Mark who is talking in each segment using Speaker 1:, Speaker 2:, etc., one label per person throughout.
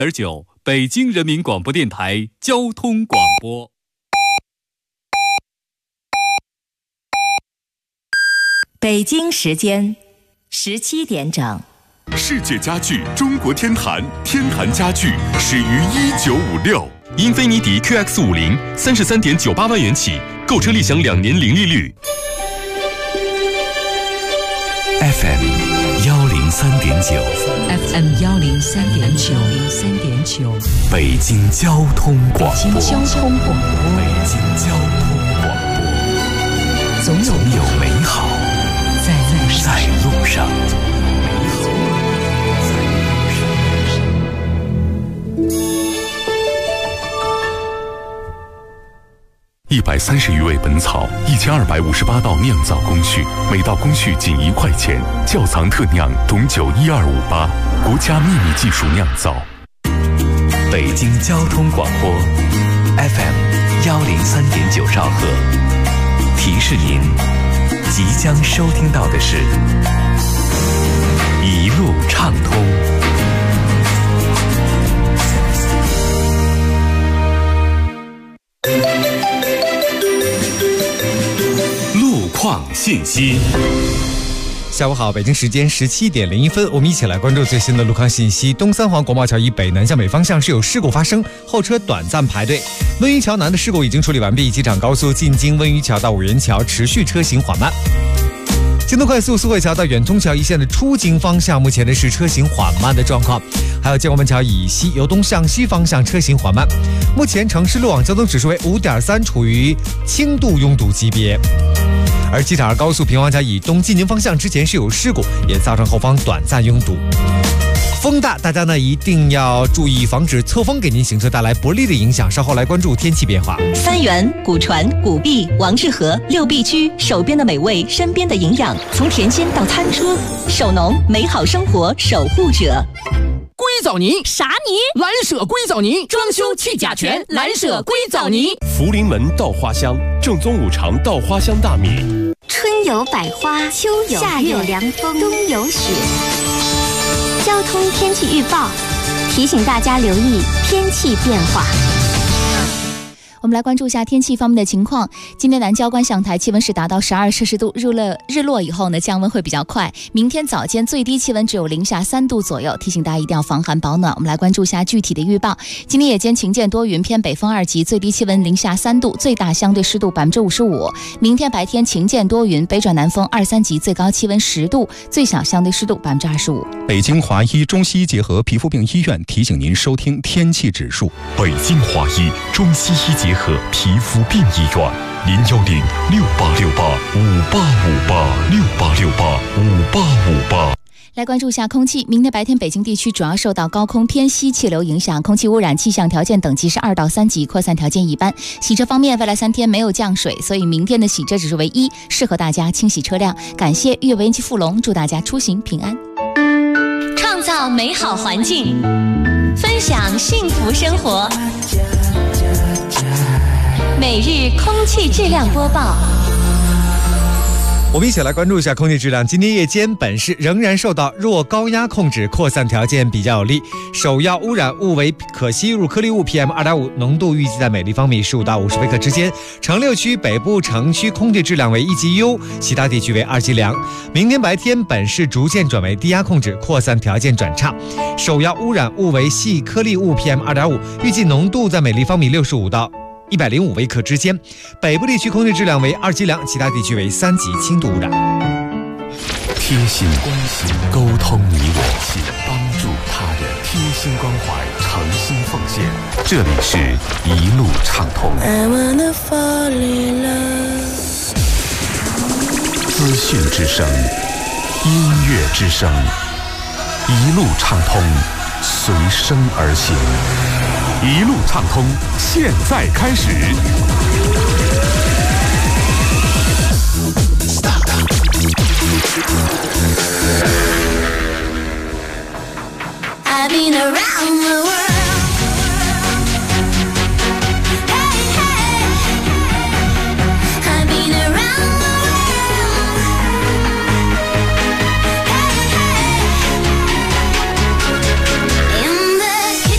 Speaker 1: 9，北京人民广播电台交通广播。
Speaker 2: 北京时间17点整。
Speaker 3: 世界家具中国天坛，天坛家具始于1956。
Speaker 4: 英菲尼迪 QX50 33.98万元起，购车立享2年零利率。
Speaker 5: FM 103.9
Speaker 6: FM 103.9
Speaker 5: 北京交通广播。
Speaker 6: 北京交通广播。
Speaker 5: 总有美好在路上。130余味本草，1258道酿造工序，每道工序仅1块钱。窖藏特酿董酒12588，国家秘密技术酿造。北京交通广播 FM 103.9兆赫，提示您，即将收听到的是一路畅通。
Speaker 1: 况信息。
Speaker 7: 下午好，北京时间17点01分，我们一起来关注最新的路况信息。东三环国贸桥以北南向北方向是有事故发生，后车短暂排队。温榆桥南的事故已经处理完毕，机场高速进京温榆桥到五元桥持续车行缓慢。京东快速苏汇桥到远通桥一线的出京方向，目前的是车行缓慢的状况。还有建国门桥以西由东向西方向车行缓慢。目前城市路网交通指数为5.3，处于轻度拥堵级别。而机场2高速平王桥以东进京方向之前是有事故，也造成后方短暂拥堵。风大，大家呢一定要注意，防止侧风给您行车带来不利的影响。稍后来关注天气变化。
Speaker 2: 三元、古传、古碧、王致和6必居，手边的美味，身边的营养，从田间到餐桌，手农美好生活守护者。
Speaker 8: 硅藻泥
Speaker 9: 啥泥？
Speaker 8: 蓝舍硅藻泥，装修去甲醛，蓝舍硅藻泥。
Speaker 4: 福临门稻花香，正宗五常稻花香大米。
Speaker 10: 春有百花，秋有月，夏有凉风，冬有雪。交通天气预报提醒大家留意天气变化。
Speaker 9: 我们来关注一下天气方面的情况。今天南郊观象台气温是达到12摄氏度，日落以后呢，降温会比较快。明天早间最低气温只有零下3度左右，提醒大家一定要防寒保暖。我们来关注一下具体的预报。今天夜间晴间多云，偏北风2级，最低气温零下3度，最大相对湿度55%。明天白天晴间多云，北转南风2、3级，最高气温10度，最小相对湿度25%。
Speaker 11: 北京华医中西医结合皮肤病医院提醒您收听天气指数。
Speaker 3: 北京华医中西医结合皮肤病医院，0106868586868685858。
Speaker 9: 来关注一下空气。明天白天北京地区主要受到高空偏西气流影响，空气污染气象条件等级是2到3级，扩散条件一般。洗车方面，未来3天没有降水，所以明天的洗车指数为1，适合大家清洗车辆。感谢粤文气富隆，祝大家出行平安。
Speaker 2: 创造美好环境，分享幸福生活。每日空气质量播报。
Speaker 7: 我们一起来关注一下空气质量。今天夜间本市仍然受到弱高压控制，扩散条件比较有利，首要污染物为可吸入颗粒物 PM2.5， 浓度预计在每立方米15到50微克之间。城6区北部城区空气质量为1级优，其他地区为2级良。明天白天本市逐渐转为低压控制，扩散条件转差，首要污染物为细颗粒物 PM2.5， 预计浓度在每立方米65到105微克之间。北部地区空气质量为2级良，其他地区为3级轻度污染。
Speaker 5: 贴心关心，沟通你我，帮助他人，贴心关怀，诚心奉献。这里是一路畅通。资讯之声，音乐之声，一路畅通，随声而行。
Speaker 3: 一路畅通，现在开始。
Speaker 12: I've been around the world. Kitchen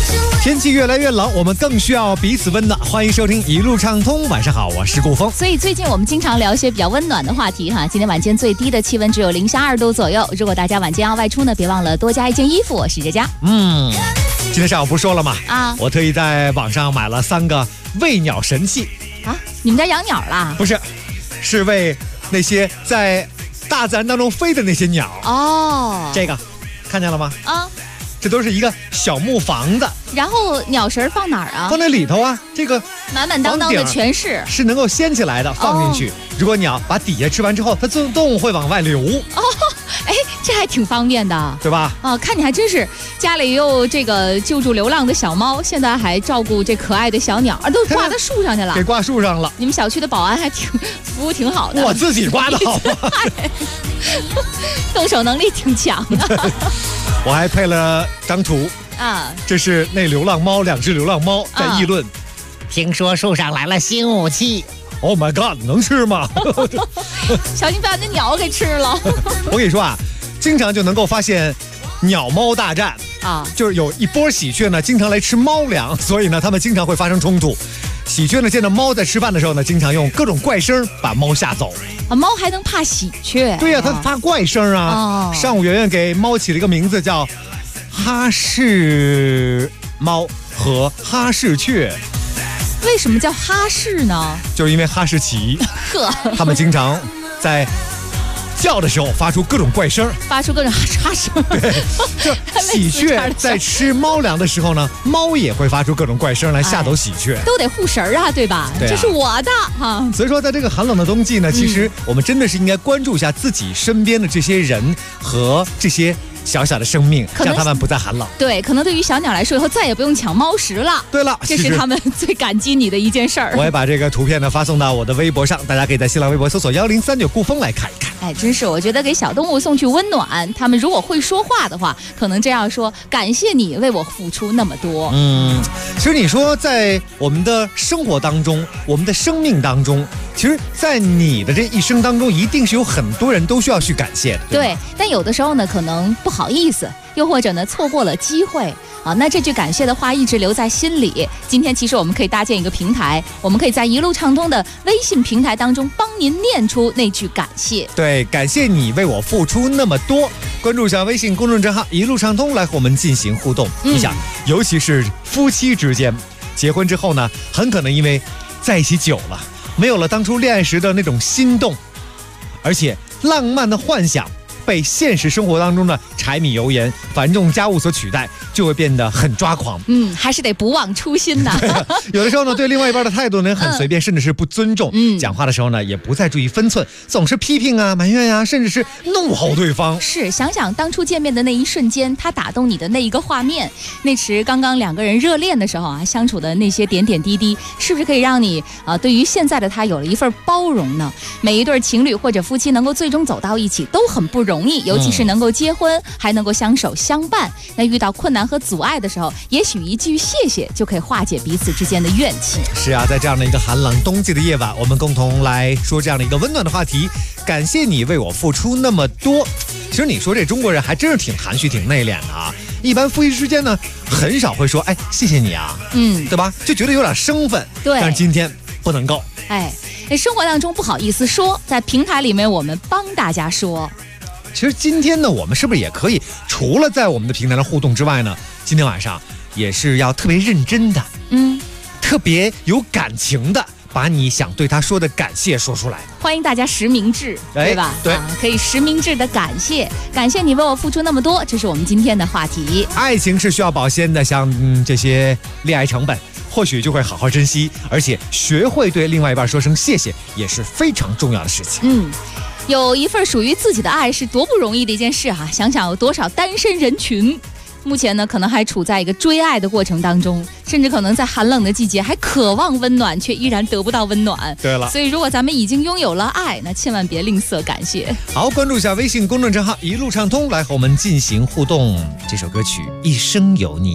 Speaker 7: 天气越来越冷，我们更需要彼此温暖。欢迎收听一路畅通，晚上好，我是顾峰。
Speaker 9: 所以最近我们经常聊一些比较温暖的话题哈。今天晚间最低的气温只有零下2度左右。如果大家晚间要外出呢，别忘了多加一件衣服。我是佳佳。
Speaker 7: 今天上午不是说了吗？我特意在网上买了3个喂鸟神器
Speaker 9: 啊！你们家养鸟啦？
Speaker 7: 不是，是喂那些在大自然当中飞的那些鸟。
Speaker 9: 哦，
Speaker 7: 这个看见了吗？
Speaker 9: 啊。
Speaker 7: 这都是一个小木房子，
Speaker 9: 然后鸟食放哪儿啊？
Speaker 7: 放在里头啊，这个
Speaker 9: 满满当当的全是
Speaker 7: 能够掀起来的，放进去。如果鸟把底下吃完之后，它自动会往外流。
Speaker 9: 哦，哎，这还挺方便的，
Speaker 7: 对吧？
Speaker 9: 啊，看你还真是家里又这个救助流浪的小猫，现在还照顾这可爱的小鸟，都挂到树上去了，
Speaker 7: 给挂树上了。
Speaker 9: 你们小区的保安还服务挺好的。
Speaker 7: 我自己挂的好吗？
Speaker 9: 动手能力挺强啊。
Speaker 7: 我还配了张图
Speaker 9: 啊，
Speaker 7: 这是那流浪猫，2只流浪猫在议论，
Speaker 6: 听说树上来了新武器。
Speaker 7: Oh my god， 能吃吗？
Speaker 9: 小心把那鸟给吃了。
Speaker 7: 我跟你说啊，经常就能够发现鸟猫大战
Speaker 9: 啊，
Speaker 7: 就是有一波喜鹊呢，经常来吃猫粮，所以呢，它们经常会发生冲突。喜鹊呢，见到猫在吃饭的时候呢，经常用各种怪声把猫吓走。
Speaker 9: 啊，猫还能怕喜鹊？
Speaker 7: 对呀，它发怪声啊。上午圆圆给猫起了一个名字叫哈士猫和哈士鹊。
Speaker 9: 为什么叫哈士呢？
Speaker 7: 就是因为哈士奇，
Speaker 9: 他
Speaker 7: 们经常在叫的时候发出各种怪声，
Speaker 9: 发出各种哈声。
Speaker 7: 对，就喜鹊在吃猫粮的时候呢，猫也会发出各种怪声来吓走喜鹊，
Speaker 9: 都得护食啊，对吧？
Speaker 7: 对啊，
Speaker 9: 这是我的哈。
Speaker 7: 所以说，在这个寒冷的冬季呢，其实我们真的是应该关注一下自己身边的这些人和这些小小的生命，让他们不再寒冷。
Speaker 9: 对，可能对于小鸟来说，以后再也不用抢猫食了。
Speaker 7: 对了，
Speaker 9: 这是他们最感激你的一件事儿。
Speaker 7: 我也把这个图片呢发送到我的微博上，大家可以在新浪微博搜索1039顾峰来看一看。
Speaker 9: 哎，真是，我觉得给小动物送去温暖，他们如果会说话的话，可能这样说：感谢你为我付出那么多。
Speaker 7: 其实你说在我们的生活当中，我们的生命当中，其实在你的这一生当中，一定是有很多人都需要去感谢的。
Speaker 9: 对，但有的时候呢，可能不好意思，又或者呢错过了机会啊，那这句感谢的话一直留在心里。今天其实我们可以搭建一个平台，我们可以在一路畅通的微信平台当中帮您念出那句感谢。
Speaker 7: 对，感谢你为我付出那么多。关注一下微信公众账号一路畅通，来和我们进行互动。你想，尤其是夫妻之间，结婚之后呢，很可能因为在一起久了，没有了当初恋爱时的那种心动，而且浪漫的幻想被现实生活当中的柴米油盐繁重家务所取代，就会变得很抓狂。
Speaker 9: 还是得不忘初心呐。
Speaker 7: 有的时候呢，对另外一半的态度呢很随便，甚至是不尊重。讲话的时候呢，也不再注意分寸，总是批评啊、埋怨啊，甚至是怒吼对方。
Speaker 9: 是，想想当初见面的那一瞬间，他打动你的那一个画面，那时刚刚2个人热恋的时候啊，相处的那些点点滴滴，是不是可以让你对于现在的他有了一份包容呢？每一对情侣或者夫妻能够最终走到一起，都很不容易，尤其是能够结婚，还能够相守相伴。那遇到困难和阻碍的时候，也许一句谢谢就可以化解彼此之间的怨气。
Speaker 7: 是啊，在这样的一个寒冷冬季的夜晚，我们共同来说这样的一个温暖的话题，感谢你为我付出那么多。其实你说这中国人还真是挺含蓄挺内敛的啊，一般夫妻之间呢很少会说谢谢你啊，对吧，就觉得有点生分。
Speaker 9: 对，
Speaker 7: 但是今天不能够。
Speaker 9: 生活当中不好意思说，在平台里面我们帮大家说。
Speaker 7: 其实今天呢，我们是不是也可以除了在我们的平台上互动之外呢，今天晚上也是要特别认真的，特别有感情的，把你想对他说的感谢说出来。
Speaker 9: 欢迎大家实名制，对吧？
Speaker 7: 对，
Speaker 9: 可以实名制的感谢，感谢你为我付出那么多，这是我们今天的话题。
Speaker 7: 爱情是需要保鲜的，像这些恋爱成本，或许就会好好珍惜，而且学会对另外一半说声谢谢，也是非常重要的事情。
Speaker 9: 有一份属于自己的爱是多不容易的一件事啊！想想有多少单身人群，目前呢可能还处在一个追爱的过程当中，甚至可能在寒冷的季节还渴望温暖，却依然得不到温暖。
Speaker 7: 对了，
Speaker 9: 所以如果咱们已经拥有了爱，那千万别吝啬感谢。
Speaker 7: 好，关注一下微信公众账号一路畅通，来和我们进行互动。这首歌曲《一生有你》。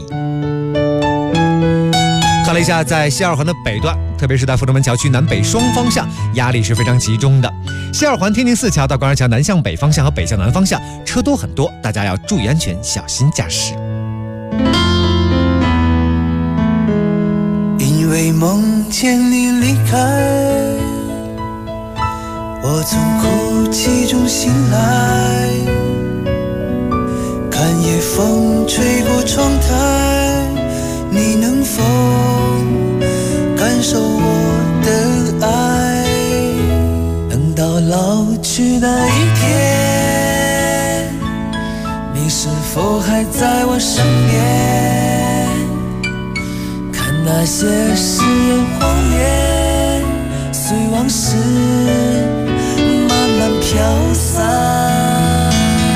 Speaker 7: 看了一下，在西二环的北段，特别是在阜成门桥区南北双方向，压力是非常集中的。西二环天宁寺桥到关儿桥南向北方向和北向南方向车多很多，大家要注意安全，小心驾驶。
Speaker 13: 为梦见你离开，我从哭泣中醒来，看夜风吹过窗台，你能否感受我的爱？等到老去那一天，你是否还在我身边？看那些誓言谎言，随往事慢慢飘散。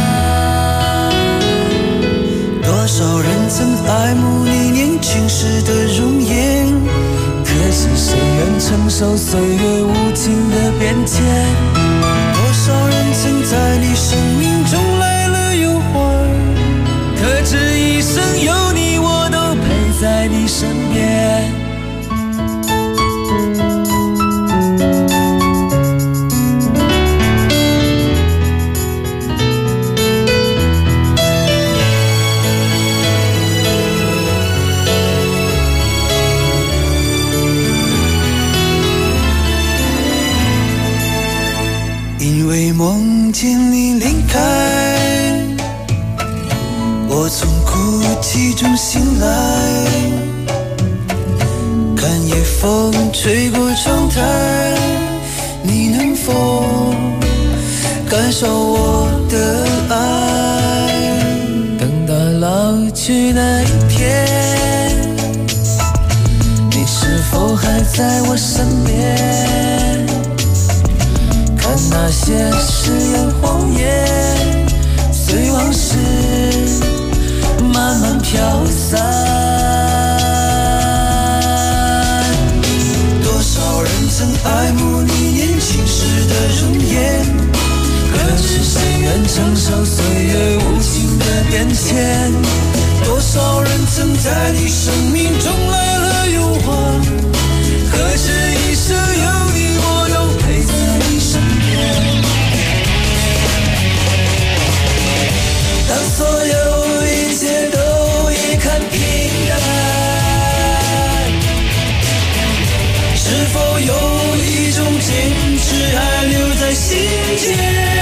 Speaker 13: 多少人曾爱慕你年轻时的容颜，可是谁愿承受岁月无情的变迁？多少人曾在你生命中来了又还，可这一生有你，我都陪在你身边。因为梦见你离开，我从哭泣中醒来，看夜风吹过窗台，你能否感受我的爱？等到老去那一天，你是否还在我身边？看那些誓言谎言，随往事慢慢飘散。多少人曾爱慕你年轻时的容颜，可是谁愿承受岁月无情的变迁？多少人曾在你生命中来了又还，可这一生有你，我都陪在你身边。当所有一切都已看平淡，是否有一种坚持还留在心间？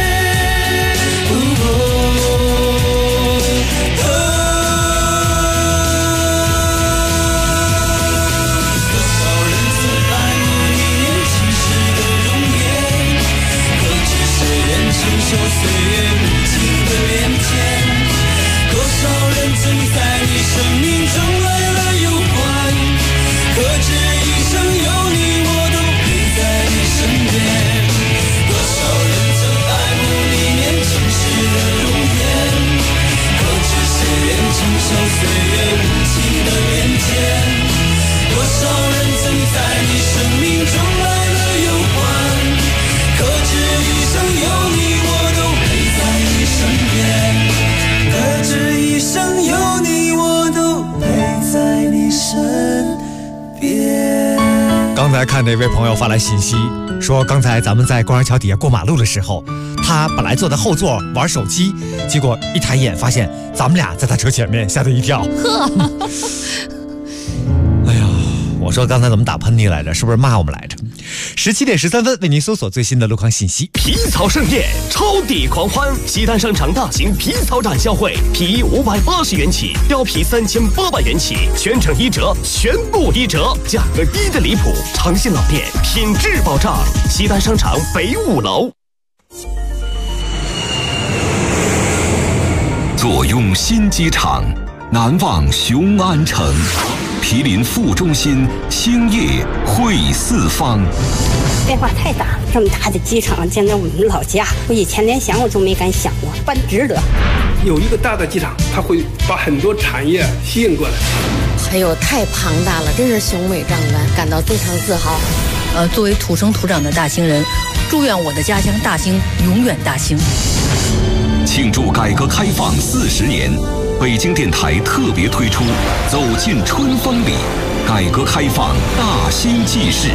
Speaker 13: 受岁月无情的变迁，多少人曾在你生命中来了又还，可这一生有你，我都陪在你身边。多少人曾爱慕你年轻时的容颜，可知谁愿承受岁月无情的变迁？多少人曾在你生命中来了又还，可这一生有你，可这一生有你，我都陪在你身边。
Speaker 7: 刚才看哪位朋友发来信息，说刚才咱们在公安桥底下过马路的时候，他本来坐在后座玩手机，结果一抬眼发现咱们俩在他车前面，吓得一跳。哎呀，我说刚才怎么打喷嚏来着？是不是骂我们来着？17点13分，为您搜索最新的路况信息。
Speaker 14: 皮草盛宴，超抵狂欢！西单商场大型皮草展销会，皮衣580元起，貂皮3800元起，全程1折，全部1折，价格低的离谱。长信老店，品质保障。西单商场北5楼。
Speaker 15: 坐拥新机场，难忘雄安城。毗邻副中心，兴业汇四方。
Speaker 16: 变化太大了，这么大的机场建在我们老家，我以前连想我都没敢想过，办值得。
Speaker 17: 有一个大的机场，它会把很多产业吸引过来。
Speaker 18: 还有太庞大了，真是雄伟壮观，感到非常自豪。
Speaker 19: 作为土生土长的大兴人，祝愿我的家乡大兴永远大兴。
Speaker 15: 庆祝改革开放40年。北京电台特别推出《走进春风里》，改革开放大兴纪事。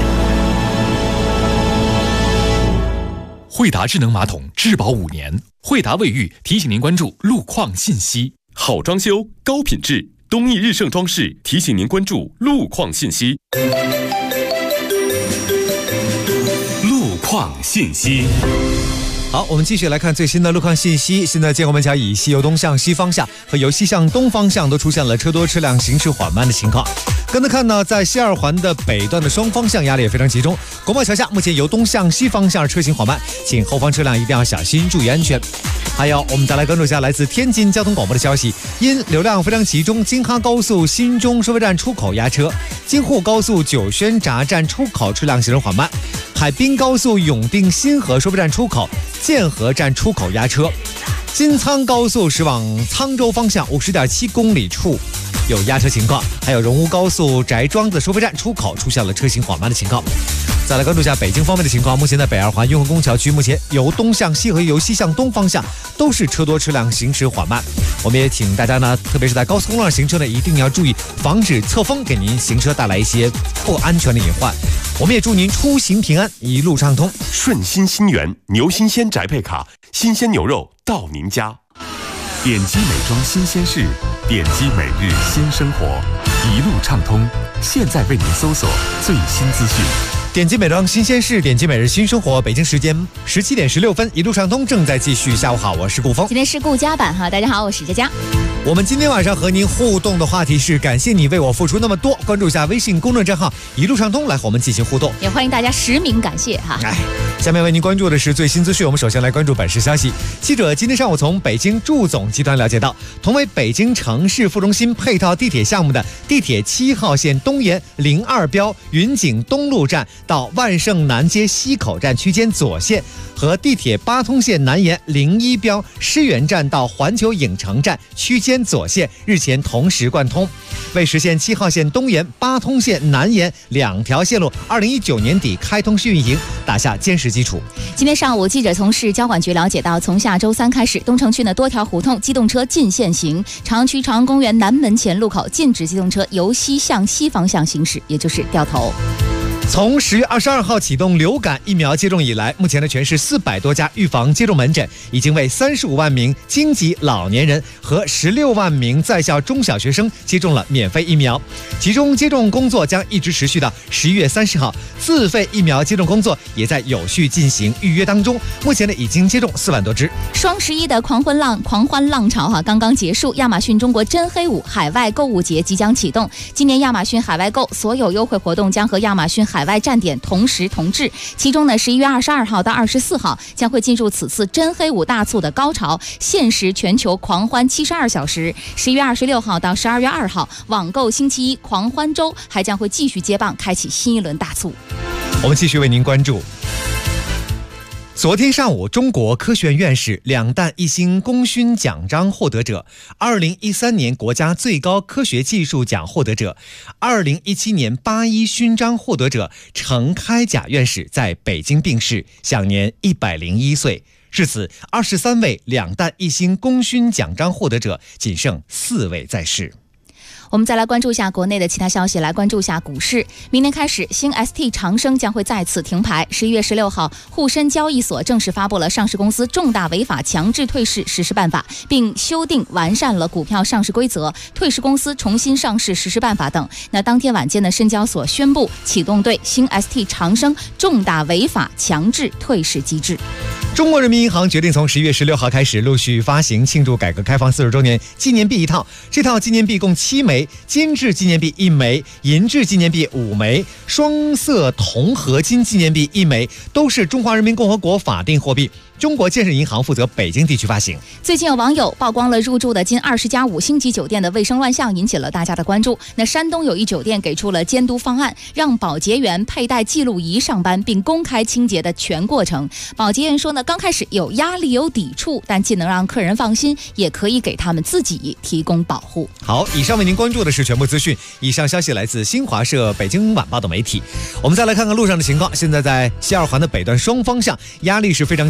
Speaker 4: 惠达智能马桶质保5年，惠达卫浴提醒您关注路况信息。好装修，高品质， 东义日盛装饰提醒您关注路况信息。
Speaker 1: 路况信息。
Speaker 7: 好，我们继续来看最新的路况信息。现在建国门桥以西由东向西方向和由西向东方向都出现了车多车辆行驶缓慢的情况。跟着看呢，在西二环的北段的双方向压力也非常集中。国贸桥下目前由东向西方向车行缓慢，请后方车辆一定要小心，注意安全。还有，我们再来关注一下来自天津交通广播的消息，因流量非常集中，京哈高速新中收费站出口压车，京沪高速九轩闸站出口车辆行驶缓慢，海滨高速永定新河收费站出口建河站出口压车，金沧高速驶往沧州方向50.7公里处有压车情况，还有荣乌高速翟庄子收费站出口出现了车行缓慢的情况。再来关注一下北京方面的情况，目前在北二环雍和宫桥区，目前由东向西和由西向东方向都是车多车辆行驶缓慢。我们也请大家呢，特别是在高速公路上行车呢，一定要注意防止侧风给您行车带来一些不安全的隐患。我们也祝您出行平安，一路畅通。
Speaker 4: 顺心新源牛新鲜宅配卡，新鲜牛肉到您家。
Speaker 5: 点击美妆新鲜事，点击每日新生活，一路畅通。现在为您搜索最新资讯。
Speaker 7: 点击美妆新鲜事，点击每日新生活。北京时间17点16分，一路畅通正在继续。下午好，我是顾峰。
Speaker 9: 今天是顾家版哈，大家好，我是佳佳。
Speaker 7: 我们今天晚上和您互动的话题是感谢你为我付出那么多，关注一下微信公众账号一路畅通来和我们进行互动，
Speaker 9: 也欢迎大家实名感谢哈。
Speaker 7: 下面为您关注的是最新资讯，我们首先来关注本市消息。记者今天上午从北京祝总集团了解到，同为北京城市副中心配套地铁项目的地铁7号线东延02标云景东路站到万盛南街西口站区间左线，和地铁8通线南延01标狮园站到环球影城站区间左线日前同时贯通，为实现7号线东延8通线南延2条线路2019年底开通试运营打下坚实基础。
Speaker 9: 今天上午，记者从市交管局了解到，从下周3开始，东城区的多条胡同机动车禁限行，朝阳区朝阳公园南门前路口禁止机动车由西向西方向行驶，也就是掉头。
Speaker 7: 从10月22号启动流感疫苗接种以来，目前的全市400多家预防接种门诊已经为35万名京籍老年人和16万名在校中小学生接种了免费疫苗，其中接种工作将一直持续到11月30号，自费疫苗接种工作也在有序进行预约当中，目前呢已经接种4万多支。
Speaker 9: 双11的狂欢浪潮刚刚结束，亚马逊中国真黑五海外购物节即将启动。今年亚马逊海外购所有优惠活动将和亚马逊海外站点同时同治，其中呢11月22号到24号将会进入此次真黑五大促的高潮，限时全球狂欢72小时。11月26号到12月2号网购星期一狂欢周还将会继续接棒，开启新一轮大促。
Speaker 7: 我们继续为您关注。昨天上午，中国科学院院士、2弹1星功勋奖章获得者、2013年国家最高科学技术奖获得者、2017年81勋章获得者程开甲院士在北京病逝，享年101岁。至此，23位2弹1星功勋奖章获得者仅剩4位在世。
Speaker 9: 我们再来关注一下国内的其他消息，来关注一下股市。明年开始，新 ST 长生将会再次停牌。11月16号，沪深交易所正式发布了上市公司重大违法强制退市实施办法，并修订完善了股票上市规则、退市公司重新上市实施办法等。那当天晚间呢，深交所宣布启动对新 ST 长生重大违法强制退市机制。
Speaker 7: 中国人民银行决定从11月16号开始陆续发行庆祝改革开放40周年纪念币一套，这套纪念币共7枚，金质纪念币1枚，银质纪念币5枚，双色铜合金纪念币1枚，都是中华人民共和国法定货币。中国建设银行负责北京地区发行。
Speaker 9: 最近有网友曝光了入住的近20家5星级酒店的卫生乱象，引起了大家的关注。那山东有一酒店给出了监督方案，让保洁员佩戴记录仪上班，并公开清洁的全过程。保洁员说呢，刚开始有压力有抵触，但既能让客人放心，也可以给他们自己提供保护。
Speaker 7: 好，以上为您关注的是全部资讯。以上消息来自新华社、北京晚报的媒体。我们再来看看路上的情况。现在在西二环的北段双方向压力是非常集中的。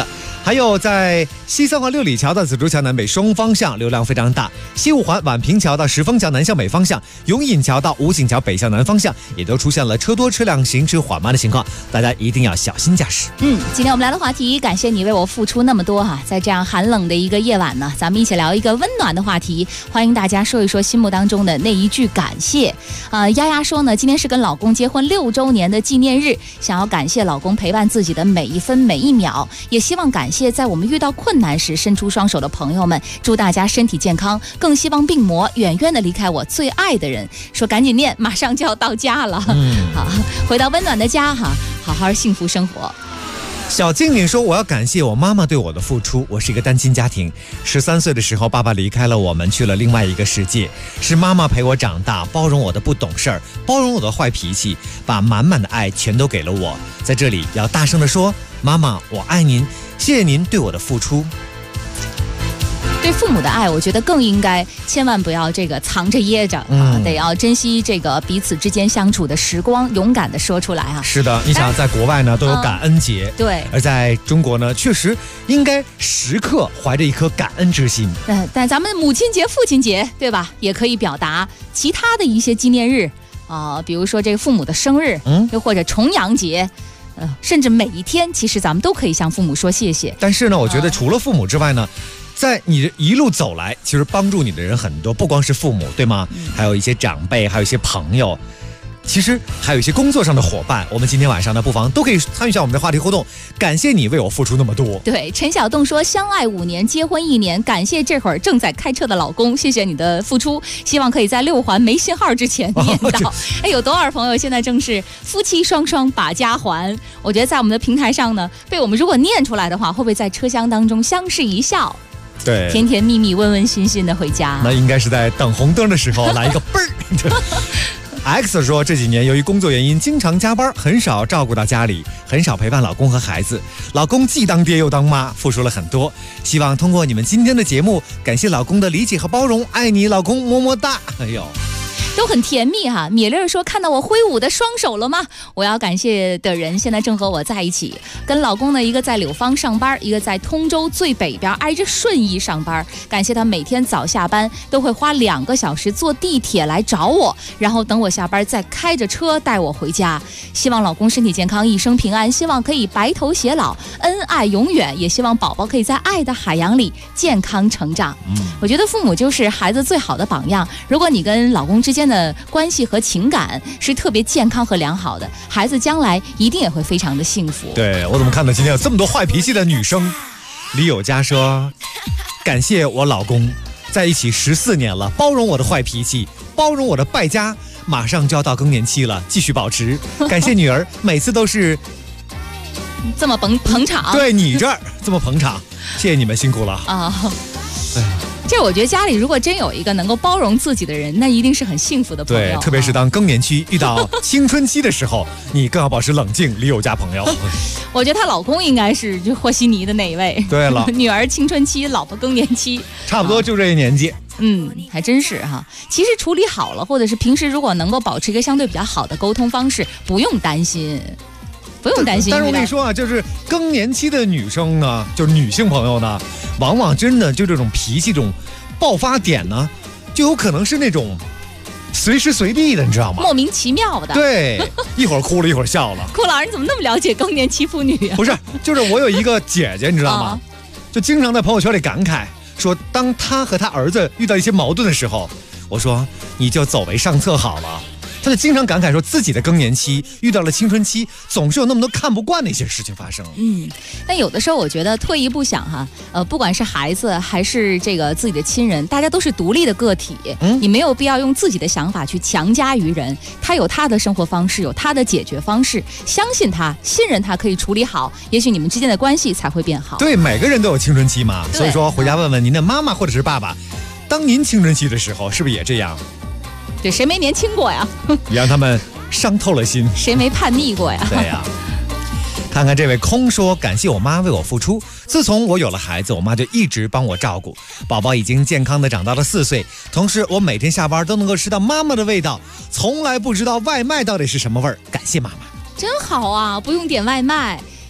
Speaker 7: 还有在西三环六里桥到紫竹桥南北双方向流量非常大，西五环宛平桥到石峰桥南向北方向，永隐桥到武警桥北向南方向也都出现了车多车辆行驶缓慢的情况，大家一定要小心驾驶。
Speaker 9: 今天我们聊的话题，感谢你为我付出那么多哈。在这样寒冷的一个夜晚呢，咱们一起聊一个温暖的话题，欢迎大家说一说心目当中的那一句感谢。丫丫说呢，今天是跟老公结婚6周年的纪念日，想要感谢老公陪伴自己的每一分每一秒，也希望感谢在我们遇到困难时伸出双手的朋友们，祝大家身体健康，更希望病魔远远的离开我最爱的人。说赶紧念，马上就要到家了。好，回到温暖的家哈，好好幸福生活。
Speaker 7: 小静宁说，我要感谢我妈妈对我的付出，我是一个单亲家庭，13岁的时候爸爸离开了我们，去了另外一个世界，是妈妈陪我长大，包容我的不懂事儿，包容我的坏脾气，把满满的爱全都给了我。在这里要大声地说，妈妈我爱您，谢谢您对我的付出。
Speaker 9: 对父母的爱，我觉得更应该千万不要这个藏着掖着啊，得要珍惜这个彼此之间相处的时光，勇敢的说出来啊。
Speaker 7: 是的，你想在国外呢都有感恩节，
Speaker 9: 对，
Speaker 7: 而在中国呢，确实应该时刻怀着一颗感恩之心。
Speaker 9: 但咱们母亲节、父亲节，对吧？也可以表达其他的一些纪念日啊，比如说这个父母的生日，又或者重阳节。甚至每一天，其实咱们都可以向父母说谢谢。
Speaker 7: 但是呢，我觉得除了父母之外呢，在你一路走来，其实帮助你的人很多，不光是父母，对吗？还有一些长辈，还有一些朋友，其实还有一些工作上的伙伴。我们今天晚上呢，不妨都可以参与一下我们的话题互动。感谢你为我付出那么多。
Speaker 9: 对，陈小栋说，相爱5年，结婚1年，感谢这会儿正在开车的老公，谢谢你的付出，希望可以在6环没信号之前念到。有多少朋友现在正是夫妻双双把家还？我觉得在我们的平台上呢，被我们如果念出来的话，会不会在车厢当中相视一笑？
Speaker 7: 对，
Speaker 9: 甜甜蜜蜜、温温馨馨的回家。
Speaker 7: 那应该是在等红灯的时候来一个嘣儿。X 说，这几年由于工作原因经常加班，很少照顾到家里，很少陪伴老公和孩子。老公既当爹又当妈，付出了很多。希望通过你们今天的节目，感谢老公的理解和包容，爱你老公，么么哒。哎呦，
Speaker 9: 都很甜蜜哈。米粒说，看到我挥舞的双手了吗？我要感谢的人现在正和我在一起，跟老公呢，一个在柳芳上班，一个在通州最北边挨着顺义上班。感谢他每天早下班都会花2个小时坐地铁来找我，然后等我下班再开着车带我回家。希望老公身体健康，一生平安，希望可以白头偕老，恩爱永远，也希望宝宝可以在爱的海洋里健康成长。我觉得父母就是孩子最好的榜样。如果你跟老公之间的关系和情感是特别健康和良好的，孩子将来一定也会非常的幸福。
Speaker 7: 对，我怎么看到今天有这么多坏脾气的女生？李友佳说，感谢我老公，在一起14年了，包容我的坏脾气，包容我的败家，马上就要到更年期了，继续保持。感谢女儿，每次都是
Speaker 9: 这么捧场，
Speaker 7: 对你这儿这么捧场，谢谢你们辛苦了啊！
Speaker 9: 这我觉得家里如果真有一个能够包容自己的人，那一定是很幸福的朋友。
Speaker 7: 对，特别是当更年期遇到青春期的时候，你更要保持冷静。李友佳朋友，
Speaker 9: 我觉得她老公应该是就和稀泥的那一位。
Speaker 7: 对了，
Speaker 9: 女儿青春期，老婆更年期，
Speaker 7: 差不多就这一年纪。
Speaker 9: 还真是哈。其实处理好了，或者是平时如果能够保持一个相对比较好的沟通方式，不用担心。不用担心。
Speaker 7: 但是我跟你说啊，就是更年期的女生呢，就是女性朋友呢，往往真的就这种脾气，这种爆发点呢，就有可能是那种随时随地的，你知道吗？
Speaker 9: 莫名其妙的。
Speaker 7: 对，一会儿哭了，一会儿笑了。
Speaker 9: 顾老师，你怎么那么了解更年期妇女啊？
Speaker 7: 不是，就是我有一个姐姐，你知道吗？就经常在朋友圈里感慨说，当她和她儿子遇到一些矛盾的时候，我说你就走为上策好了。他就经常感慨说，自己的更年期遇到了青春期，总是有那么多看不惯的一些事情发生。
Speaker 9: 但有的时候我觉得退一步想哈，不管是孩子还是这个自己的亲人，大家都是独立的个体，你没有必要用自己的想法去强加于人。他有他的生活方式，有他的解决方式，相信他，信任他可以处理好，也许你们之间的关系才会变好。
Speaker 7: 对，每个人都有青春期嘛，所以说回家问问您的妈妈或者是爸爸，当您青春期的时候是不是也这样？
Speaker 9: 对，谁没年轻过呀？
Speaker 7: 也让他们伤透了心。
Speaker 9: 谁没叛逆过呀？
Speaker 7: 对呀。看看这位空说，感谢我妈为我付出。自从我有了孩子，我妈就一直帮我照顾。宝宝已经健康的长到了4岁，同时我每天下班都能够吃到妈妈的味道，从来不知道外卖到底是什么味儿。感谢妈妈，
Speaker 9: 真好啊！不用点外卖。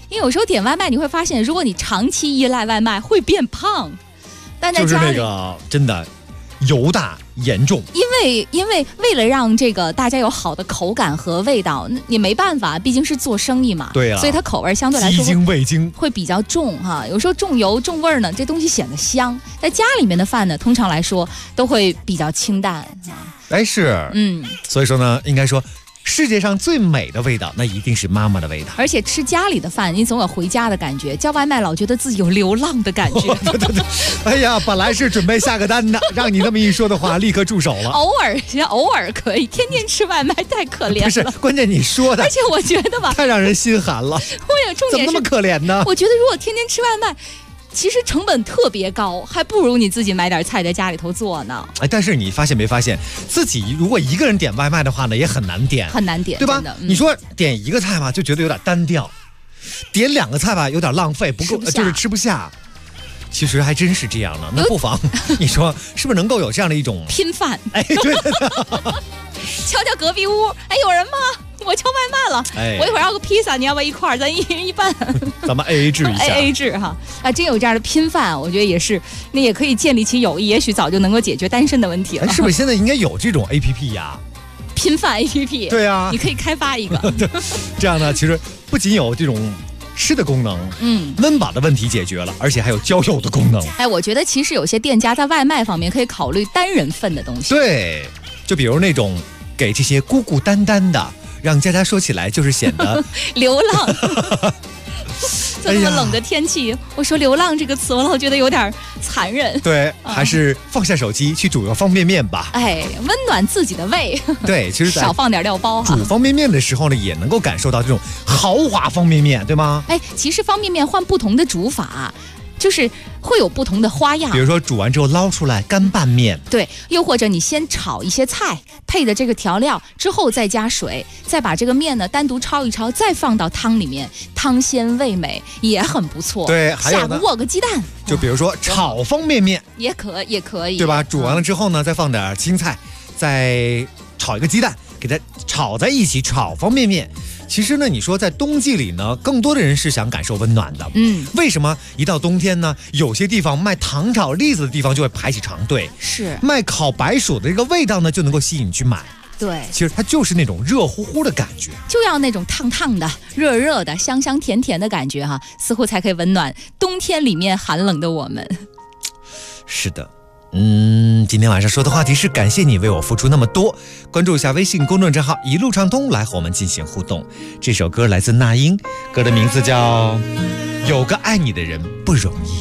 Speaker 9: 因为有时候点外卖你会发现，如果你长期依赖外卖会变胖，但在家里
Speaker 7: 就是那个真的油大严重。
Speaker 9: 因为为了让这个大家有好的口感和味道，你没办法，毕竟是做生意嘛。
Speaker 7: 对啊，
Speaker 9: 所以它口味相对来说
Speaker 7: 鸡精味精
Speaker 9: 会比较重哈。有时候重油重味呢，这东西显得香。在家里面的饭呢，通常来说都会比较清淡。
Speaker 7: 哎，是，所以说呢，应该说。世界上最美的味道，那一定是妈妈的味道。
Speaker 9: 而且吃家里的饭，你总有回家的感觉。叫外卖老觉得自己有流浪的感觉。
Speaker 7: 对，哎呀，本来是准备下个单的，让你那么一说的话，立刻住手了。
Speaker 9: 偶尔可以，天天吃外卖太可怜了。
Speaker 7: 不是，关键你说的，
Speaker 9: 而且我觉得吧，
Speaker 7: 太让人心寒了。
Speaker 9: 我有重点是
Speaker 7: 怎么那么可怜呢？
Speaker 9: 我觉得如果天天吃外卖。其实成本特别高，还不如你自己买点菜在家里头做呢。
Speaker 7: 哎，但是你发现没发现，自己如果一个人点外卖的话呢，也很难点，对吧？你说点一个菜吧，就觉得有点单调；点2个菜吧，有点浪费，不够，就是吃不下。其实还真是这样的，那不妨你说是不是能够有这样的一种
Speaker 9: 拼饭？
Speaker 7: 哎，对。
Speaker 9: 敲敲隔壁屋，哎，有人吗？我叫外卖了，我一会儿要个披萨，你要不要一块儿？咱一人一半，
Speaker 7: 咱们 AA 制一下
Speaker 9: ，AA 制哈啊，真有这样的拼饭，我觉得也是，那也可以建立起友谊，也许早就能够解决单身的问题了。
Speaker 7: 是不是现在应该有这种 APP 呀？
Speaker 9: 拼饭 APP，
Speaker 7: 对啊，
Speaker 9: 你可以开发一个。
Speaker 7: 这样呢，其实不仅有这种吃的功能，温饱的问题解决了，而且还有交友的功能。
Speaker 9: 哎，我觉得其实有些店家在外卖方面可以考虑单人份的东西。
Speaker 7: 对，就比如那种给这些孤孤单单的。让佳佳说起来就是显得
Speaker 9: 流浪。这么冷的天气，我说流浪这个词，我老觉得有点残忍。
Speaker 7: 对，还是放下手机去煮个方便面吧。
Speaker 9: 哎，温暖自己的胃。
Speaker 7: 对，其实
Speaker 9: 少放点料包
Speaker 7: 煮方便面的时候呢，也能够感受到这种豪华方便面，对吗？
Speaker 9: 哎，其实方便面换不同的煮法。就是会有不同的花样，
Speaker 7: 比如说煮完之后捞出来干拌面，
Speaker 9: 对，又或者你先炒一些菜配的这个调料之后再加水，再把这个面呢单独焯一焯，再放到汤里面，汤鲜味美也很不错。
Speaker 7: 对，还有呢，
Speaker 9: 下个鸡蛋，
Speaker 7: 就比如说炒方便面
Speaker 9: 也可以，
Speaker 7: 对吧？煮完了之后呢，再放点青菜，再炒一个鸡蛋，给它炒在一起，炒方便面。其实呢，你说在冬季里呢，更多的人是想感受温暖的。为什么一到冬天呢，有些地方卖糖炒栗子的地方就会排起长队，
Speaker 9: 是
Speaker 7: 卖烤白薯的这个味道呢，就能够吸引你去买。
Speaker 9: 对，
Speaker 7: 其实它就是那种热乎乎的感觉，
Speaker 9: 就要那种烫烫的、热热的、香香甜甜的感觉哈，似乎才可以温暖冬天里面寒冷的我们。
Speaker 7: 是的。今天晚上说的话题是感谢你为我付出那么多，关注一下微信公众账号一路畅通来和我们进行互动。这首歌来自那英，歌的名字叫有个爱你的人不容易，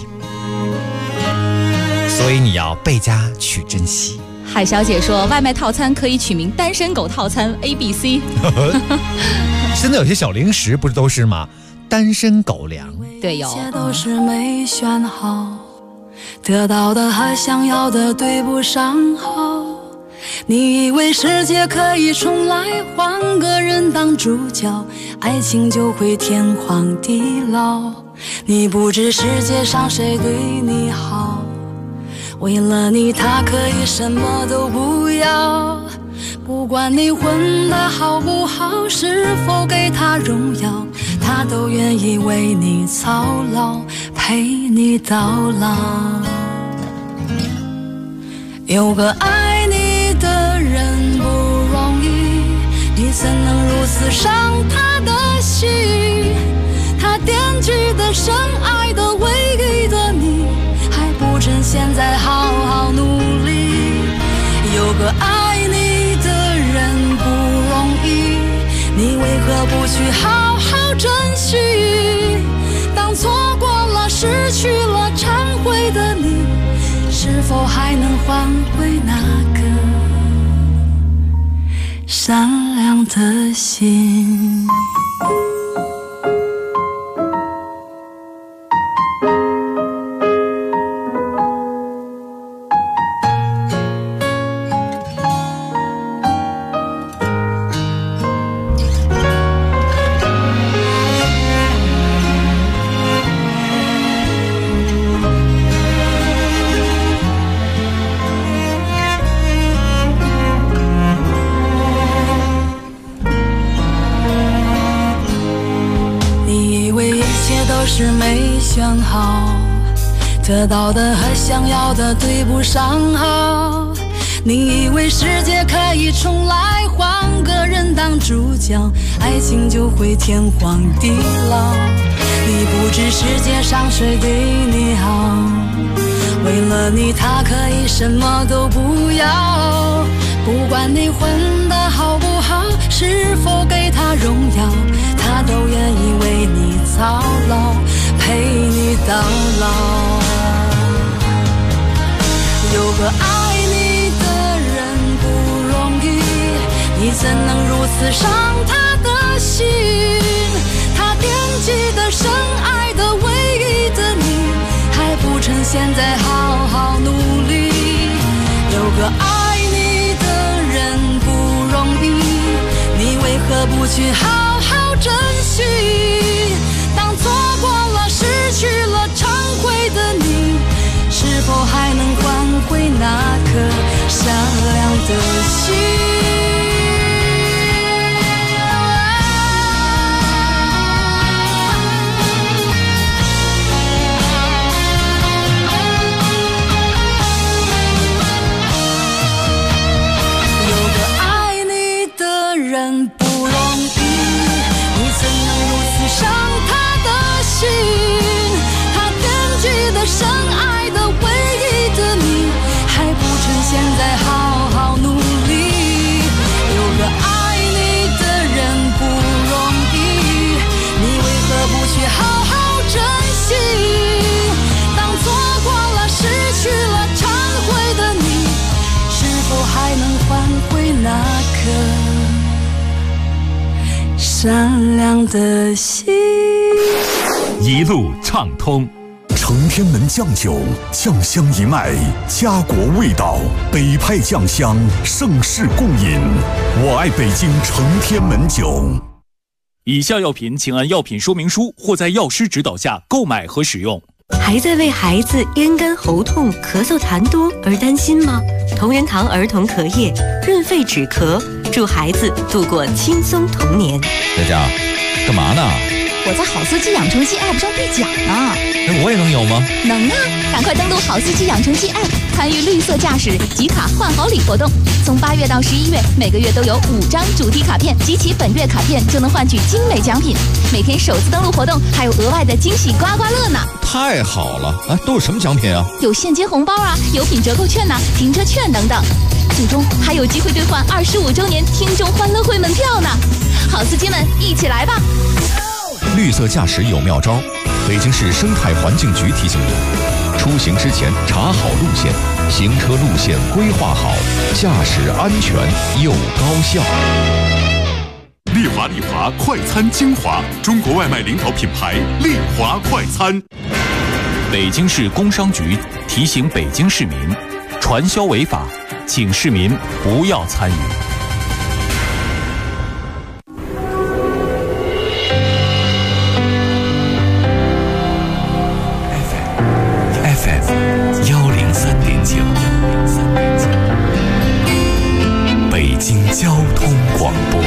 Speaker 7: 所以你要倍加去珍惜。
Speaker 9: 海小姐说外卖套餐可以取名单身狗套餐 ABC。
Speaker 7: 现在有些小零食不是都是吗？单身狗粮，
Speaker 9: 对，有，
Speaker 20: 一切都是没选好，得到的和想要的对不上号，你以为世界可以重来，换个人当主角，爱情就会天荒地老。你不知世界上谁对你好，为了你他可以什么都不要。不管你混得好不好，是否给他荣耀，他都愿意为你操劳，陪你到老。有个爱你的人不容易，你怎能如此伤他的心？他惦记的深爱的唯一的你，还不趁现在好好努力。有个爱你的人不容易，你为何不去好好珍惜？当错过了失去了忏悔的你，是否还能换回那个善良的心？ 是没选好，得到的和想要的对不上号。你以为世界可以重来，换个人当主角，爱情就会天荒地老。你不知世界上谁对你好，为了你他可以什么都不要。不管你混得好不好，是否给他荣耀，他都愿意为你操劳，陪你到老。有个爱你的人不容易，你怎能如此伤他的心？他惦记的深爱的唯一的你，还不趁现在好好努力。有个爱你的人不容易，你为何不去好好珍惜？当错过了失去了忏悔的你，是否还能换回那颗善良的心？不容易，你怎能如此伤他的心？他惦记的深爱的唯一的你，还不趁现在好好努力。有个爱你的人不容易，你为何不去好好珍惜？当错过了失去了忏悔的你，是否还能换回那颗善良的心？
Speaker 3: 一路畅通，承天门酱酒，酱香一脉，家国味道，北派酱香，盛世共饮。我爱北京承天门酒。
Speaker 1: 以下药品请按药品说明书或在药师指导下购买和使用。
Speaker 21: 还在为孩子咽干喉痛、咳嗽痰多而担心吗？同仁堂儿童咳液润肺止咳，助孩子度过轻松童年。
Speaker 22: 佳佳，干嘛呢？
Speaker 9: 我在好司机养成记 App 上兑奖呢。
Speaker 22: 那我也能有吗？
Speaker 9: 能啊！赶快登录好司机养成记 App， 参与绿色驾驶集卡换好礼活动。从8月到11月，每个月都有5张主题卡片，集齐本月卡片就能换取精美奖品。每天首次登录活动还有额外的惊喜刮刮乐呢！
Speaker 22: 太好了！啊，都有什么奖品啊？
Speaker 9: 有现金红包啊，有品折扣券啊，停车券等等。最终还有机会兑换25周年听众欢乐会门票呢！好司机们，一起来吧！
Speaker 22: 绿色驾驶有妙招，北京市生态环境局提醒您：出行之前查好路线，行车路线规划好，驾驶安全又高效。
Speaker 3: 丽华快餐精华，中国外卖领导品牌丽华快餐。
Speaker 1: 北京市工商局提醒北京市民，传销违法，请市民不要参与。
Speaker 3: 北京交通广播，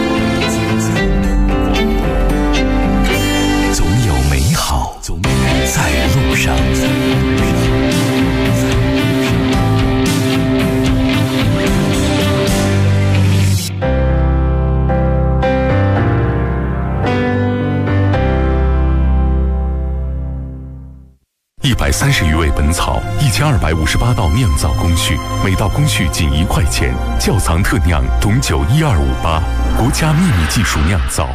Speaker 3: 总有美好在路上。130余味本草，1258道酿造工序，每道工序仅1块钱。窖藏特酿董酒12588，国家秘密技术酿造。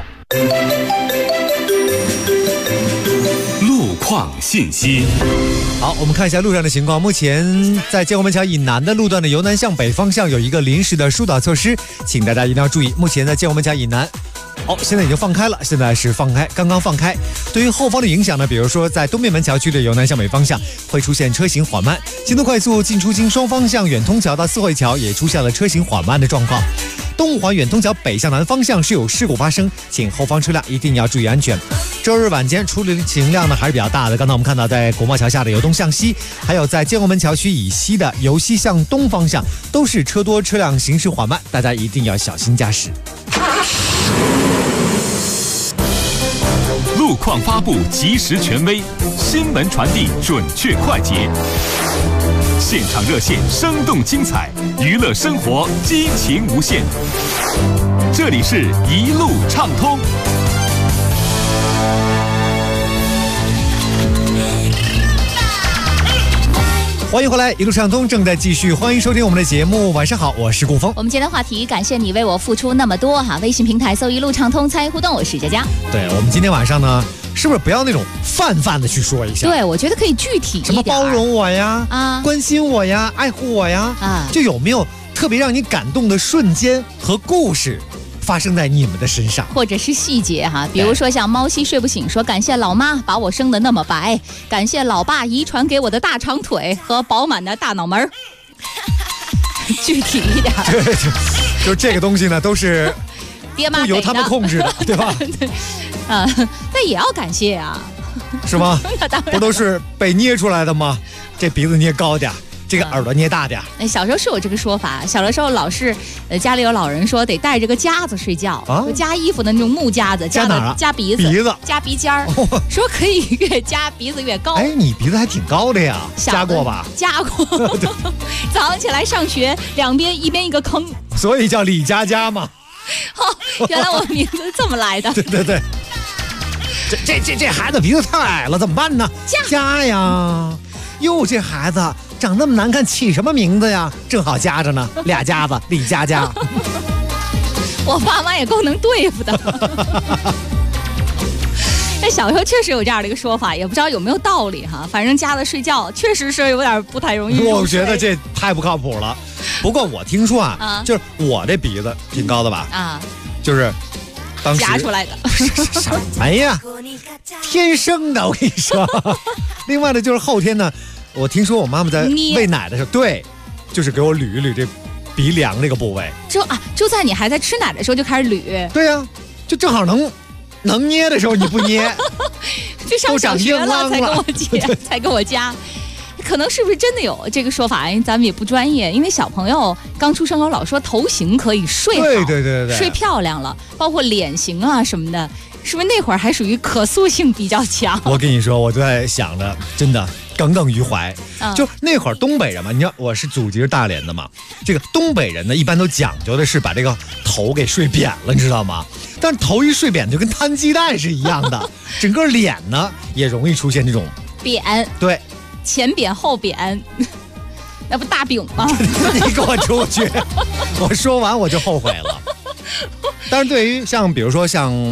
Speaker 1: 路况信息。
Speaker 7: 好，我们看一下路上的情况。目前在建国门桥以南的路段的由南向北方向有一个临时的疏导措施，请大家一定要注意。目前在建国门桥以南。现在已经放开了，现在是刚刚放开。对于后方的影响呢，比如说在东面门桥区的由南向北方向会出现车行缓慢，京东快速进出京双方向远通桥到四惠桥也出现了车行缓慢的状况。东五环远通桥北向南方向是有事故发生，请后方车辆一定要注意安全。周日晚间处理的行量呢还是比较大的，刚才我们看到在国贸桥下的由东向西，还有在建国门桥区以西的由西向东方向都是车多车辆行驶缓慢，大家一定要小心驾驶。
Speaker 1: 路况发布及时权威，新闻传递准确快捷。现场热线生动精彩，娱乐生活激情无限。这里是一路畅通。
Speaker 7: 欢迎回来，一路畅通正在继续，欢迎收听我们的节目。晚上好，我是顾峰。
Speaker 9: 我们今天的话题，感谢你为我付出那么多哈。微信平台搜一路畅通参与互动，我是佳佳。
Speaker 7: 对，我们今天晚上呢，是不是不要那种泛的去说一下？
Speaker 9: 对，我觉得可以具体一点，
Speaker 7: 什么包容我呀，关心我呀，爱护我呀，就有没有特别让你感动的瞬间和故事？发生在你们的身上，
Speaker 9: 或者是细节哈，比如说像猫西睡不醒说，感谢老妈把我生得那么白，感谢老爸遗传给我的大长腿和饱满的大脑门儿。具体一点，
Speaker 7: 对，就这个东西呢，都是
Speaker 9: 爹妈
Speaker 7: 不由他们控制的，对吧？
Speaker 9: 对，但也要感谢啊，
Speaker 7: 是吗？不都是被捏出来的吗？这鼻子捏高点，这个耳朵捏大点。
Speaker 9: 小时候是有这个说法，小的时候老是家里有老人说得带着个夹子睡觉，夹衣服的那种木夹子，
Speaker 7: 夹哪儿啊？
Speaker 9: 夹鼻子，夹鼻尖儿，说可以越夹鼻子越高。
Speaker 7: 哎，你鼻子还挺高的呀，夹过吧？
Speaker 9: 夹过。早上起来上学，两边一边一个坑，
Speaker 7: 所以叫李佳佳嘛。
Speaker 9: 原来我名字这么来的。
Speaker 7: 对对对。这孩子鼻子太矮了，怎么办呢？夹呀！哟，这孩子长那么难看，起什么名字呀？正好夹着呢，俩夹子，李佳佳。
Speaker 9: 我爸妈也够能对付的。那小时候确实有这样的一个说法，也不知道有没有道理哈。反正夹着睡觉，确实是有点不太容易入睡。
Speaker 7: 我觉得这太不靠谱了。不过我听说啊，就是我这鼻子挺高的吧？啊，就是当时
Speaker 9: 夹出来的。
Speaker 7: 什么呀？天生的，我跟你说。另外呢，就是后天呢，我听说我妈妈在喂奶的时候，对，就是给我捋一捋这鼻梁这个部位。
Speaker 9: 就在你还在吃奶的时候就开始捋。
Speaker 7: 对呀，就正好能捏的时候你不捏，
Speaker 9: 就上小学了才跟我夹。可能是不是真的有这个说法？因为咱们也不专业，因为小朋友刚出生后老说头型可以睡好，
Speaker 7: 对，
Speaker 9: 睡漂亮了，包括脸型啊什么的，是不是那会儿还属于可塑性比较强？
Speaker 7: 我跟你说，我就在想着，真的耿耿于怀。就那会儿东北人嘛，你知道我是祖籍是大连的嘛，这个东北人呢一般都讲究的是把这个头给睡扁了，你知道吗？但是头一睡扁就跟摊鸡蛋是一样的，整个脸呢也容易出现这种
Speaker 9: 扁。
Speaker 7: 对。
Speaker 9: 前扁后扁，那不大饼吗？
Speaker 7: 你给我出去！我说完我就后悔了。但是对于比如说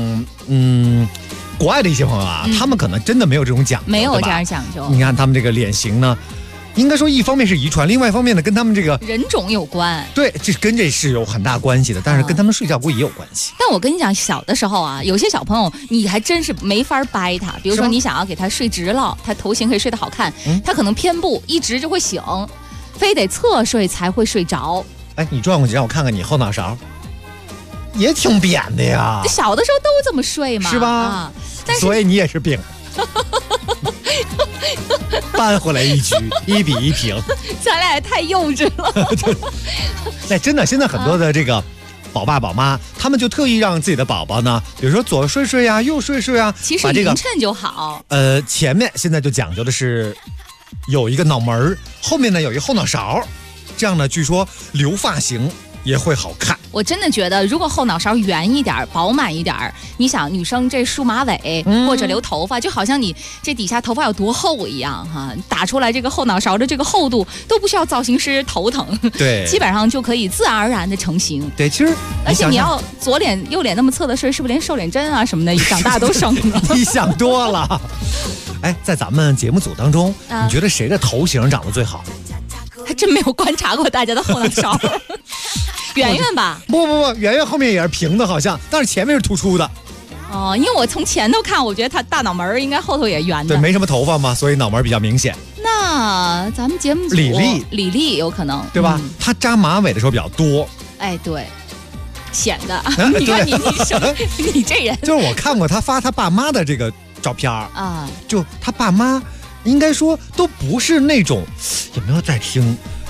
Speaker 7: 国外的一些朋友啊，他们可能真的没有这种讲究，
Speaker 9: 没有这样讲究。
Speaker 7: 你看他们这个脸型呢，应该说一方面是遗传，另外一方面呢跟他们这个
Speaker 9: 人种有关。
Speaker 7: 对，这跟这是有很大关系的，但是跟他们睡觉不也有关系？
Speaker 9: 但我跟你讲，小的时候啊，有些小朋友你还真是没法掰他。比如说你想要给他睡直了，他头型可以睡得好看，他可能偏不一直就会醒，非得侧睡才会睡着。
Speaker 7: 哎，你转过去让我看看你后脑勺，也挺扁的呀。
Speaker 9: 小的时候都这么睡嘛，
Speaker 7: 是吧？所以你也是病。扳回来一局，1比1平。
Speaker 9: 咱俩也太幼稚了。
Speaker 7: 哎，真的，现在很多的这个宝爸宝妈，他们就特意让自己的宝宝呢，比如说左睡睡呀，右睡睡啊，
Speaker 9: 其实匀称就好。
Speaker 7: 前面现在就讲究的是有一个脑门，后面呢有一个后脑勺，这样呢，据说留发型也会好看。
Speaker 9: 我真的觉得，如果后脑勺圆一点、饱满一点，你想女生这梳马尾或者留头发，就好像你这底下头发有多厚一样哈，打出来这个后脑勺的这个厚度都不需要造型师头疼，
Speaker 7: 对，
Speaker 9: 基本上就可以自然而然的成型。
Speaker 7: 对，其实
Speaker 9: 而且你要左脸右脸那么侧的睡，是不是连瘦脸针啊什么的长大都省了？
Speaker 7: 你想多了。哎，在咱们节目组当中，你觉得谁的头型长得最好？
Speaker 9: 还真没有观察过大家的后脑勺。圆圆吧？
Speaker 7: 不，圆圆后面也是平的，好像，但是前面是突出的。
Speaker 9: 哦，因为我从前头看，我觉得他大脑门应该后头也圆的。
Speaker 7: 对，没什么头发嘛，所以脑门比较明显。
Speaker 9: 那咱们节目组李丽有可能，
Speaker 7: 对吧？她扎马尾的时候比较多。
Speaker 9: 哎，对，显得。你看你这人，
Speaker 7: 就是我看过他发他爸妈的这个照片啊，就他爸妈应该说都不是那种，有没有在听？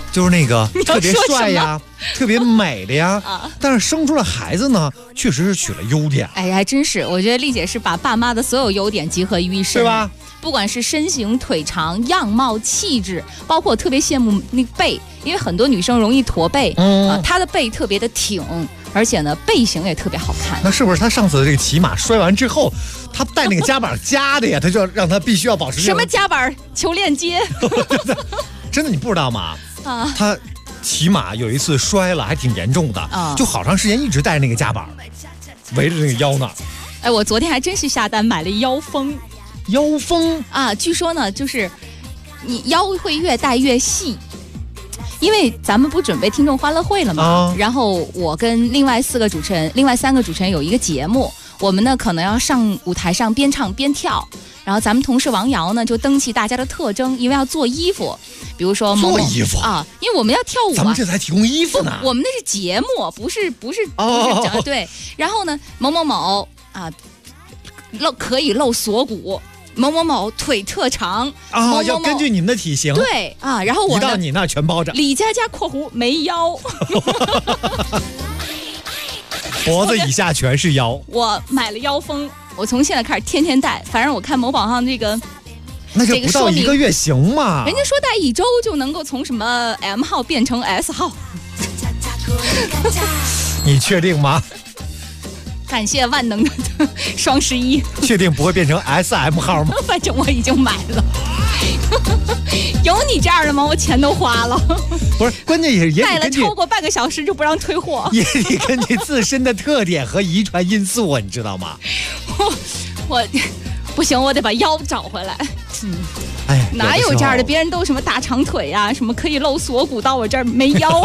Speaker 7: 就是那个特别帅呀、特别美的呀，但是生出来孩子呢，确实是取了优点。
Speaker 9: 哎，还真是，我觉得丽姐是把爸妈的所有优点集合于一身，
Speaker 7: 对吧？
Speaker 9: 不管是身形、腿长、样貌、气质，包括我特别羡慕那个背，因为很多女生容易驼背，她的背特别的挺，而且呢背型也特别好看。
Speaker 7: 那是不是她上次这个骑马摔完之后，她带那个夹板夹的呀？她就让她必须要保持
Speaker 9: 什么夹板？求链接？
Speaker 7: 真的你不知道吗？她骑马有一次摔了，还挺严重的，就好长时间一直带那个夹板围着那个腰呢。
Speaker 9: 哎，我昨天还真是下单买了腰封。
Speaker 7: 腰封
Speaker 9: 啊，据说呢，就是你腰会越戴越细，因为咱们不准备听众欢乐会了嘛。然后我跟另外3个主持人有一个节目，我们呢可能要上舞台上边唱边跳。然后咱们同事王瑶呢就登记大家的特征，因为要做衣服，比如说
Speaker 7: 做衣服
Speaker 9: 啊，因为我们要跳舞啊。
Speaker 7: 咱们这才提供衣服呢，
Speaker 9: 我们那是节目，不是对。然后呢，某某某啊，可以露锁骨。某某某腿特长
Speaker 7: 啊，要根据你们的体型。
Speaker 9: 对啊，然后我
Speaker 7: 一到你那全包着。
Speaker 9: 李佳佳（括弧没腰），
Speaker 7: 脖子以下全是腰。
Speaker 9: 我买了腰封，我从现在开始天天戴。反正我看某宝上这个，
Speaker 7: 那就不到1个月行吗？
Speaker 9: 人家说戴1周就能够从什么 M 号变成 S 号。
Speaker 7: 你确定吗？
Speaker 9: 感谢万能的双11，
Speaker 7: 确定不会变成 SM 号吗？
Speaker 9: 反正我已经买了。有你这样的吗？我钱都花了。
Speaker 7: 不是，关键也
Speaker 9: 戴了超过半个小时就不让退货，
Speaker 7: 也得根据自身的特点和遗传因素啊，你知道吗？
Speaker 9: 我不行，我得把腰找回来。
Speaker 7: 哎，
Speaker 9: 哪有这样的？别人都什么大长腿呀、什么可以露锁骨，到我这儿没腰。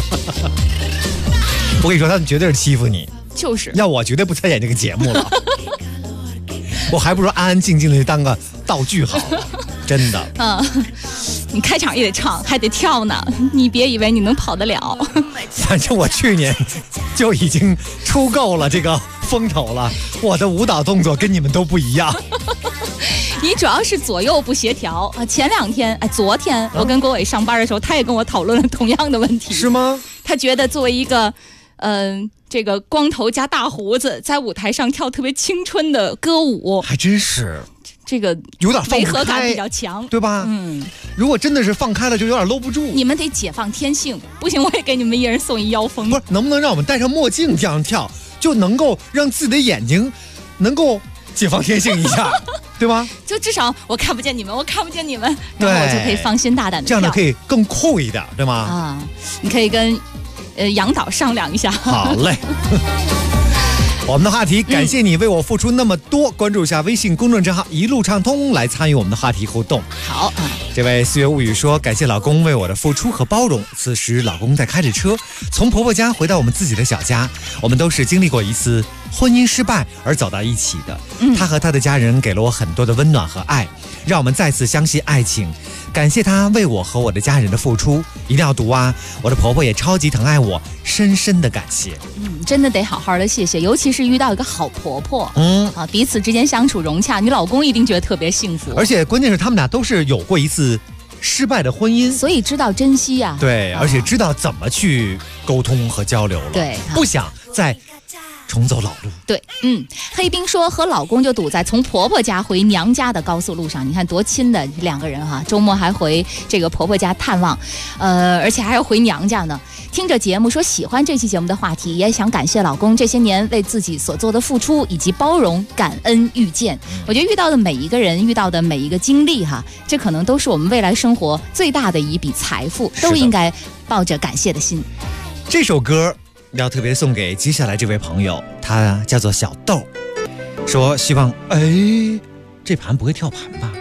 Speaker 7: 我跟你说，他们绝对是欺负你。
Speaker 9: 就是
Speaker 7: 要我绝对不参演这个节目了，我还不如安安静静的当个道具好了，真的。
Speaker 9: 你开场也得唱，还得跳呢，你别以为你能跑得了。
Speaker 7: 反正我去年就已经出够了这个风头了，我的舞蹈动作跟你们都不一样。
Speaker 9: 你主要是左右不协调啊！前2天，昨天我跟郭伟上班的时候，他也跟我讨论了同样的问题。
Speaker 7: 是吗？
Speaker 9: 他觉得作为一个，这个光头加大胡子，在舞台上跳特别青春的歌舞，
Speaker 7: 还真是
Speaker 9: 这个
Speaker 7: 有点
Speaker 9: 违和感比较强，
Speaker 7: 对吧？如果真的是放开了，就有点搂不住。
Speaker 9: 你们得解放天性，不行我也给你们一人送一腰封。
Speaker 7: 不是，能不能让我们戴上墨镜这样跳，就能够让自己的眼睛能够解放天性一下，对吗？
Speaker 9: 就至少我看不见你们，然后我就可以放心大胆的跳，
Speaker 7: 这样的可以更酷一点，对吗？
Speaker 9: 啊，你可以跟杨导商量一下。
Speaker 7: 好嘞。我们的话题，感谢你为我付出那么多，关注一下微信公众账号一路畅通来参与我们的话题互动。
Speaker 9: 好，
Speaker 7: 这位4月物语说，感谢老公为我的付出和包容。此时老公在开着车从婆婆家回到我们自己的小家，我们都是经历过一次婚姻失败而走到一起的。他和他的家人给了我很多的温暖和爱，让我们再次相信爱情。感谢他为我和我的家人的付出，一定要读啊！我的婆婆也超级疼爱我，深深的感谢。
Speaker 9: 真的得好好的谢谢，尤其是遇到一个好婆婆，彼此之间相处融洽，你老公一定觉得特别幸福。
Speaker 7: 而且关键是他们俩都是有过一次失败的婚姻，
Speaker 9: 所以知道珍惜呀。
Speaker 7: 对，而且知道怎么去沟通和交流了。
Speaker 9: 对，
Speaker 7: 不想再重走老路。
Speaker 9: 对，黑冰说和老公就堵在从婆婆家回娘家的高速路上，你看多亲的2个人哈，周末还回这个婆婆家探望，而且还要回娘家呢。听着节目说喜欢这期节目的话题，也想感谢老公这些年为自己所做的付出以及包容、感恩、遇见。我觉得遇到的每一个人，遇到的每一个经历哈，这可能都是我们未来生活最大的一笔财富，都应该抱着感谢的心。
Speaker 7: 这首歌要特别送给接下来这位朋友，他叫做小豆，说希望这盘不会跳盘吧？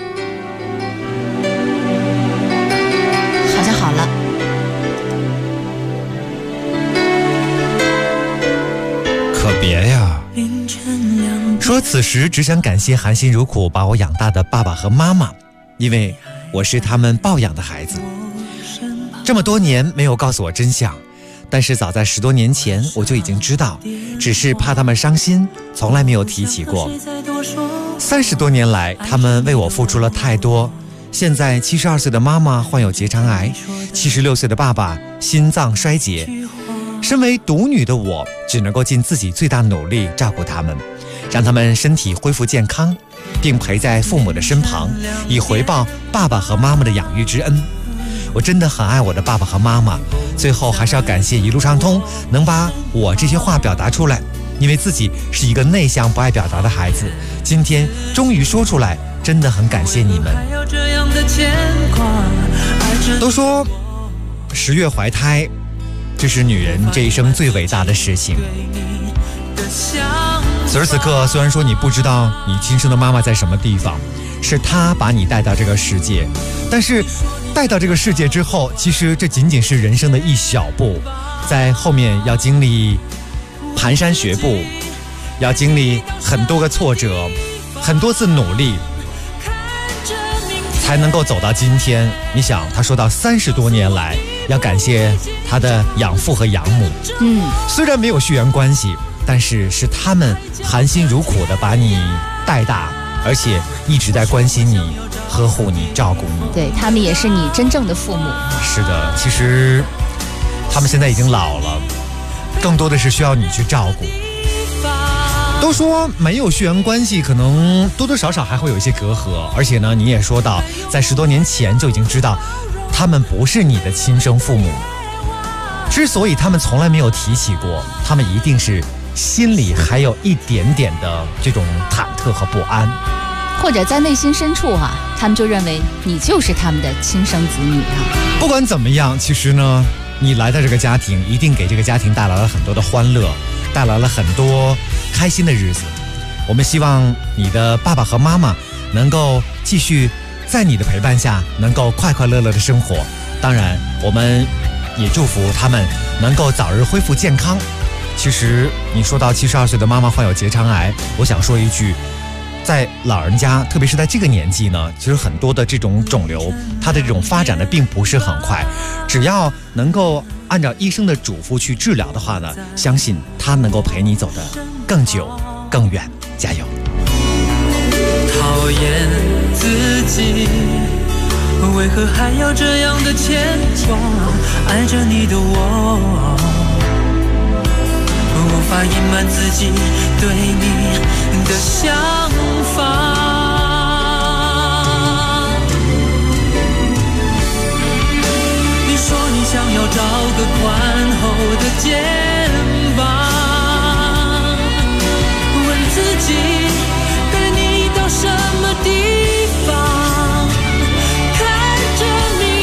Speaker 9: 好像好了。
Speaker 7: 可别呀！说此时只想感谢含辛茹苦把我养大的爸爸和妈妈，因为我是他们抱养的孩子。这么多年没有告诉我真相，但是早在10多年前我就已经知道，只是怕他们伤心，从来没有提起过。30多年来，他们为我付出了太多。现在72岁的妈妈患有结肠癌， 76岁的爸爸心脏衰竭，身为独女的我，只能够尽自己最大努力照顾他们，让他们身体恢复健康，并陪在父母的身旁，以回报爸爸和妈妈的养育之恩。我真的很爱我的爸爸和妈妈，最后还是要感谢一路畅通能把我这些话表达出来，因为自己是一个内向不爱表达的孩子，今天终于说出来，真的很感谢你们。都说10月怀胎，这是女人这一生最伟大的事情。此时此刻，虽然说你不知道你亲生的妈妈在什么地方，是她把你带到这个世界，但是带到这个世界之后，其实这仅仅是人生的一小步，在后面要经历蹒跚学步，要经历很多个挫折，很多次努力，才能够走到今天。你想，他说到30多年来要感谢他的养父和养母，虽然没有血缘关系，但是是他们含辛茹苦的把你带大，而且一直在关心你、呵护你、照顾你。
Speaker 9: 对，他们也是你真正的父母。
Speaker 7: 是的，其实他们现在已经老了，更多的是需要你去照顾。都说没有血缘关系，可能多多少少还会有一些隔阂，而且呢，你也说到，在10多年前就已经知道，他们不是你的亲生父母。之所以他们从来没有提起过，他们一定是心里还有一点点的这种忐忑和不安，
Speaker 9: 或者在内心深处他们就认为你就是他们的亲生子女
Speaker 7: 不管怎么样，其实呢，你来到这个家庭，一定给这个家庭带来了很多的欢乐，带来了很多开心的日子。我们希望你的爸爸和妈妈能够继续在你的陪伴下，能够快快乐乐的生活。当然，我们也祝福他们能够早日恢复健康。其实你说到72岁的妈妈患有结肠癌，我想说一句，在老人家，特别是在这个年纪呢，其实很多的这种肿瘤，它的这种发展的并不是很快，只要能够按照医生的嘱咐去治疗的话呢，相信他能够陪你走得更久更远。加油！
Speaker 13: 讨厌自己，为何还要这样的牵挂？爱着你的我，无法隐瞒自己对你的想法。你说你想要找个宽厚的肩膀，问自己带你到什么地方，看着明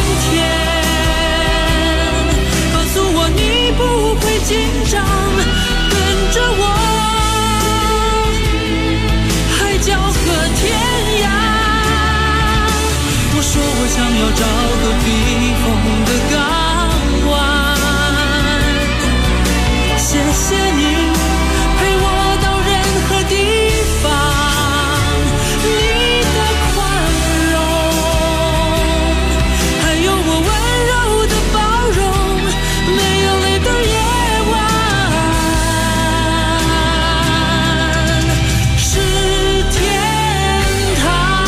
Speaker 13: 天，告诉我你不会紧张，跟着我海角和天涯。我说我想要找个避风的港湾，谢谢你陪我到任何地方，你的宽容，还有我温柔的包容，没有泪的夜晚是天堂。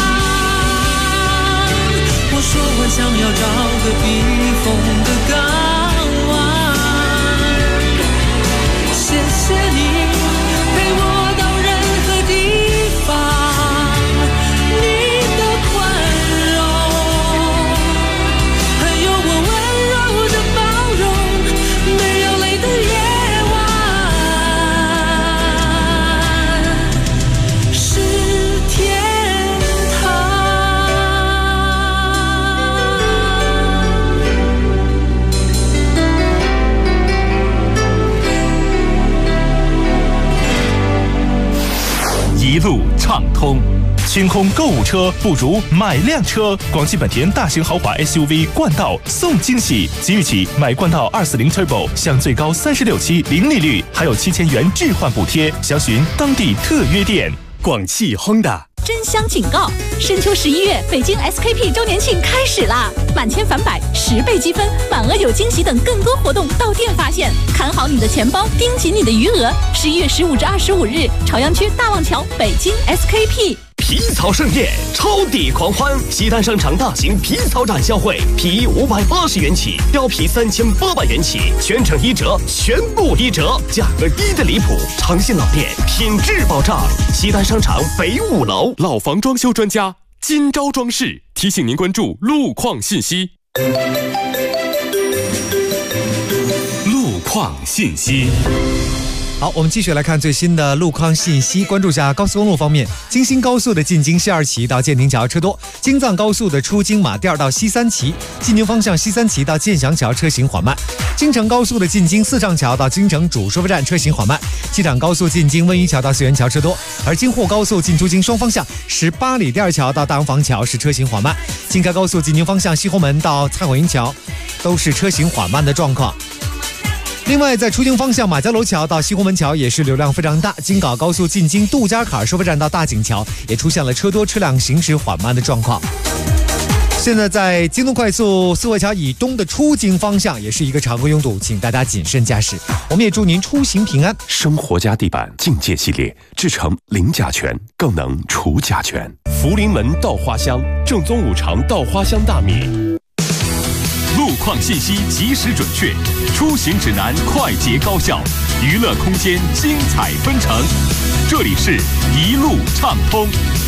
Speaker 13: 我说我想要找个避风的港湾，谢谢你陪我到任何地方，你的宽容，还有我温柔的包容，没有泪的夜晚是天堂。
Speaker 1: 一路畅通。清空购物车不如买辆车，广汽本田大型豪华 SUV 冠道送惊喜，即日起买冠道240 Turbo 享最高36期零利率，还有7000元置换补贴，详询当地特约店。
Speaker 14: 广汽 Honda。
Speaker 8: 真香警告！深秋11月，北京 SKP 周年庆开始啦！满千返百，10倍积分，满额有惊喜等更多活动到店发现。看好你的钱包，盯紧你的余额。11月15至25日，朝阳区大望桥，北京 SKP。
Speaker 14: 皮草盛宴，超抵狂欢！西单商场大型皮草展销会，皮衣580元起，貂皮3800元起，全程1折，全部1折，价格低得离谱。长信老店，品质保障。西单商场北5楼，
Speaker 4: 老房装修专家金招装饰提醒您关注路况信息。
Speaker 1: 路况信息。
Speaker 7: 好，我们继续来看最新的路况信息，关注一下高速公路方面。京新高速的进京西2旗到建亭桥车多，京藏高速的出京马甸到西3旗，进京方向西3旗到建祥桥车行缓慢。京承高速的进京四上桥到京承主收费站车行缓慢。机场高速进京温榆桥到四元桥车多，而京沪高速进出京双方向18里第2桥到大洋坊桥是车行缓慢。京开高速进京方向西红门到蔡火营桥都是车行缓慢的状况。另外，在出京方向马家楼桥到西红门桥也是流量非常大，京港高速进京杜家坎收费站到大井桥也出现了车多车辆行驶缓慢的状况。现在在京东快速四惠桥以东的出京方向也是一个常规拥堵，请大家谨慎驾驶。我们也祝您出行平安。
Speaker 4: 生活家地板境界系列制成零甲醛，更能除甲醛。
Speaker 14: 福临门稻花香，正宗5常稻花香大米。
Speaker 1: 路况信息及时准确，出行指南快捷高效，娱乐空间精彩纷呈。这里是一路畅通。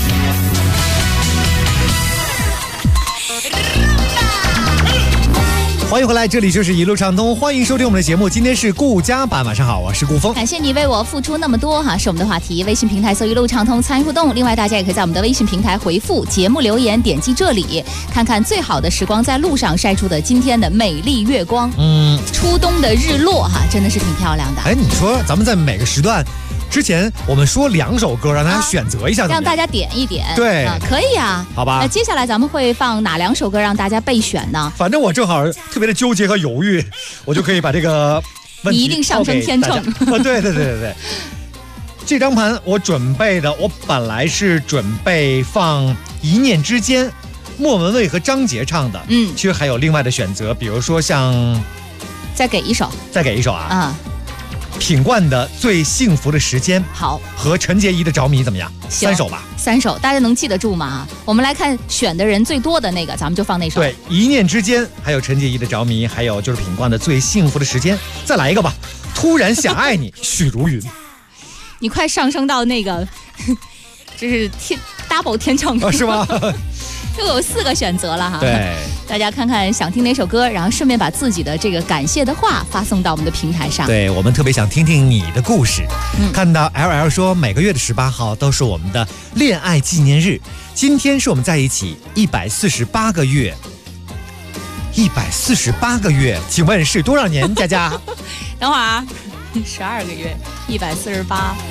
Speaker 7: 欢迎回来，这里就是一路畅通，欢迎收听我们的节目。今天是顾家版，晚上好，我是顾峰。
Speaker 9: 感谢你为我付出那么多哈，是我们的话题。微信平台搜一路畅通参与互动，另外大家也可以在我们的微信平台回复节目留言，点击这里看看最好的时光在路上晒出的今天的美丽月光。初冬的日落哈，真的是挺漂亮的。
Speaker 7: 哎，你说咱们在每个时段之前我们说2首歌，让大家选择一下，
Speaker 9: 让大家点一点。
Speaker 7: 对
Speaker 9: 可以啊，
Speaker 7: 好吧。
Speaker 9: 那接下来咱们会放哪2首歌让大家备选呢？
Speaker 7: 反正我正好特别的纠结和犹豫，我就可以把这个问题
Speaker 9: 你一定上升天秤。
Speaker 7: 对。这张盘我准备的，我本来是准备放《一念之间》，莫文蔚和张杰唱的。其实还有另外的选择，比如说像
Speaker 9: 再给一首啊。
Speaker 7: 品冠的最幸福的时间，
Speaker 9: 好，
Speaker 7: 和陈洁仪的着迷怎么样？3首吧
Speaker 9: ，3首，大家能记得住吗？我们来看选的人最多的那个，咱们就放那首。
Speaker 7: 对，一念之间，还有陈洁仪的着迷，还有就是品冠的最幸福的时间。再来一个吧，突然想爱你，许茹芸。
Speaker 9: 你快上升到那个，这是double 天秤
Speaker 7: 是吗？
Speaker 9: 又有4个选择了哈。
Speaker 7: 对，
Speaker 9: 大家看看想听哪首歌，然后顺便把自己的这个感谢的话发送到我们的平台上。
Speaker 7: 对，我们特别想听听你的故事。看到 LL 说每个月的18号都是我们的恋爱纪念日，今天是我们在一起148个月。148个月，请问是多少年？佳佳，
Speaker 9: 等会儿啊，12个月，148，7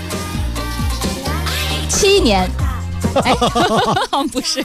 Speaker 9: 年。哎，不是。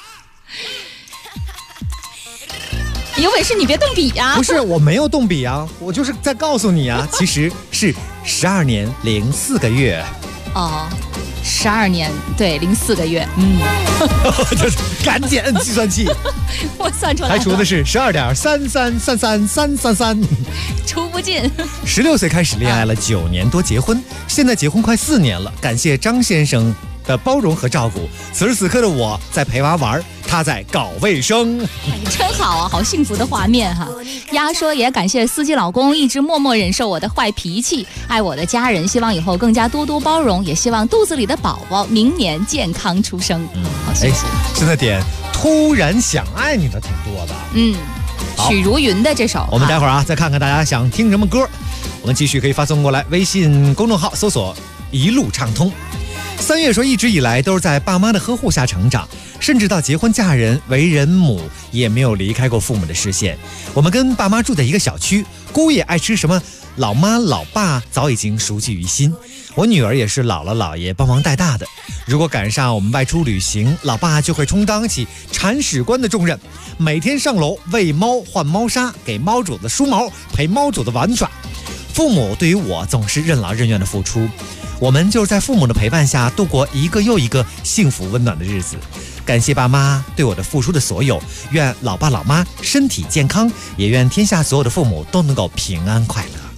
Speaker 9: 有本事你别动笔啊！
Speaker 7: 不是，我没有动笔啊，我就是在告诉你啊，其实是12年04个月。
Speaker 9: 哦，12年对04个月，
Speaker 7: 赶紧摁计算器，
Speaker 9: 我算出来了，
Speaker 7: 排除的是12.3333333，
Speaker 9: 出不进。
Speaker 7: 16岁开始恋爱了，9年多结婚，现在结婚快4年了，感谢张先生的包容和照顾。此时此刻的我在陪娃玩，他在搞卫生。
Speaker 9: 真好啊，好幸福的画面哈。丫说也感谢司机老公一直默默忍受我的坏脾气，爱我的家人，希望以后更加多多包容，也希望肚子里的宝宝明年健康出生。好幸福。
Speaker 7: 现在点突然想爱你的挺多的。
Speaker 9: 许茹芸的这首，
Speaker 7: 我们待会儿再看看大家想听什么歌，我们继续可以发送过来，微信公众号搜索一路畅通。3月说一直以来都是在爸妈的呵护下成长，甚至到结婚嫁人为人母也没有离开过父母的视线。我们跟爸妈住在一个小区，姑爷爱吃什么，老妈老爸早已经熟记于心。我女儿也是姥姥姥爷帮忙带大的，如果赶上我们外出旅行，老爸就会充当起铲屎官的重任，每天上楼喂猫换猫砂，给猫主子梳毛，陪猫主子玩耍。父母对于我总是任劳任怨的付出，我们就是在父母的陪伴下度过一个又一个幸福温暖的日子。感谢爸妈对我的付出的所有，愿老爸老妈身体健康，也愿天下所有的父母都能够平安快乐。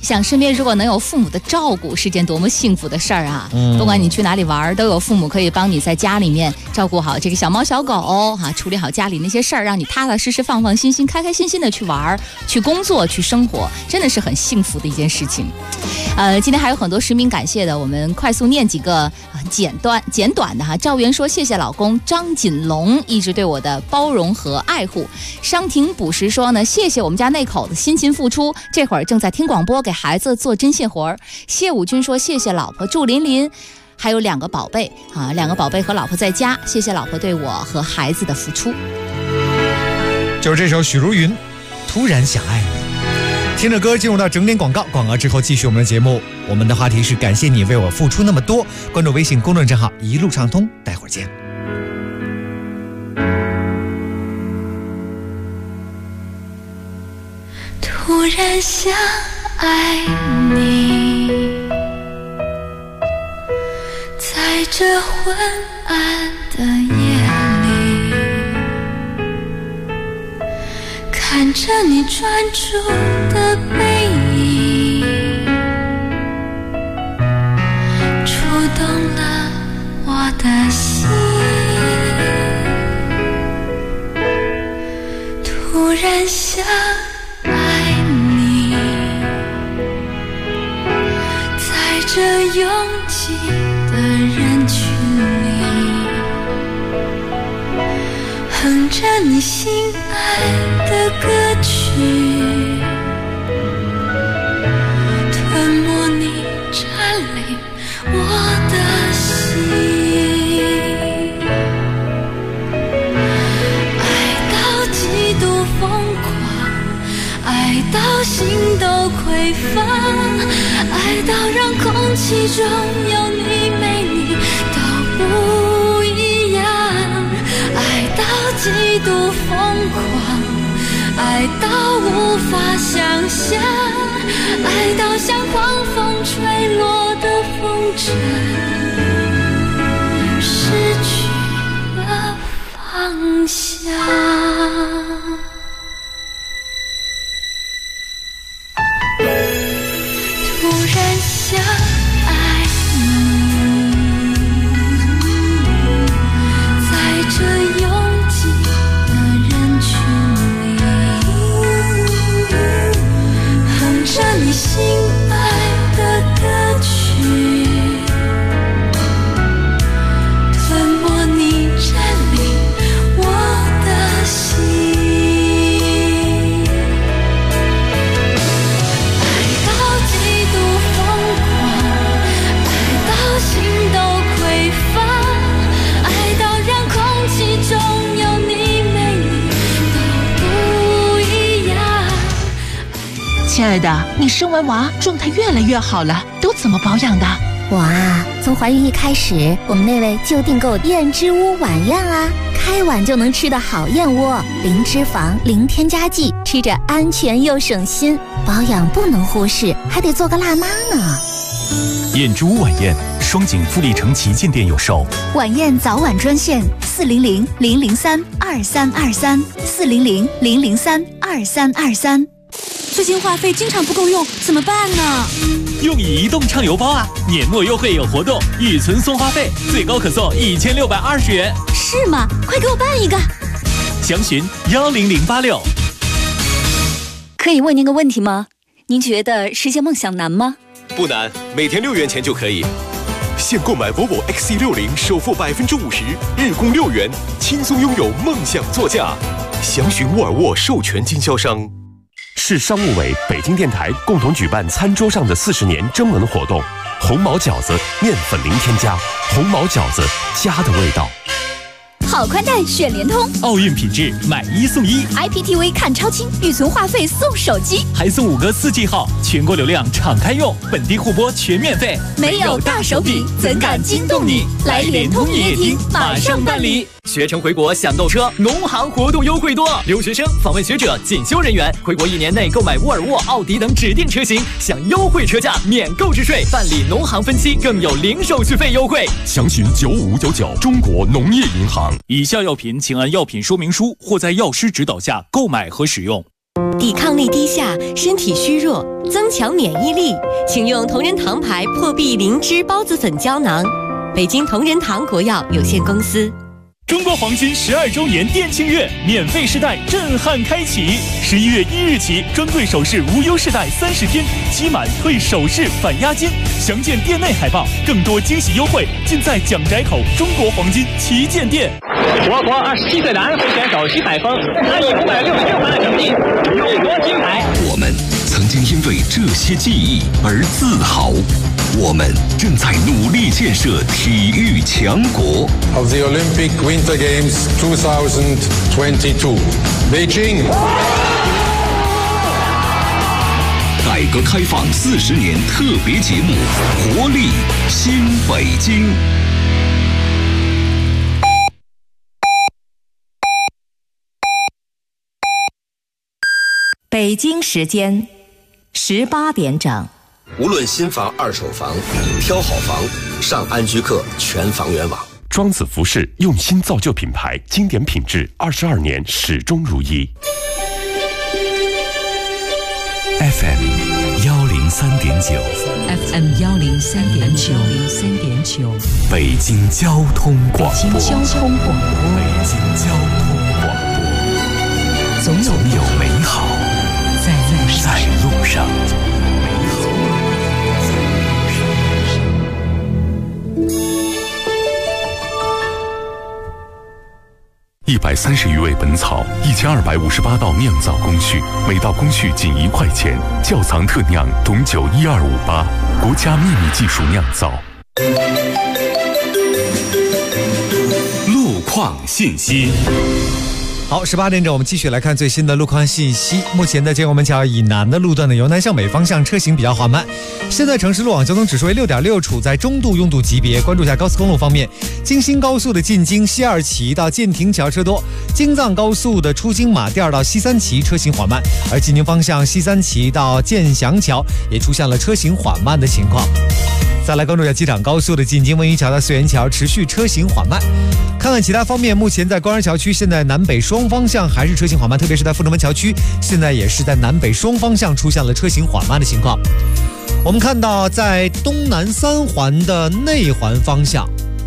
Speaker 9: 想身边如果能有父母的照顾，是件多么幸福的事儿啊！不管你去哪里玩，都有父母可以帮你在家里面照顾好这个小猫小狗处理好家里那些事儿，让你踏踏实实、放放心心、开开心心的去玩、去工作、去生活，真的是很幸福的一件事情。今天还有很多实名感谢的，我们快速念几个简短的哈。赵元说：谢谢老公张锦龙一直对我的包容和爱护。商婷捕食说呢，谢谢我们家那口子辛勤付出，这会儿正在听广播给孩子做针线活儿。谢武军说：谢谢老婆祝琳琳，还有2个宝贝2个宝贝和老婆在家，谢谢老婆对我和孩子的付出。
Speaker 7: 就是这首许茹芸《突然想爱你》。听着歌进入到整点广告，广告之后继续我们的节目。我们的话题是感谢你为我付出那么多，关注微信公众账号一路畅通，待会儿见。
Speaker 20: 突然想爱你，在这昏暗的夜里，看着你专注的背影，触动了我的心。突然想爱你，在这拥挤的人群里，哼着你心爱的歌曲，吞没你占领我的心。爱到极度疯狂，爱到心都匮乏，爱到让空气中有你没你都不一样，爱到极度疯狂，爱到无法想象，爱到像狂风吹落的风筝，失去了方向。突然想爱你，在这拥挤的人群里，哼着你心爱的歌曲，吞没你占领我的心。
Speaker 10: 亲爱的，你生完娃状态越来越好了，都怎么保养的？
Speaker 11: 我啊，从怀孕一开始，我们那位就订购燕之屋晚宴啊，开碗就能吃的好燕窝，零脂肪，零添加剂，吃着安全又省心。保养不能忽视，还得做个辣妈呢。
Speaker 1: 燕之屋晚宴，双井富力城旗舰店有售。
Speaker 2: 晚宴早晚专线400-003-2323，400-003-2323。
Speaker 8: 最近话费经常不够用，怎么办呢？
Speaker 1: 用移动畅游包啊，年末优惠有活动，预存送话费，最高可送1620元。
Speaker 8: 是吗？快给我办一个！
Speaker 1: 详询10086。
Speaker 2: 可以问您个问题吗？您觉得实现梦想难吗？
Speaker 14: 不难，每天6元钱就可以。现购买 Volvo XC60，首付50%，日供6元，轻松拥有梦想座驾。详询沃尔沃授权经销商。市商务委、北京电台共同举办餐桌上的40年征文活动，红毛饺子面粉零添加，红毛饺子家的味道。
Speaker 8: 好宽带选联通，
Speaker 1: 奥运品质买1送1
Speaker 8: ，IPTV 看超清，预存话费送手机，
Speaker 1: 还送5个4G 号，全国流量敞开用，本地互播全免费。
Speaker 8: 没有大手笔，怎敢惊动你？来联通营业厅马上办理。
Speaker 14: 学成回国享购车，农行活动优惠多。留学生、访问学者、进修人员回国1年内购买沃尔沃、奥迪等指定车型，享优惠车价，免购置税，办理农行分期，更有零手续费优惠。
Speaker 4: 详询9599中国农业银行。
Speaker 1: 以下药品请按药品说明书或在药师指导下购买和使用。
Speaker 21: 抵抗力低下、身体虚弱，增强免疫力，请用同仁堂牌破壁灵芝孢子粉胶囊。北京同仁堂国药有限公司。
Speaker 1: 中国黄金12周年店庆月，免费试戴震撼开启。11月1日起，专柜首饰无忧试戴30天，期满退首饰返押金。详见店内海报，更多惊喜优惠尽在蒋宅口中国黄金旗舰店。
Speaker 6: 我国27岁男会选手徐海峰，他以566分的成绩勇夺金牌。
Speaker 15: 我们曾经因为这些记忆而自豪。我们正在努力建设体育强国。
Speaker 12: Of the Olympic Winter Games 2022, Beijing。
Speaker 15: 改革开放40年特别节目《活力新北京》。
Speaker 2: 北京时间18点整。
Speaker 14: 无论新房、二手房，挑好房，上安居客全房源网。
Speaker 4: 庄子服饰用心造就品牌，经典品质，22年始终如一。
Speaker 3: FM 103.9
Speaker 2: FM 103.9
Speaker 3: 北京交通广播。
Speaker 2: 北京交通广播。总有美好在路上。
Speaker 5: 130余味本草，1258道酿造工序，每道工序仅1块钱。窖藏特酿董酒12588，国家秘密技术酿造。
Speaker 1: 路况信息。
Speaker 7: 好，18点整，我们继续来看最新的路况信息。目前的建国门桥以南的路段呢，由南向北方向车行比较缓慢。现在城市路网交通指数为6.6，处在中度拥堵级别。关注一下高速公路方面，京新高速的进京西二旗到建亭桥车多，京藏高速的出京马甸到西三旗车行缓慢，而进京方向西三旗到建祥桥也出现了车行缓慢的情况。再来关注一下机场高速的进京温榆桥到淞源桥持续车行缓慢。看看其他方面，目前在官园桥区现在南北双方向还是车行缓慢，特别是在阜成门桥区现在也是在南北双方向出现了车行缓慢的情况。我们看到在东南3环的内环方向，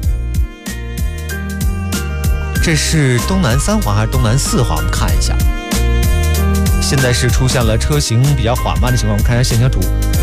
Speaker 7: 这是东南3环还是东南4环？我们看一下，现在是出现了车行比较缓慢的情况。我们看一下线条图，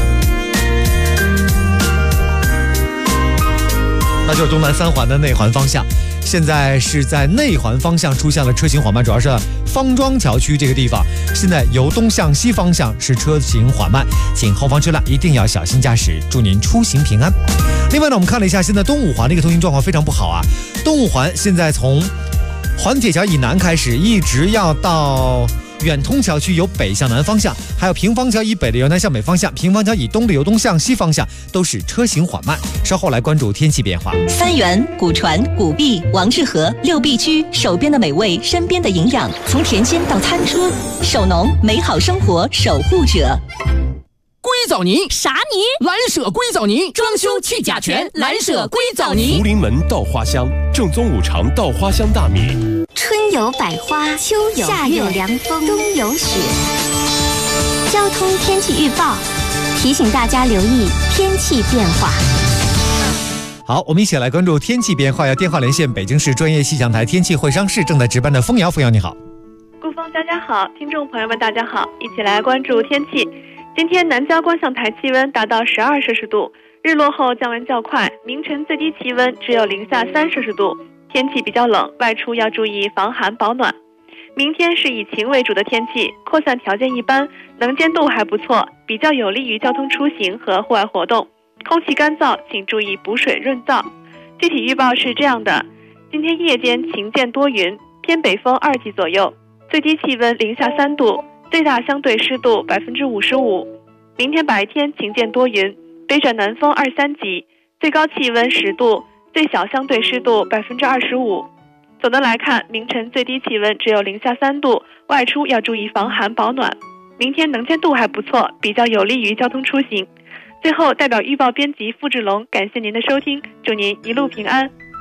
Speaker 7: 那就是东南3环的内环方向，现在是在内环方向出现了车行缓慢，主要是方庄桥区这个地方，现在由东向西方向是车行缓慢，请后方车辆一定要小心驾驶，祝您出行平安。另外呢，我们看了一下现在东五环的一个通行状况非常不好啊，东五环现在从环铁桥以南开始，一直要到远通桥区由北向南方向，还有平房桥以北的由南向北方向，平房桥以东的由东向西方向都是车行缓慢。稍后来关注天气变化。
Speaker 2: 三元、古传、古碧、王致和6必居，手边的美味，身边的营养，从甜心到餐桌，手农美好生活守护者。
Speaker 23: 硅藻泥
Speaker 8: 啥泥？
Speaker 23: 蓝舍硅藻泥，装修去甲醛，蓝舍硅藻泥。
Speaker 4: 福临门稻花香，正宗五常稻花香大米。
Speaker 11: 春有百花，秋有夏有凉风，冬有雪。交通天气预报提醒大家留意天气变化。
Speaker 7: 好，我们一起来关注天气变化，要电话连线北京市专业气象台天气会商室正在值班的枫瑶。枫瑶你好。
Speaker 24: 顾峰佳佳好，听众朋友们大家好，一起来关注天气。今天南郊观象台气温达到12摄氏度，日落后降温较快，凌晨最低气温只有零下3摄氏度，天气比较冷，外出要注意防寒保暖。明天是以晴为主的天气，扩散条件一般，能见度还不错，比较有利于交通出行和户外活动。空气干燥，请注意补水润燥。具体预报是这样的：今天夜间晴间多云，偏北风2级左右，最低气温零下3度，最大相对湿度55%。明天白天晴间多云，北转南风2-3级，最高气温10度，最小相对湿度25%。总的来看，凌晨最低气温只有零下3度，外出要注意防寒保暖。明天能见度还不错，比较有利于交通出行。最后，代表预报编辑付志龙感谢您的收听，祝您一路平安。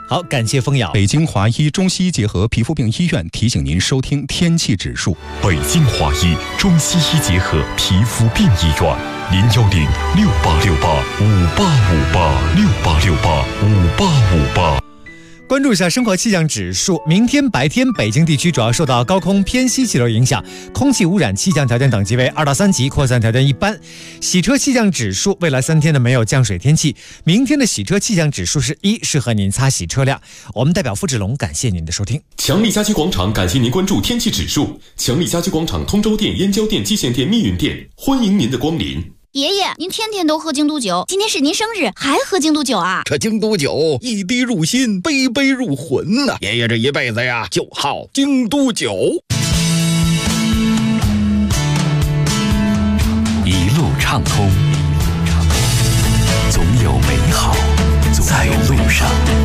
Speaker 7: 好，感谢蜂咬。
Speaker 22: 北京华医中西医结合皮肤病医院提醒您收听天气指数。
Speaker 1: 北京华医中西医结合皮肤病医院，0106868585868685858。
Speaker 7: 关注一下生活气象指数。明天白天，北京地区主要受到高空偏西气流影响，空气污染气象条件等级为2到3级，扩散条件一般。洗车气象指数，未来3天的没有降水天气。明天的洗车气象指数是1，适合您擦洗车辆。我们代表付志龙感谢您的收听。
Speaker 4: 强力家居广场感谢您关注天气指数。强力家居广场通州店、燕郊店、蓟县店、密云店，欢迎您的光临。
Speaker 16: 爷爷，您天天都喝京都酒，今天是您生日，还喝京都酒啊？
Speaker 17: 这京都酒一滴入心，杯杯入魂呐！爷爷这一辈子呀，就好京都酒。
Speaker 3: 一路畅通，总有美好在路上。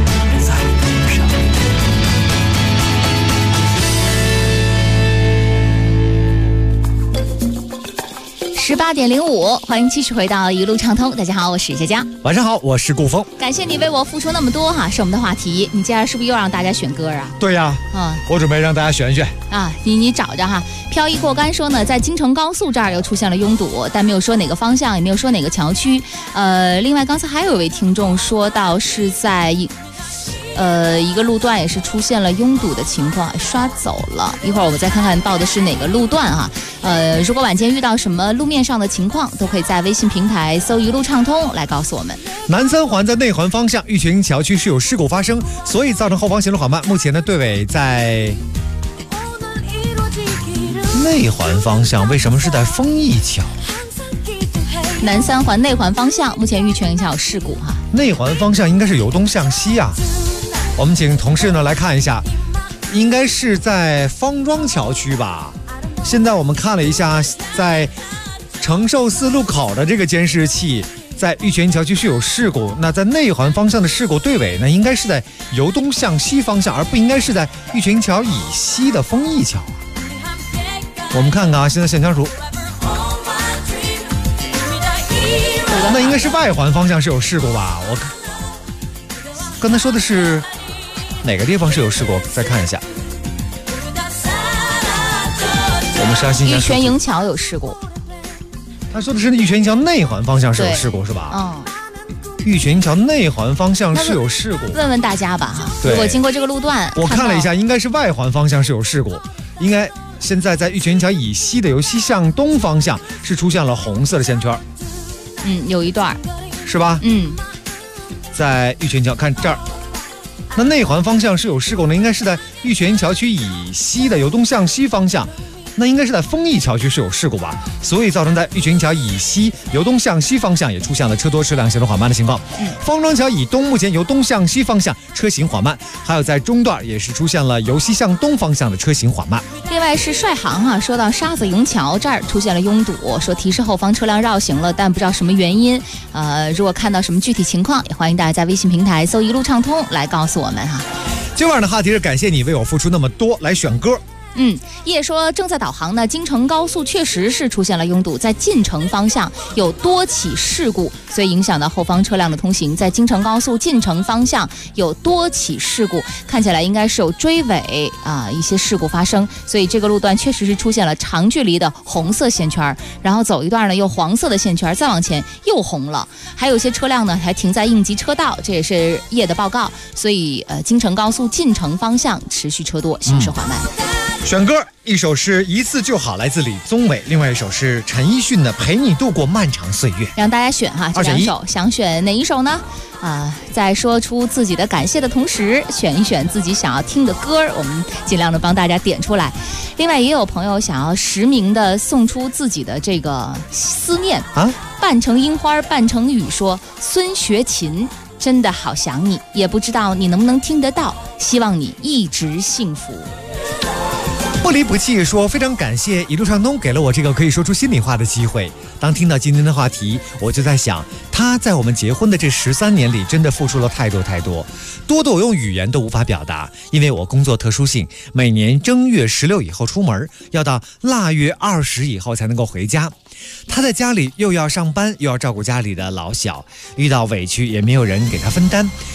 Speaker 9: 18点05，欢迎继续回到一路畅通。大家好，我是佳佳。
Speaker 7: 晚上好，我是顾峰。
Speaker 9: 感谢你为我付出那么多哈，是我们的话题。你接下来是不是又让大家选歌啊？
Speaker 7: 对呀，我准备让大家选
Speaker 9: 啊。你找着哈。飘逸过干说呢，在京承高速这儿又出现了拥堵，但没有说哪个方向，也没有说哪个桥区。另外刚才还有一位听众说到是在一个路段也是出现了拥堵的情况，刷走了。一会儿我们再看看到的是哪个路段哈。如果晚间遇到什么路面上的情况，都可以在微信平台搜一路畅通来告诉我们。
Speaker 7: 南三环在内环方向玉泉桥区是有事故发生，所以造成后方行驶缓慢。目前的队尾在内环方向，为什么是在丰益桥？
Speaker 9: 南三环内环方向，目前玉泉桥有事故哈。
Speaker 7: 内环方向应该是由东向西啊。我们请同事呢来看一下，应该是在方庄桥区吧。现在我们看了一下，在承寿寺路口的这个监视器，在玉泉桥区是有事故。那在内环方向的事故队尾呢，应该是在由东向西方向，而不应该是在玉泉桥以西的丰益桥啊。我们看看啊，现在线条图，那应该是外环方向是有事故吧？我刚才说的是哪个地方是有事故？再看一下。我们刷新一下。
Speaker 9: 玉泉营桥有事故。
Speaker 7: 他说的是玉泉营桥内环方向是有事故是吧？玉泉营桥内环方向是有事故。
Speaker 9: 问问大家吧哈，如果经过这个路段，
Speaker 7: 我看了一下，应该是外环方向是有事故，应该现在在玉泉营桥以西的由西向东方向是出现了红色的线圈。
Speaker 9: 有一段，
Speaker 7: 是吧？在玉泉桥看这儿。那内环方向是有事故呢，应该是在玉泉桥区以西的由东向西方向，那应该是在丰益桥区是有事故吧，所以造成在玉泉桥以西由东向西方向也出现了车多车辆行驶缓慢的情况。方庄桥以东目前由东向西方向车行缓慢，还有在中段也是出现了由西向东方向的车行缓慢。
Speaker 9: 另外是帅航说到沙子营桥这儿出现了拥堵，说提示后方车辆绕行了，但不知道什么原因。如果看到什么具体情况，也欢迎大家在微信平台搜一路畅通来告诉我们哈。
Speaker 7: 今晚的话题是感谢你为我付出那么多，来选歌。
Speaker 9: 叶说正在导航呢，京承高速确实是出现了拥堵，在进城方向有多起事故，所以影响到后方车辆的通行。在京承高速进城方向有多起事故，看起来应该是有追尾一些事故发生，所以这个路段确实是出现了长距离的红色线圈，然后走一段呢又黄色的线圈，再往前又红了，还有些车辆呢还停在应急车道，这也是叶的报告，所以京承高速进城方向持续车多，行驶缓慢。
Speaker 7: 选歌，一首是一次就好，来自李宗伟；另外一首是陈奕迅的《陪你度过漫长岁月》。
Speaker 9: 让大家选哈，这两首想选哪一首呢？在说出自己的感谢的同时，选一选自己想要听的歌，我们尽量的帮大家点出来。另外也有朋友想要实名的送出自己的这个思念半成樱花半成雨，说孙学勤真的好想你，也不知道你能不能听得到，希望你一直幸福。
Speaker 7: 不离不弃说非常感谢一路畅通给了我这个可以说出心里话的机会。当听到今天的话题，我就在想，他在我们结婚的这13年里真的付出了太多太多，多的我用语言都无法表达。因为我工作特殊性，每年正月16以后出门，要到腊月20以后才能够回家。他在家里又要上班，又要照顾家里的老小，遇到委屈也没有人给他分担。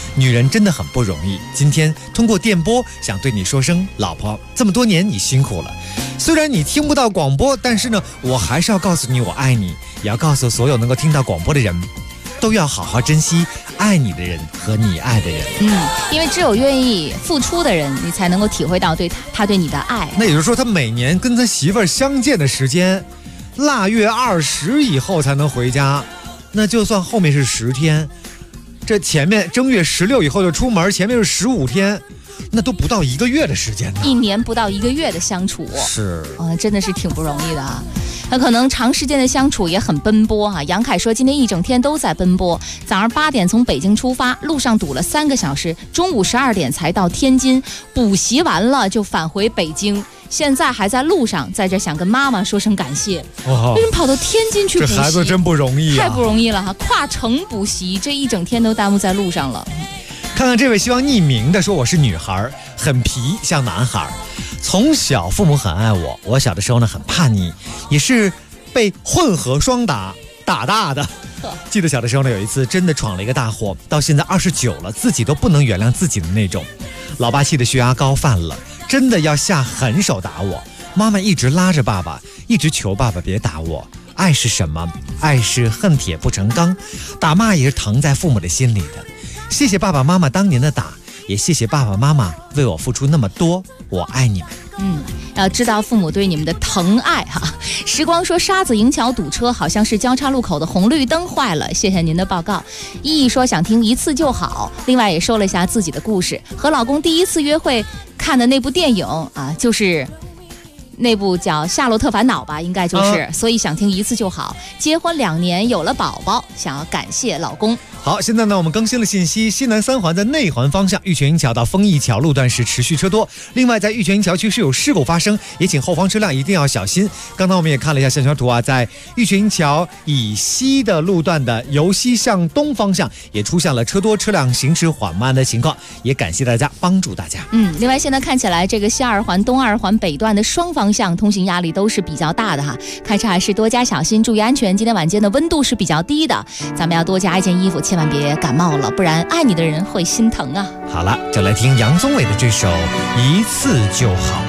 Speaker 7: 女人真的很不容易。今天通过电波想对你说声，老婆，这么多年你辛苦了。虽然你听不到广播，但是呢，我还是要告诉你我爱你，也要告诉所有能够听到广播的人，都要好好珍惜爱你的人和你爱的人。
Speaker 9: 因为只有愿意付出的人，你才能够体会到他对你的爱。
Speaker 7: 那也就是说，他每年跟他媳妇儿相见的时间，腊月20以后才能回家，那就算后面是10天，这前面正月16以后就出门，前面是15天，那都不到1个月的时间呢。
Speaker 9: 1年不到1个月的相处，
Speaker 7: 是，
Speaker 9: 真的是挺不容易的啊。那可能长时间的相处也很奔波啊。杨凯说，今天一整天都在奔波，早上8点从北京出发，路上堵了3个小时，中午12点才到天津，补习完了就返回北京。现在还在路上，在这想跟妈妈说声感谢。为什么跑到天津去补习？
Speaker 7: 这孩子真不容易啊，
Speaker 9: 太不容易了哈！跨城补习，这一整天都耽误在路上了。
Speaker 7: 看看这位希望匿名的说，我是女孩，很皮，像男孩。从小父母很爱我，我小的时候呢很叛逆，也是被混合双打大的。记得小的时候呢，有一次真的闯了一个大祸，到现在29了，自己都不能原谅自己的那种。老爸气的血压高犯了，真的要下狠手打我。妈妈一直拉着爸爸，一直求爸爸别打我。爱是什么？爱是恨铁不成钢，打骂也是疼在父母的心里的。谢谢爸爸妈妈当年的打，也谢谢爸爸妈妈为我付出那么多，我爱你们。
Speaker 9: 要知道父母对你们的疼爱哈。时光说，沙子营桥堵车，好像是交叉路口的红绿灯坏了。谢谢您的报告。依依说想听一次就好，另外也说了一下自己的故事，和老公第一次约会看的那部电影啊，就是那部叫《夏洛特烦恼》吧，应该就是，所以想听一次就好。结婚2年，有了宝宝，想要感谢老公。
Speaker 7: 好，现在呢，我们更新了信息，西南3环在内环方向玉泉营桥到丰益桥路段是持续车多，另外在玉泉营桥区是有事故发生，也请后方车辆一定要小心。刚才我们也看了一下线圈图啊，在玉泉营桥以西的路段的由西向东方向也出现了车多车辆行驶缓慢的情况，也感谢大家，帮助大家。
Speaker 9: 另外现在看起来这个西2环东2环北段的双方向通行压力都是比较大的哈，开车还是多加小心，注意安全。今天晚间的温度是比较低的，咱们要多加一件衣服，千万别感冒了，不然爱你的人会心疼啊。
Speaker 7: 好了，就来听杨宗纬的这首《一次就好》。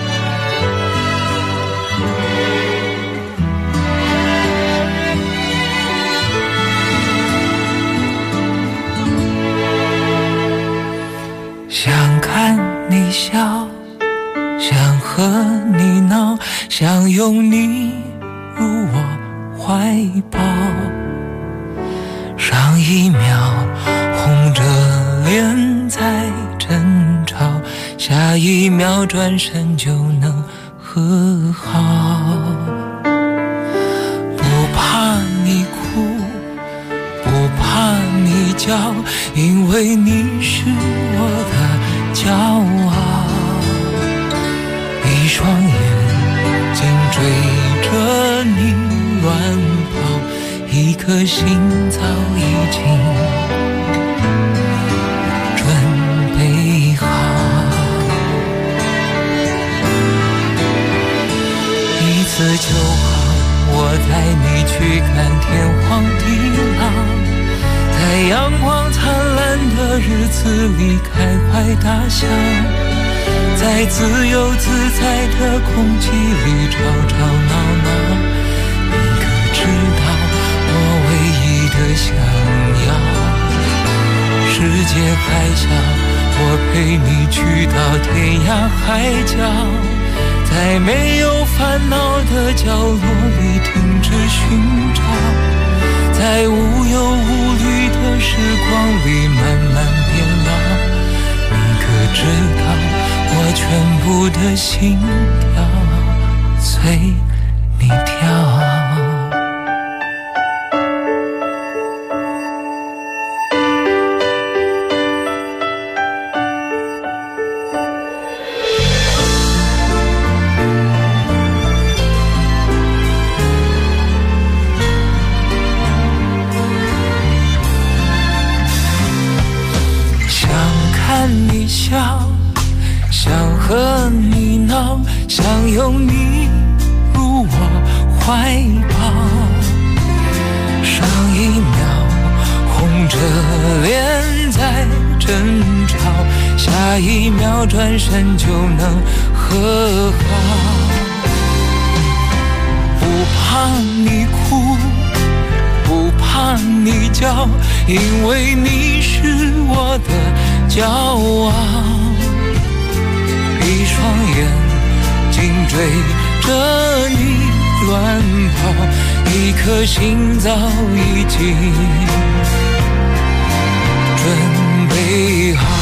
Speaker 13: 想看你笑，想和你闹，想拥你入我怀抱，上一秒红着脸在争吵，下一秒转身就能和好。不怕你哭，不怕你叫，因为你是我的骄傲。一双眼睛追着你乱跑，一颗心早已经准备好。一次就好，我带你去看天荒地老，在阳光灿烂的日子里开怀大笑，在自由自在的空气里吵吵闹闹。你可知道我唯一的想要，世界还小，我陪你去到天涯海角，在没有烦恼的角落里停止寻找，在无忧无虑的时光里慢慢变老。你可知道我全部的心跳随你跳。你笑，想和你闹，想拥你入我怀抱，上一秒红着脸在争吵，下一秒转身就能和好。不怕你哭，不怕你叫，因为你是我的骄傲。闭双眼紧追着你乱跑，一颗心早已经准备好。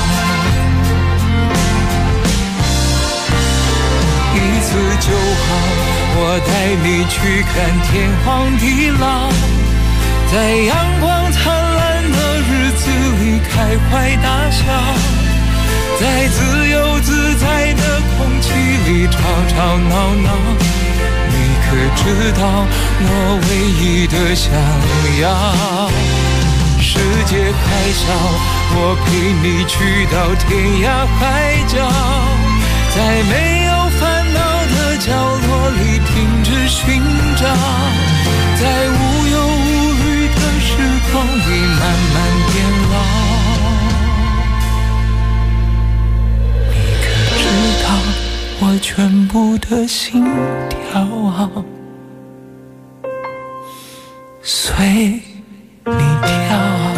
Speaker 13: 一次就好，我带你去看天荒地老，在阳光灿烂的日子里开怀大笑，在自由自在的空气里吵吵闹闹。你可知道我唯一的想要？世界还小，我陪你去到天涯海角，在没有烦恼的角落里停止寻找，在无忧无虑的时光里慢慢变老。我全部的心跳随你跳。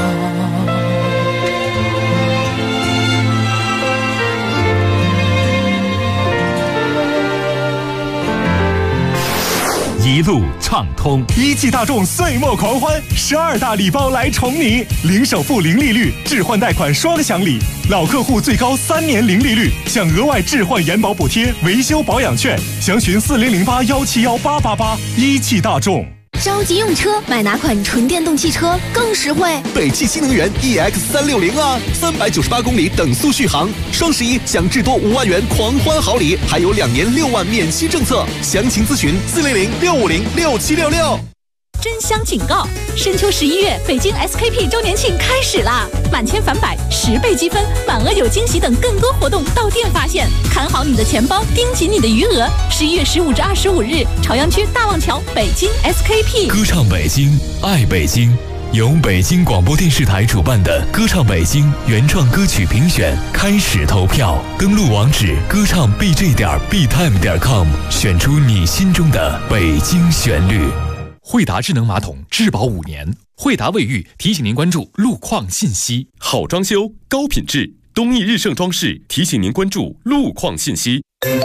Speaker 1: 一路畅通，
Speaker 3: 一汽大众岁末狂欢，12大礼包来宠你，零首付零利率，置换贷款双享礼，老客户最高3年零利率，享额外置换延保补贴、维修保养券，详询4008171888。一汽大众。
Speaker 10: 着急用车，买哪款纯电动汽车更实惠？
Speaker 14: 北汽新能源 EX360啊，398公里等速续航，双11享至多5万元狂欢好礼，还有2年6万免息政策，详情咨询400-650-6766。
Speaker 8: 真香警告！深秋11月，北京 SKP 周年庆开始啦！满千返百，10倍积分，满额有惊喜等更多活动到店发现。看好你的钱包，盯紧你的余额。11月15至25日，朝阳区大望桥北京 SKP。
Speaker 5: 歌唱北京，爱北京。由北京广播电视台主办的歌唱北京原创歌曲评选开始投票，登录网址歌唱 bj.btime.com， 选出你心中的北京旋律。
Speaker 4: 惠达智能马桶质保5年，惠达卫浴提醒您关注路况信息。好装修，高品质，东益日盛装饰提醒您关注路况信息。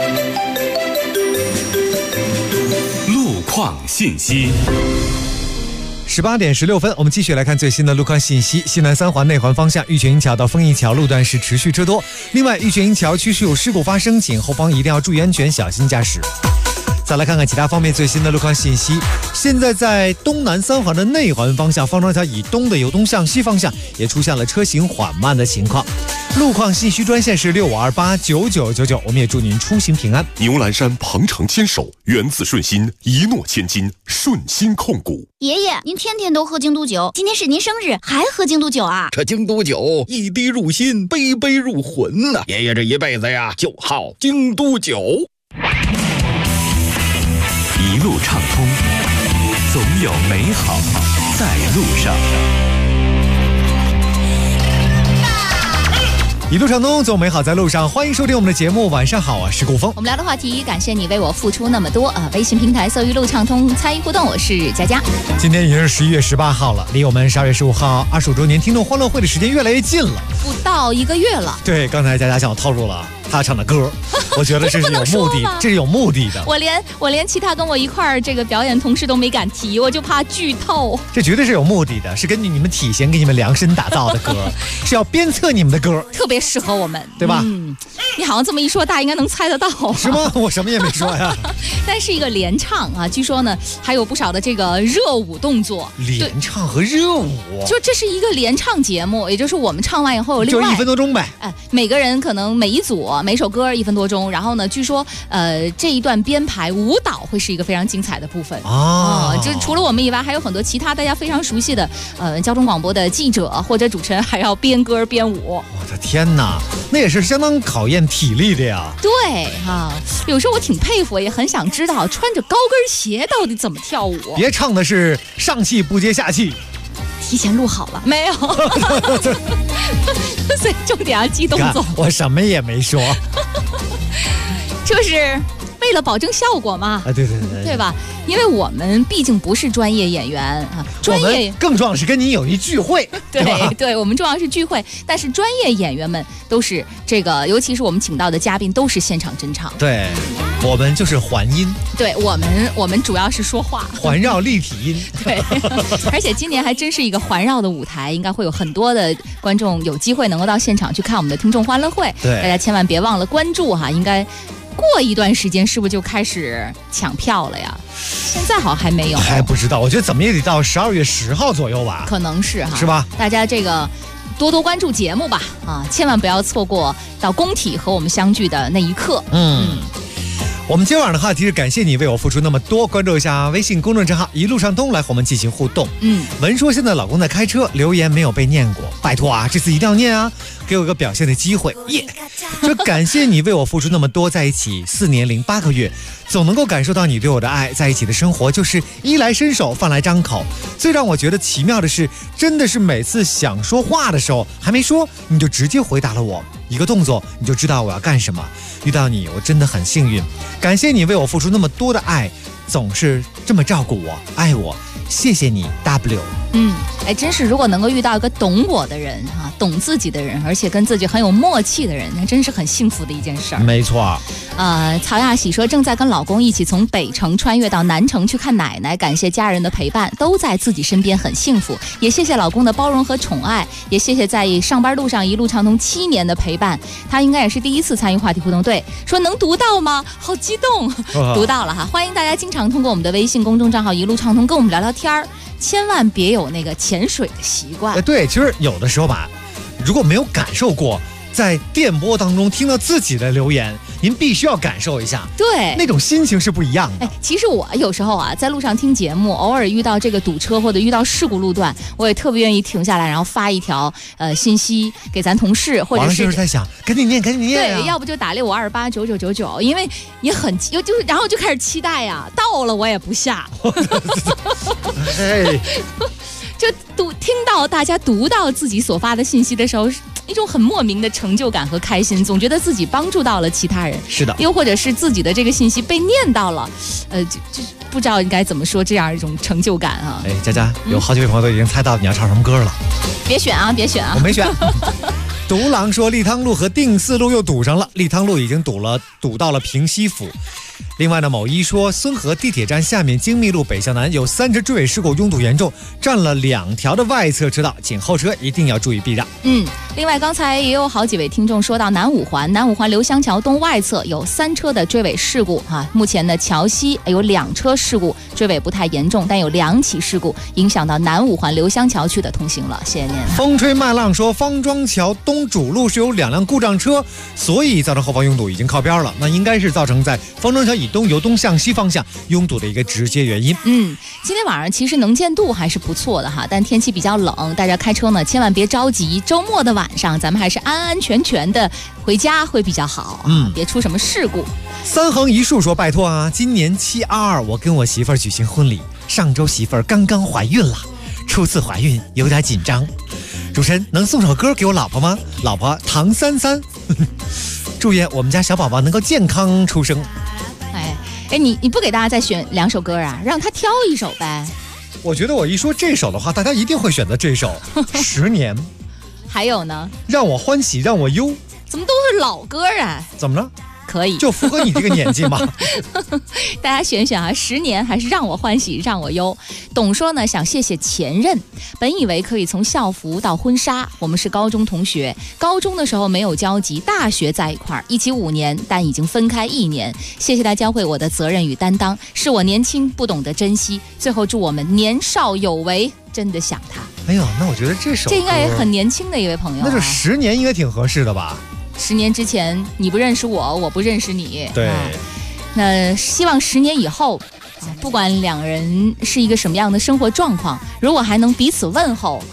Speaker 1: 路况信息。
Speaker 7: 18点16分，我们继续来看最新的路况信息。西南3环内环方向玉泉营桥到丰益桥路段是持续车多，另外玉泉营桥区是有事故发生，请后方一定要注意安全，小心驾驶。再来看看其他方面最新的路况信息。现在在东南3环的内环方向，方庄桥以东的由东向西方向也出现了车行缓慢的情况。路况信息专线是65289999，我们也祝您出行平安。
Speaker 4: 牛栏山鹏程牵手，源自顺心，一诺千金，顺心控股。
Speaker 16: 爷爷，您天天都喝京都酒，今天是您生日，还喝京都酒啊？
Speaker 17: 这京都酒一滴入心，杯杯入魂呐！爷爷这一辈子呀，就好京都酒。
Speaker 1: 一路畅通，总有美好在路上。
Speaker 7: 一路畅通，总美好在路上。欢迎收听我们的节目，晚上好，我是顾峰。
Speaker 9: 我们聊的话题，感谢你为我付出那么多微信平台搜一路畅通参与互动，我是佳佳。
Speaker 7: 今天已经是11月18号了，离我们12月15号25周年听众欢乐会的时间越来越近了，
Speaker 9: 不到1个月了。
Speaker 7: 对，刚才佳佳向我套路了他唱的歌，我觉得这是有目的，这是有目的的。
Speaker 9: 我连其他跟我一块儿这个表演同事都没敢提，我就怕剧透。
Speaker 7: 这绝对是有目的的，是根据你们体型给你们量身打造的歌，是要鞭策你们的歌，
Speaker 9: 特别适合我们，
Speaker 7: 对吧？
Speaker 9: 你好像这么一说，大家应该能猜得到。
Speaker 7: 是吗？我什么也没说呀。
Speaker 9: 但是一个联唱啊，据说呢还有不少的这个热舞动作。
Speaker 7: 联唱和热舞，
Speaker 9: 就这是一个联唱节目，也就是我们唱完以后有另外
Speaker 7: 就1分多钟呗。
Speaker 9: 每个人可能每一组每首歌1分多钟，然后呢，据说这一段编排舞蹈会是一个非常精彩的部分就除了我们以外，还有很多其他大家非常熟悉的交通广播的记者或者主持人还要编歌编舞。
Speaker 7: 我的天哪，那也是相当考验体力的呀。
Speaker 9: 对有时候我挺佩服，也很想知道穿着高跟鞋到底怎么跳舞。
Speaker 7: 别唱的是上气不接下气，
Speaker 9: 提前录好了没有？ 所以重点要记动作。
Speaker 7: 我什么也没说，
Speaker 9: 就是为了保证效果嘛。
Speaker 7: 对，
Speaker 9: 对吧？因为我们毕竟不是专业演员啊，专业
Speaker 7: 更重要是跟你有一聚会，
Speaker 9: 对，我们重要是聚会，但是专业演员们都是这个，尤其是我们请到的嘉宾都是现场真唱。
Speaker 7: 对，我们就是环音。
Speaker 9: 对，我们主要是说话，
Speaker 7: 环绕立体音。
Speaker 9: 对，而且今年还真是一个环绕的舞台，应该会有很多的观众有机会能够到现场去看我们的听众欢乐会。
Speaker 7: 对，
Speaker 9: 大家千万别忘了关注哈，应该过一段时间是不是就开始抢票了呀？现在好像还没有，
Speaker 7: 还不知道。我觉得怎么也得到12月10号左右吧，
Speaker 9: 可能是哈，
Speaker 7: 是吧？
Speaker 9: 大家这个多多关注节目吧，啊，千万不要错过到工体和我们相聚的那一刻。
Speaker 7: 我们今晚的话题是感谢你为我付出那么多，关注一下微信公众账号一路畅通来和我们进行互动。文说现在老公在开车，留言没有被念过，拜托啊，这次一定要念啊，给我一个表现的机会。说感谢你为我付出那么多，在一起4年零8个月，总能够感受到你对我的爱，在一起的生活就是衣来伸手饭来张口。最让我觉得奇妙的是，真的是每次想说话的时候还没说，你就直接回答了我，一个动作你就知道我要干什么。遇到你我真的很幸运，感谢你为我付出那么多的爱，总是这么照顾我爱我，谢谢你 W。
Speaker 9: 真是如果能够遇到一个懂我的人啊，懂自己的人，而且跟自己很有默契的人，那真是很幸福的一件事儿。
Speaker 7: 没错。
Speaker 9: 曹亚喜说正在跟老公一起从北城穿越到南城去看奶奶，感谢家人的陪伴，都在自己身边很幸福，也谢谢老公的包容和宠爱，也谢谢在上班路上一路畅通7年的陪伴。他应该也是第一次参与话题互动，对，说能读到吗？好激动，读到了哈！欢迎大家经常通过我们的微信公众账号一路畅通跟我们聊聊天儿，千万别有那个潜水的习惯。
Speaker 7: 对，其实有的时候吧，如果没有感受过在电波当中听到自己的留言，您必须要感受一下，
Speaker 9: 对，
Speaker 7: 那种心情是不一样的。
Speaker 9: 其实我有时候啊，在路上听节目，偶尔遇到这个堵车或者遇到事故路段，我也特别愿意停下来，然后发一条信息给咱同事，或者是
Speaker 7: 就是在想赶紧念，
Speaker 9: 对，要不就打65289999，因为也很就是然后就开始期待呀，到了我也不下。就听到大家读到自己所发的信息的时候，一种很莫名的成就感和开心，总觉得自己帮助到了其他人。
Speaker 7: 是的，
Speaker 9: 又或者是自己的这个信息被念到了，就不知道应该怎么说这样一种成就感啊。
Speaker 7: 佳佳，有好几位朋友都已经猜到你要唱什么歌了。
Speaker 9: 别选啊，
Speaker 7: 我没选。独狼说立汤路和定四路又堵上了，立汤路已经堵到了平西府。另外呢，某一说孙河地铁站下面精密路北向南有3车追尾事故，拥堵严重，占了2条的外侧车道，请后车一定要注意避让。
Speaker 9: 另外刚才也有好几位听众说到南五环刘香桥东外侧有3车的追尾事故目前呢桥西有2车事故，追尾不太严重，但有2起事故影响到南五环刘香桥区的通行了。谢谢您。
Speaker 7: 风吹麦浪说方庄桥东主路是有2辆故障车，所以造成后方拥堵，已经靠边了，那应该是造成在方庄桥以东由东向西方向拥堵的一个直接原因。
Speaker 9: 今天晚上其实能见度还是不错的哈，但天气比较冷，大家开车呢千万别着急，周末的晚上咱们还是安安全全的回家会比较好，别出什么事故。
Speaker 7: 3横一竖说拜托啊，今年722我跟我媳妇儿举行婚礼，上周媳妇儿刚刚怀孕了，初次怀孕有点紧张，主持人能送首歌给我老婆吗？老婆唐33祝愿我们家小宝宝能够健康出生。
Speaker 9: 你不给大家再选2首歌啊，让他挑一首呗。
Speaker 7: 我觉得我一说这首的话，大家一定会选择这首10年。
Speaker 9: 还有呢，
Speaker 7: 让我欢喜让我忧，
Speaker 9: 怎么都是老歌啊？
Speaker 7: 怎么了？
Speaker 9: 可以，
Speaker 7: 就符合你这个年纪嘛。
Speaker 9: 大家选选啊，10年还是让我欢喜让我忧。董说呢，想谢谢前任，本以为可以从校服到婚纱，我们是高中同学，高中的时候没有交集，大学在一块儿，一起5年，但已经分开1年。谢谢他教会我的责任与担当，是我年轻不懂得珍惜。最后祝我们年少有为，真的想他。
Speaker 7: 哎呦，那我觉得这
Speaker 9: 应该也很年轻的一位朋友，
Speaker 7: 那就10年应该挺合适的吧。
Speaker 9: 10年之前你不认识我，我不认识你，
Speaker 7: 对。
Speaker 9: 那希望10年以后，不管2人是一个什么样的生活状况，如果还能彼此问候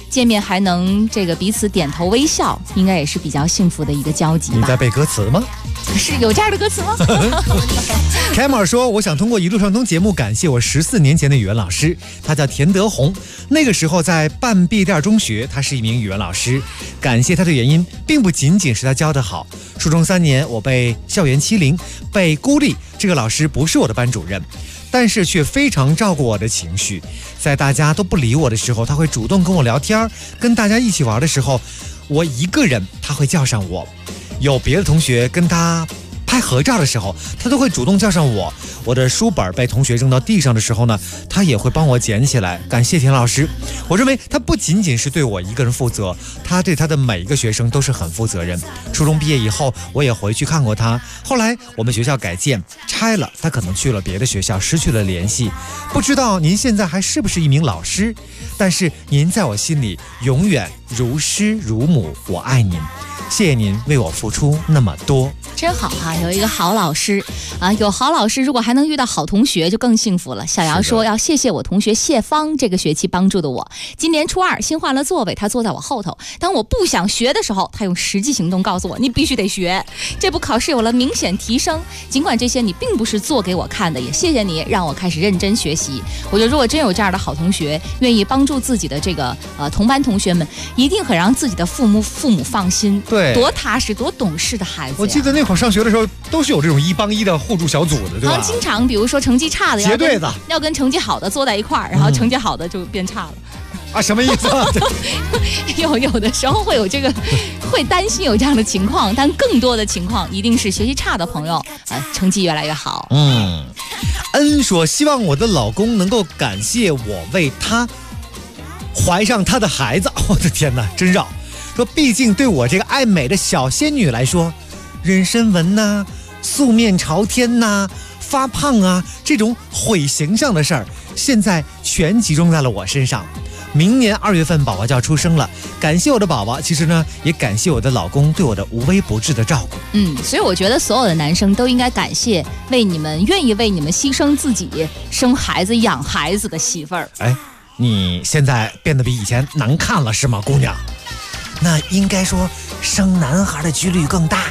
Speaker 9: 见面还能这个彼此点头微笑，应该也是比较幸福的一个交集吧。
Speaker 7: 你在背歌词吗？
Speaker 9: 是有这样的歌词吗？
Speaker 7: 凯马尔说，我想通过一路畅通节目感谢我14年前的语文老师，他叫田德宏。那个时候在半壁店中学，他是一名语文老师。感谢他的原因并不仅仅是他教得好。初中3年我被校园欺凌，被孤立，这个老师不是我的班主任，但是却非常照顾我的情绪。在大家都不理我的时候，他会主动跟我聊天，跟大家一起玩的时候，我一个人他会叫上我。有别的同学跟他拍合照的时候，他都会主动叫上我。我的书本被同学扔到地上的时候呢，他也会帮我捡起来。感谢田老师。我认为他不仅仅是对我一个人负责，他对他的每一个学生都是很负责任。初中毕业以后，我也回去看过他。后来我们学校改建拆了，他可能去了别的学校，失去了联系。不知道您现在还是不是一名老师，但是您在我心里永远如师如母，我爱您。谢谢您为我付出那么多。
Speaker 9: 真好哈，有一个好老师啊，有好老师，如果还能遇到好同学就更幸福了。小姚说要谢谢我同学谢芳，这个学期帮助的我。今年初2新换了座位，他坐在我后头，当我不想学的时候，他用实际行动告诉我你必须得学。这部考试有了明显提升，尽管这些你并不是做给我看的，也谢谢你让我开始认真学习。我觉得如果真有这样的好同学，愿意帮助自己的这个同班同学们，一定很让自己的父母放心。
Speaker 7: 对，
Speaker 9: 多踏实多懂事的孩子呀。
Speaker 7: 我记得那会儿上学的时候都是有这种1帮1的互助小组的，对吧？
Speaker 9: 经常比如说成绩差的
Speaker 7: 结对子
Speaker 9: 要跟成绩好的坐在一块儿，然后成绩好的就变差了。
Speaker 7: 啊，什么意思啊？
Speaker 9: 有的时候会有这个，会担心有这样的情况，但更多的情况一定是学习差的朋友成绩越来越好。
Speaker 7: 恩说希望我的老公能够感谢我为他怀上他的孩子。我的天哪，真绕。说毕竟对我这个爱美的小仙女来说，妊娠纹呐、素面朝天呐、发胖啊，这种毁形象的事儿，现在全集中在了我身上。明年2月份宝宝就要出生了，感谢我的宝宝，其实呢也感谢我的老公对我的无微不至的照顾。
Speaker 9: 所以我觉得所有的男生都应该感谢愿意为你们牺牲自己生孩子养孩子的媳妇儿。
Speaker 7: 哎，你现在变得比以前难看了是吗，姑娘？那应该说生男孩的几率更大。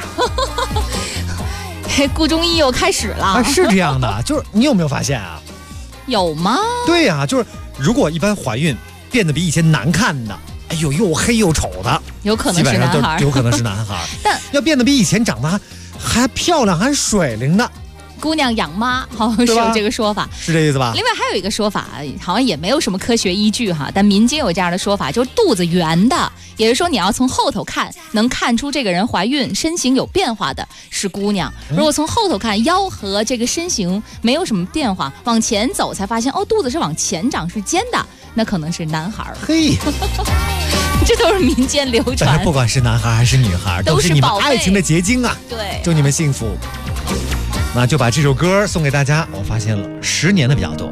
Speaker 9: 顾中医又开始了。
Speaker 7: 是这样的，就是你有没有发现啊？
Speaker 9: 有吗？
Speaker 7: 对呀，就是如果一般怀孕变得比以前难看的，哎呦又黑又丑的，
Speaker 9: 有可能是男孩，
Speaker 7: 有可能是男孩。
Speaker 9: 但
Speaker 7: 要变得比以前长得还漂亮还水灵的，
Speaker 9: 姑娘养妈，好像是有这个说法，
Speaker 7: 是这意思吧？
Speaker 9: 另外还有一个说法，好像也没有什么科学依据哈，但民间有这样的说法，就是肚子圆的，也就是说你要从后头看，能看出这个人怀孕、身形有变化的是姑娘；如果从后头看，腰和这个身形没有什么变化，往前走才发现哦，肚子是往前长，是尖的，那可能是男孩。
Speaker 7: 嘿。
Speaker 9: 这都是民间流传，
Speaker 7: 不管是男孩还是女孩，都是你们爱情的结晶啊！
Speaker 9: 对，
Speaker 7: 祝你们幸福。那就把这首歌送给大家。我发现了10年的比较多。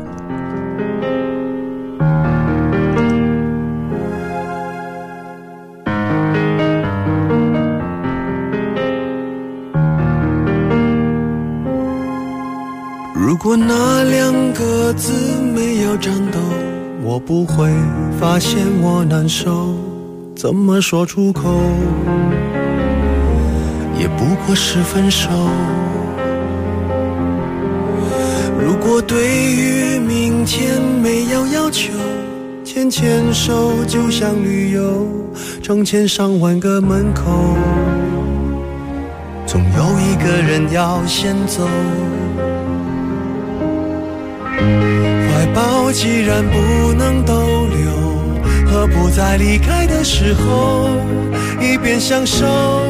Speaker 18: 如果那2个字没有颤抖，我不会发现我难受。怎么说出口，也不过是分手。如果对于明天没有要求，牵牵手就像旅游，成千上万个门口，总有一个人要先走。怀抱既然不能逗留，何不在离开的时候，一边享受，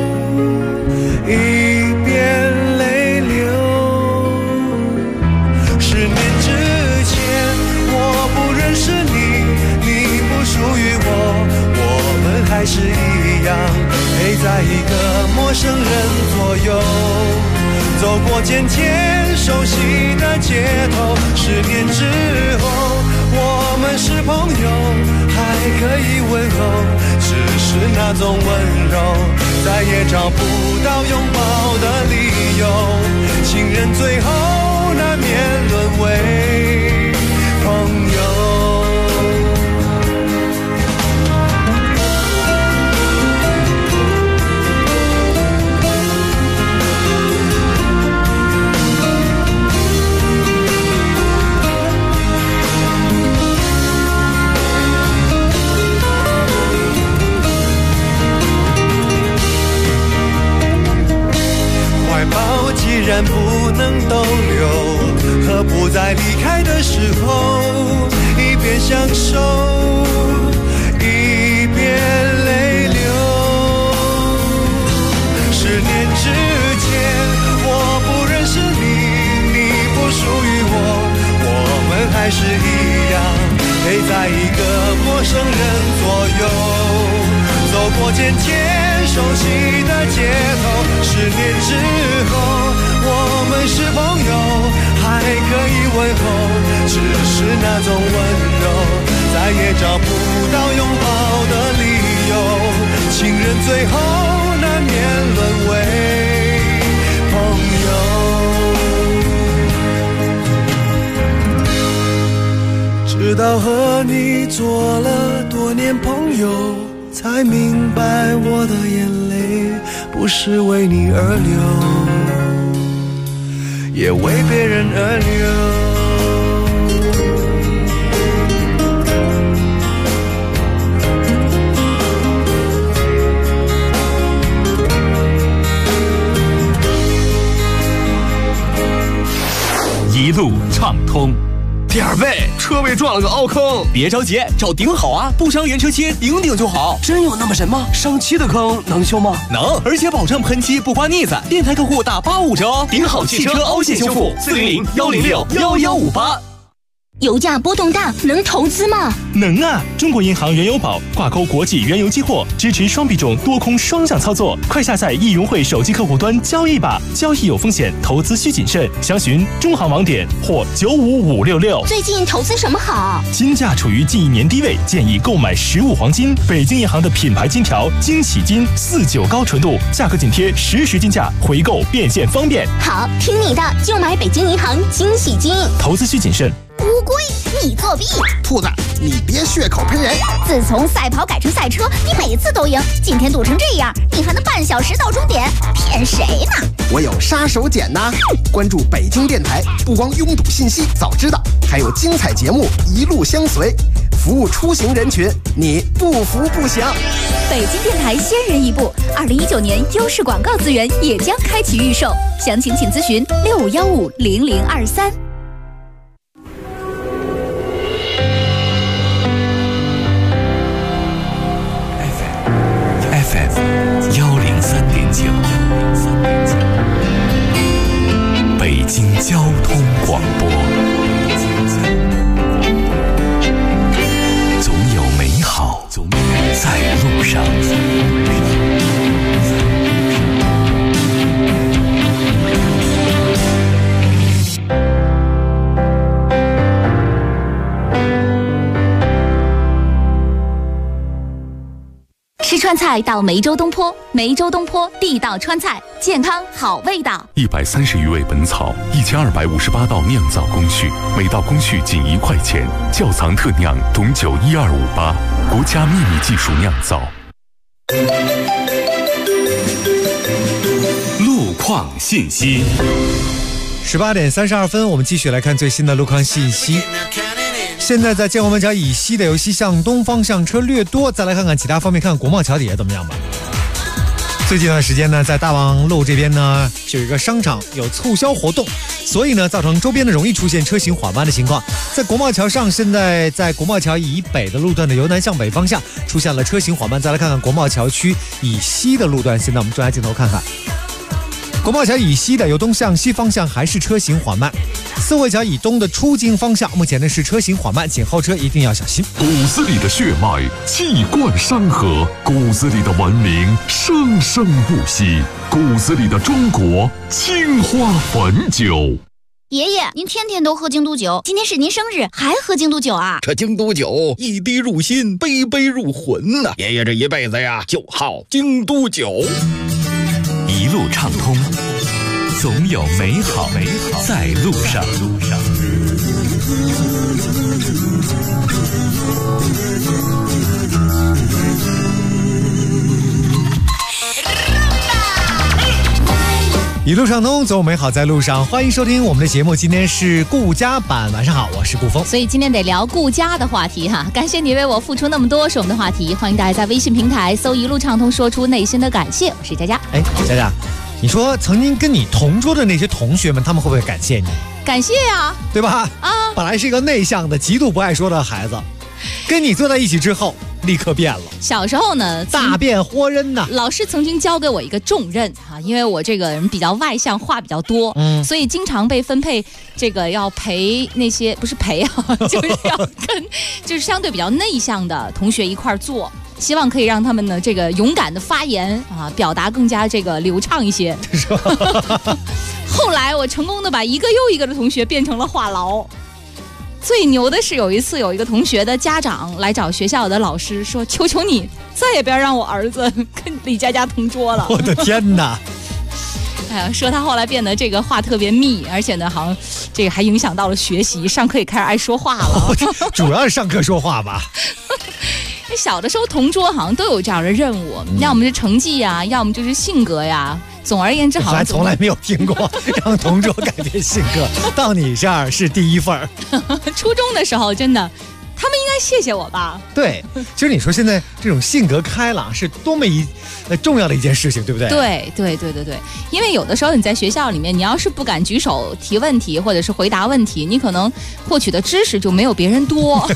Speaker 18: 一边泪流。10年之前，我不认识你，你不属于我们还是一样，陪在一个陌生人左右，走过渐渐熟悉的街头。10年之后，我们是朋友，还可以问候，只是那种温柔再也找不到拥抱的理由。情人最后难免沦为朋友。 然不能逗留，何不在离开的时候，一边享受，一边泪流。10年之前，我不认识你，你不属于我，我们还是一样，陪在一个陌生人左右。走过渐渐熟悉的街头，10年之后，我们是朋友，还可以问候，只是那种温柔，再也找不到拥抱的理由。情人最后难免沦为朋友，直到和你做了多年朋友，才明白我的眼泪不是为你而流，也为别人而流。
Speaker 1: 一路畅通。
Speaker 14: 第二位，车位撞了个凹坑，别着急，找顶好啊，不伤原车漆，顶就好。真有那么神吗？上漆的坑能修吗？能，而且保证喷漆不刮腻子。电台客户打85折哦。顶好汽车凹陷修复，400-106-1158。
Speaker 10: 油价波动大，能投资吗？
Speaker 6: 能啊！中国银行原油宝挂钩国际原油期货，支持双币种多空双向操作。快下载易融汇手机客户端交易吧，交易有风险，投资需谨慎。详询中行网点或95566。
Speaker 10: 最近投资什么好？
Speaker 6: 金价处于近1年低位，建议购买15黄金。北京银行的品牌金条惊喜金49高纯度，价格紧贴实时金价，回购变现方便。
Speaker 10: 好，听你的，就买北京银行惊喜金。
Speaker 6: 投资需谨慎。
Speaker 10: 乌龟，你作弊！
Speaker 19: 兔子，你别血口喷人！
Speaker 10: 自从赛跑改成赛车，你每次都赢，今天赌成这样，你还能半小时到终点，骗谁呢？
Speaker 19: 我有杀手锏呐！关注北京电台，不光拥堵信息早知道，还有精彩节目一路相随，服务出行人群，你不服不行。
Speaker 8: 北京电台先人一步，2019年优势广告资源也将开启预售，详情请咨询65150023。
Speaker 3: 103.9，北京交通广播，总有美好在路上。
Speaker 9: 吃川菜到梅州东坡，梅州东坡地道川菜，健康好味道。
Speaker 5: 130余味本草，1258道酿造工序，每道工序仅1块钱。窖藏特酿董酒12588，国家秘密技术酿造。
Speaker 1: 路况信息。
Speaker 7: 18点32分，我们继续来看最新的路况信息。现在在建国门桥以西的由西向东方向车略多，再来看看其他方面，看国贸桥底下怎么样吧。最近一段时间呢，在大望路这边呢，有一个商场有促销活动，所以呢，造成周边的容易出现车行缓慢的情况。在国贸桥上，现在在国贸桥以北的路段的由南向北方向出现了车行缓慢。再来看看国贸桥区以西的路段，现在我们转下镜头看看。国贸桥以西的由东向西方向还是车行缓慢，四惠桥以东的出京方向目前呢是车行缓慢，请后车一定要小心。
Speaker 3: 骨子里的血脉气贯山河，骨子里的文明生生不息，骨子里的中国青花汾酒。
Speaker 16: 爷爷，您天天都喝京都酒，今天是您生日，还喝京都酒啊？
Speaker 17: 这京都酒一滴入心，杯杯入魂呐！爷爷这一辈子呀，就好京都酒。
Speaker 1: 一路畅通，总有美好在路上。
Speaker 7: 一路畅通，总有美好在路上。欢迎收听我们的节目，今天是顾家版。晚上好，我是顾峰。
Speaker 9: 所以今天得聊顾家的话题哈。感谢你为我付出那么多，是我们的话题。欢迎大家在微信平台搜一路畅通，说出内心的感谢。我是佳佳。
Speaker 7: 佳佳， 你说曾经跟你同桌的那些同学们，他们会不会感谢你？
Speaker 9: 感谢呀，
Speaker 7: 对吧？
Speaker 9: 啊，
Speaker 7: 本来是一个内向的、极度不爱说的孩子，跟你坐在一起之后，立刻变了。
Speaker 9: 小时候呢，
Speaker 7: 大变活人呐！
Speaker 9: 老师曾经交给我一个重任啊，因为我这个人比较外向，话比较多，所以经常被分配这个要陪那些不是陪啊，就是要跟就是相对比较内向的同学一块儿做。希望可以让他们呢这个勇敢的发言啊，表达更加这个流畅一些。后来我成功的把一个又一个的同学变成了话痨。最牛的是有一次有一个同学的家长来找学校的老师说：“求求你再也不要让我儿子跟李佳佳同桌了。”
Speaker 7: 我的天哪！
Speaker 9: 哎呀，说他后来变得这个话特别密，而且呢，好像这个还影响到了学习，上课也开始爱说话了。
Speaker 7: 主要是上课说话吧。
Speaker 9: 小的时候同桌好像都有这样的任务，要么是成绩呀，要么就是性格呀。总而言之，好像
Speaker 7: 还从来没有听过让同桌改变性格，到你这儿是第一份。
Speaker 9: 初中的时候，真的。他们应该谢谢我吧？
Speaker 7: 对，其实你说现在这种性格开朗是多么重要的一件事情，对不对？
Speaker 9: 对，因为有的时候你在学校里面，你要是不敢举手提问题或者是回答问题，你可能获取的知识就没有别人多，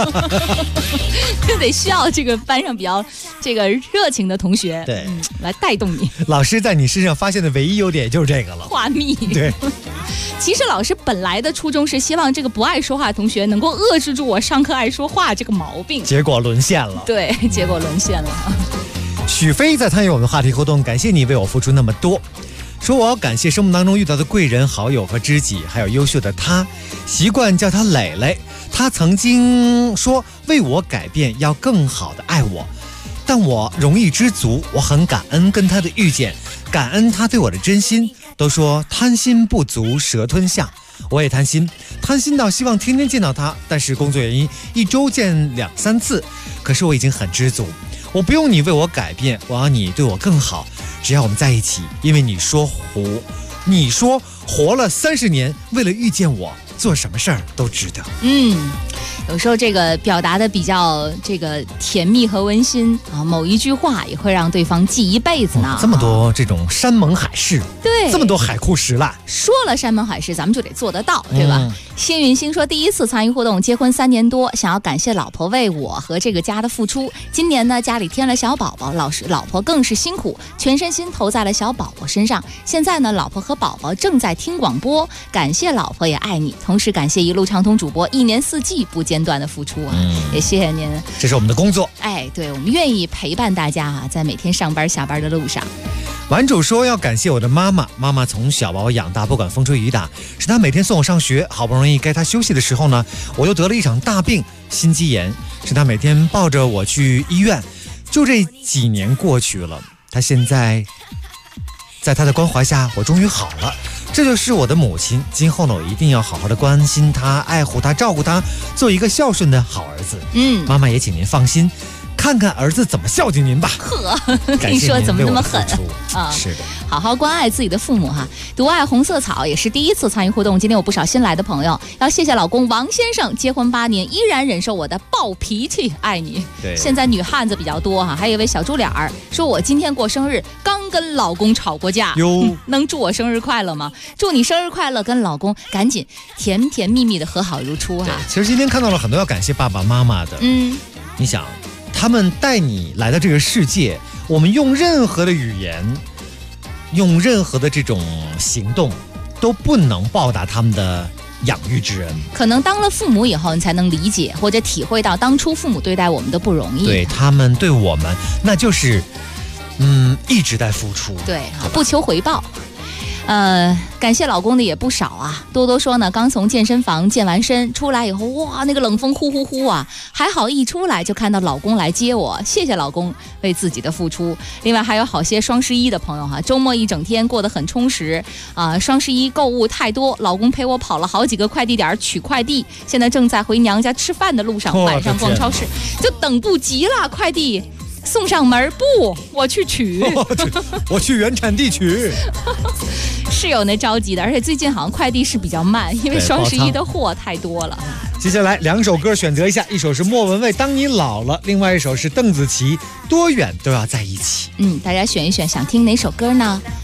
Speaker 9: 就得需要这个班上比较这个热情的同学，
Speaker 7: 对，
Speaker 9: 来带动你。
Speaker 7: 老师在你身上发现的唯一优点就是这个了，
Speaker 9: 话密。
Speaker 7: 对。
Speaker 9: 其实老师本来的初衷是希望这个不爱说话的同学能够遏制住我上课爱说话这个毛病，
Speaker 7: 结果沦陷了。
Speaker 9: 对，结果沦陷了。
Speaker 7: 许飞在参与我们的话题活动，感谢你为我付出那么多，说我要感谢生命当中遇到的贵人、好友和知己，还有优秀的他，习惯叫他磊磊。他曾经说为我改变，要更好的爱我，但我容易知足，我很感恩跟他的遇见，感恩他对我的真心。都说贪心不足蛇吞象，我也贪心到希望天天见到他，但是工作原因一周见2-3次，可是我已经很知足，我不用你为我改变，我要你对我更好，只要我们在一起，因为你说活了30年，为了遇见我，做什么事儿都值得。
Speaker 9: 有时候这个表达的比较这个甜蜜和温馨啊，某一句话也会让对方记一辈子呢。
Speaker 7: 这么多这种山盟海誓，
Speaker 9: 对，
Speaker 7: 这么多海枯石烂，
Speaker 9: 说了山盟海誓，咱们就得做得到，对吧？辛云星说，第一次参与活动，结婚3年多，想要感谢老婆为我和这个家的付出。今年呢，家里添了小宝宝，老婆更是辛苦，全身心投在了小宝宝身上。现在呢，老婆和宝宝正在听广播，感谢老婆也爱你，同时感谢一路畅通主播1年4季不间断的付出啊，也谢谢您，
Speaker 7: 这是我们的工作。
Speaker 9: 哎，对，我们愿意陪伴大家啊，在每天上班下班的路上。
Speaker 7: 玩主说要感谢我的妈妈，妈妈从小把我养大，不管风吹雨打，是她每天送我上学，好不容易该她休息的时候呢，我又得了一场大病，心肌炎，是她每天抱着我去医院，就这几年过去了，她现在在她的关怀下，我终于好了。这就是我的母亲，今后呢，我一定要好好的关心她，爱护她，照顾她，做一个孝顺的好儿子。妈妈也请您放心，看看儿子怎么孝敬您吧。
Speaker 9: 你说怎么那么狠
Speaker 7: 啊？是的，
Speaker 9: 好好关爱自己的父母哈。独爱红色草也是第一次参与互动，今天有不少新来的朋友，要谢谢老公王先生，结婚8年依然忍受我的暴脾气，爱你。
Speaker 7: 对，
Speaker 9: 现在女汉子比较多哈。还有一位小猪脸儿说，我今天过生日，刚跟老公吵过架，能祝我生日快乐吗？祝你生日快乐，跟老公赶紧甜甜蜜蜜的和好如初啊。
Speaker 7: 其实今天看到了很多要感谢爸爸妈妈的，你想他们带你来到这个世界，我们用任何的语言，用任何的这种行动，都不能报答他们的养育之恩。
Speaker 9: 可能当了父母以后，你才能理解或者体会到当初父母对待我们的不容易。
Speaker 7: 对，他们对我们那就是一直在付出，
Speaker 9: 对，不求回报。感谢老公的也不少啊。多多说呢，刚从健身房健完身出来以后，哇，那个冷风呼呼呼啊，还好一出来就看到老公来接我，谢谢老公为自己的付出。另外还有好些双11的朋友哈，周末一整天过得很充实啊。双11购物太多，老公陪我跑了好几个快递点取快递，现在正在回娘家吃饭的路上，晚上逛超市就等不及了，快递送上门不？我去取，
Speaker 7: 我去原产地取。
Speaker 9: 是有那着急的，而且最近好像快递是比较慢，因为双11的货太多了。
Speaker 7: 接下来2首歌选择一下，一首是莫文蔚《当你老了》，另外一首是邓紫棋《多远都要在一起》。
Speaker 9: 大家选一选，想听哪首歌呢？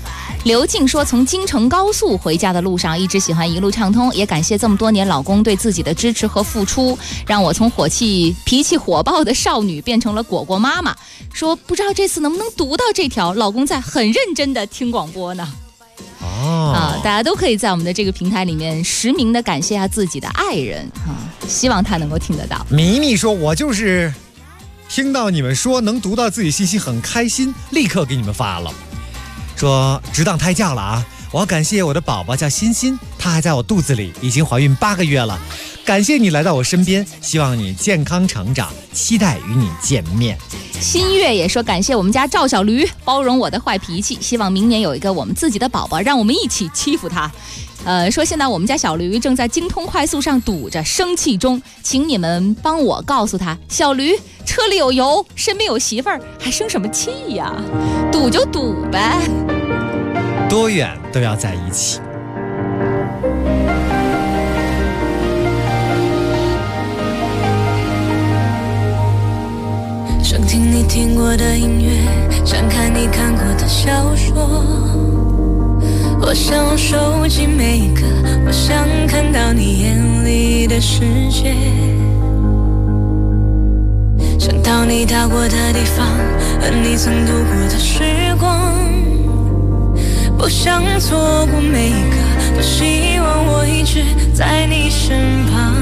Speaker 9: 刘静说，从京承高速回家的路上，一直喜欢一路畅通，也感谢这么多年老公对自己的支持和付出，让我从脾气火爆的少女变成了果果妈妈。说不知道这次能不能读到这条，老公在很认真的听广播呢。大家都可以在我们的这个平台里面实名的感谢一下自己的爱人希望他能够听得到。
Speaker 7: 米米说，我就是听到你们说能读到自己信息很开心，立刻给你们发了。说直当胎教了啊！我要感谢我的宝宝叫欣欣，她还在我肚子里，已经怀孕8个月了。感谢你来到我身边，希望你健康成长，期待与你见面。
Speaker 9: 新月也说，感谢我们家赵小驴包容我的坏脾气，希望明年有一个我们自己的宝宝，让我们一起欺负他。说现在我们家小驴正在京通快速上堵着，生气中，请你们帮我告诉他，小驴车里有油，身边有媳妇儿，还生什么气呀？堵就堵呗，
Speaker 7: 多远都要在一起。
Speaker 12: 想听你听过的音乐，想看你看过的小说，我想收集每一个，我想看到你眼里的世界，想到你到过的地方和你曾度过的时光，不想错过每一个，多希望我一直在你身旁。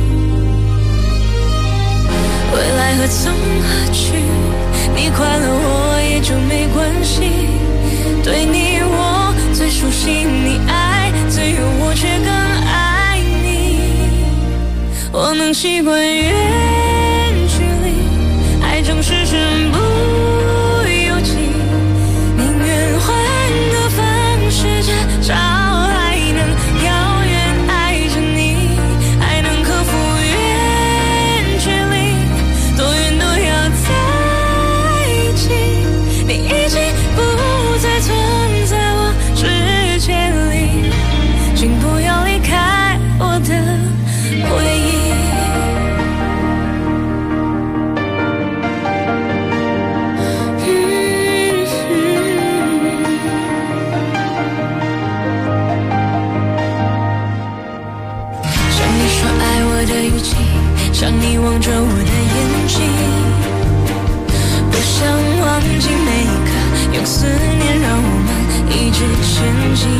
Speaker 12: 未来何从何去，你快乐我也就没关系，对你我最熟悉，你爱最有我却更爱你，我能习惯远距离，爱正是身不由己，宁愿换个方式至少还能遥远爱着你，还能克服远距离，多远都要在一起，你已经不再存在我世界里，请不要离开我的回忆。像你说爱我的语气，像你望着我的眼睛，不想忘记每一刻，用思念让我们一直前进。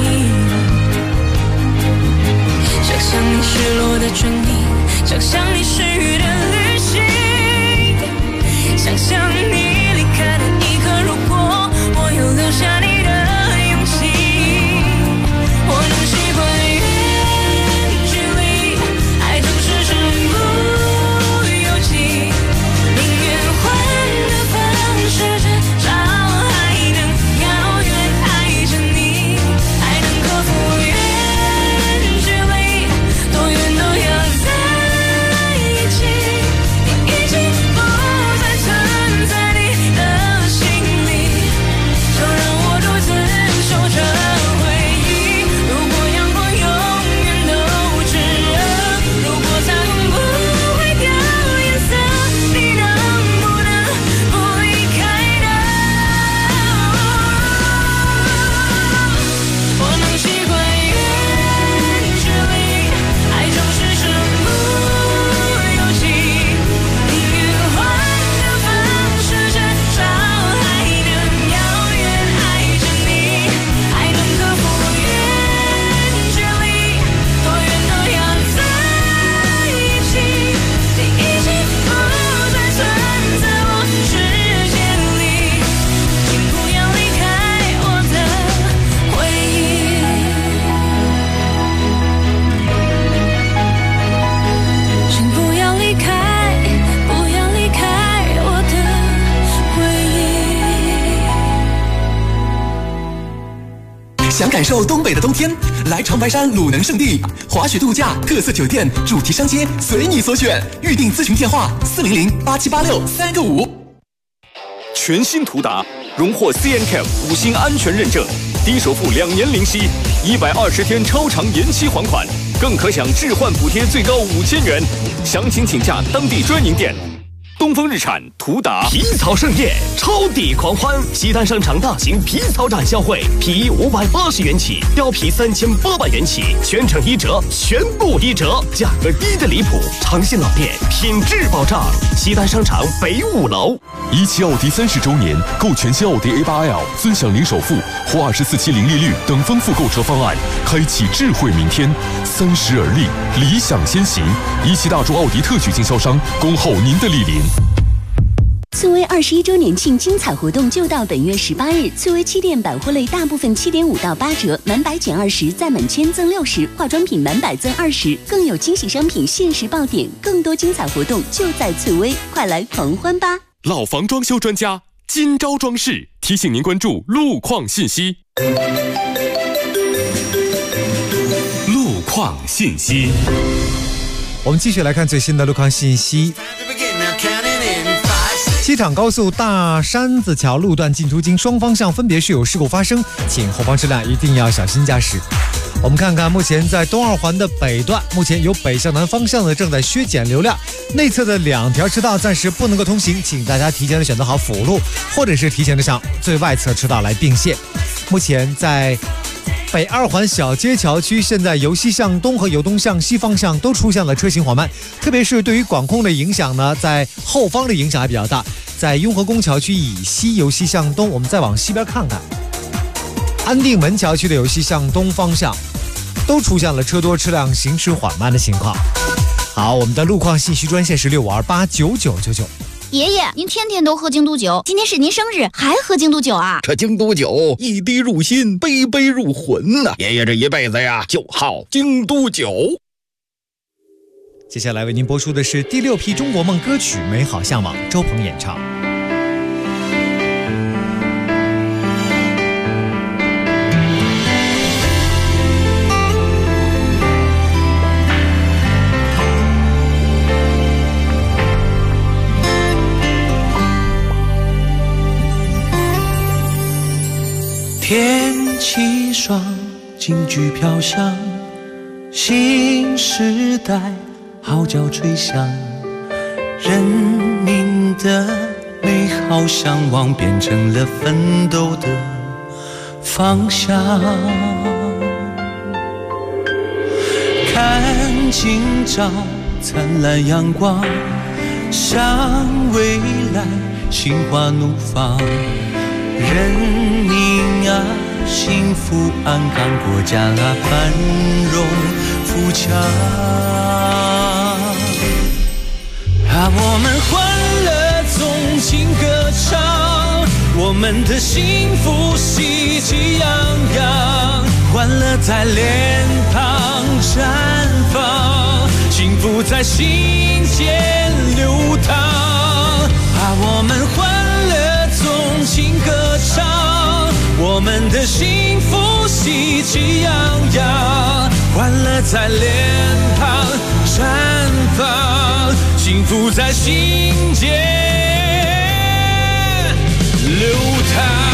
Speaker 12: 想象你失落的唇印，想象你失语的旅行，想象你离开的一刻，如果我有留下你的勇气，我能习惯远距离，爱正是身不由己，宁愿换个方式至少还能遥远爱着你，还能克服远距离，多远都要在一起，你已经不再存在你的心里，就让我独自守着回忆。如果阳光永远都炙热，如果彩虹不会掉颜色，你能不能不离开呢？我能习惯远距离，爱正是身不由己，宁愿换个方式至少还能遥远爱着你，还能克服远距离，多远都要在一起，你已经不再存在我世界里，请不要离开我的回忆，请不要离开，不要离开我的回忆。
Speaker 15: 想感受东北的冬天，来长白山鲁能胜地，滑雪度假、特色酒店、主题商街，随你所选。预订咨询电话400-8786-3个5。
Speaker 1: 全新途达荣获 CNCAP 5星安全认证，低首付2年零息，120天超长延期还款，更可享置换补贴最高5000元。详情请假当地专营店。 东风日产途达
Speaker 14: 皮草盛宴，超抵狂欢！西单商场大型皮草展销会，皮衣580元起，貂皮3800元起，全程1折，全部1折，价格低得离谱。长信老店，品质保障。西单商场北5楼。
Speaker 5: 17奥迪30周年，购全新奥迪 A8L，尊享零首付或24期零利率等丰富购车方案，开启智慧明天。30而立，理想先行。17大众奥迪特许经销商，恭候您的莅临。
Speaker 2: 翠微21周年庆精彩活动就到本月18日，翠微7店百货类大部分7.5到8折，满100减20，再满1000赠60，化妆品满100赠20，更有惊喜商品限时爆点，更多精彩活动就在翠微，快来狂欢吧！
Speaker 4: 老房装修专家金招装饰提醒您关注路况信息。
Speaker 1: 路况信息，
Speaker 7: 我们继续来看最新的路况信息。机场高速大山子桥路段进出京双方向分别是有事故发生，请后方车辆一定要小心驾驶。我们看看目前在东二环的北段，目前由北向南方向的正在削减流量，内侧的2条车道暂时不能够通行，请大家提前的选择好辅路，或者是提前的向最外侧车道来并线。目前在北二环小街桥区，现在由西向东和由东向西方向都出现了车行缓慢，特别是对于管控的影响呢，在后方的影响还比较大。在雍和宫桥区以西由西向东，我们再往西边看看，安定门桥区的由西向东方向都出现了车多车辆行驶缓慢的情况。好，我们的路况信息专线是65289999。
Speaker 16: 爷爷，您天天都喝京都酒，今天是您生日，还喝京都酒啊？
Speaker 17: 这京都酒一滴入心，杯杯入魂呐！爷爷这一辈子呀，就好京都酒。
Speaker 7: 接下来为您播出的是第6批中国梦歌曲《美好向往》，周鹏演唱。
Speaker 13: 天气爽，京剧飘香，新时代号角吹响，人民的美好向往变成了奋斗的方向。看今朝灿烂阳光，向未来心花怒放，人民啊幸福安康，国家啊繁荣富强啊，我们欢乐纵情歌唱，我们的幸福喜气洋洋，欢乐在脸庞绽放，幸福在心间流淌啊，我们欢乐纵情歌唱，我们的幸福喜气洋洋，欢乐在脸庞绽放，幸福在心间流淌。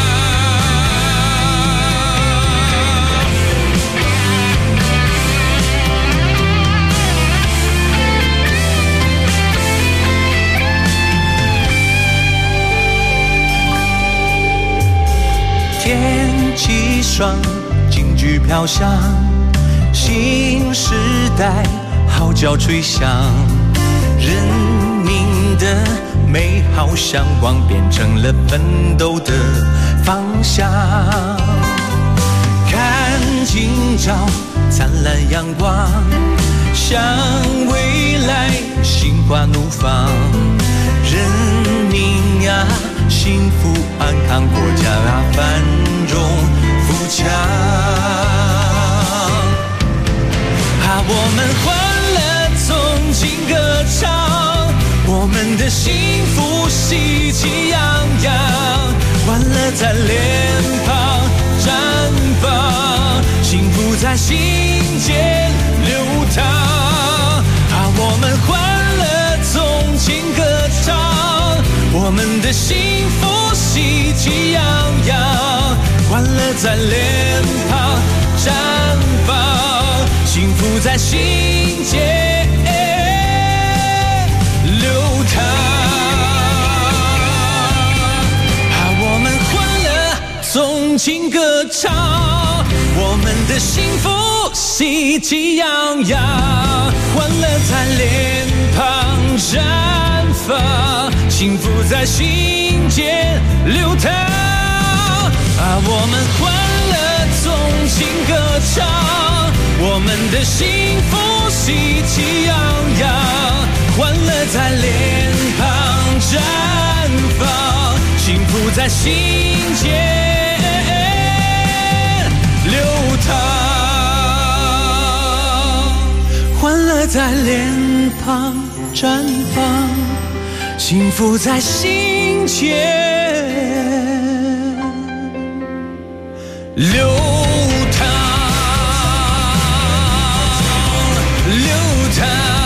Speaker 13: 天气爽，京剧飘香，新时代号角吹响，人民的美好向往变成了奋斗的方向。看今朝灿烂阳光，向未来心花怒放，人民啊幸福安康，国家啊繁荣富强啊，我们欢乐纵情歌唱，我们的幸福喜气洋洋，欢乐在脸庞绽放，幸福在心间流淌啊，我们欢乐纵情歌唱，我们的幸福喜气洋洋，欢乐在脸庞绽放，幸福在心间流淌。 情歌唱，我们的幸福喜气洋洋，欢乐在脸庞绽放，幸福在心间流淌。我们欢乐纵情歌唱，我们的幸福喜气洋洋，欢乐在脸庞绽放，幸福在心间流淌。欢乐在脸庞绽放，幸福在心间流淌，流淌，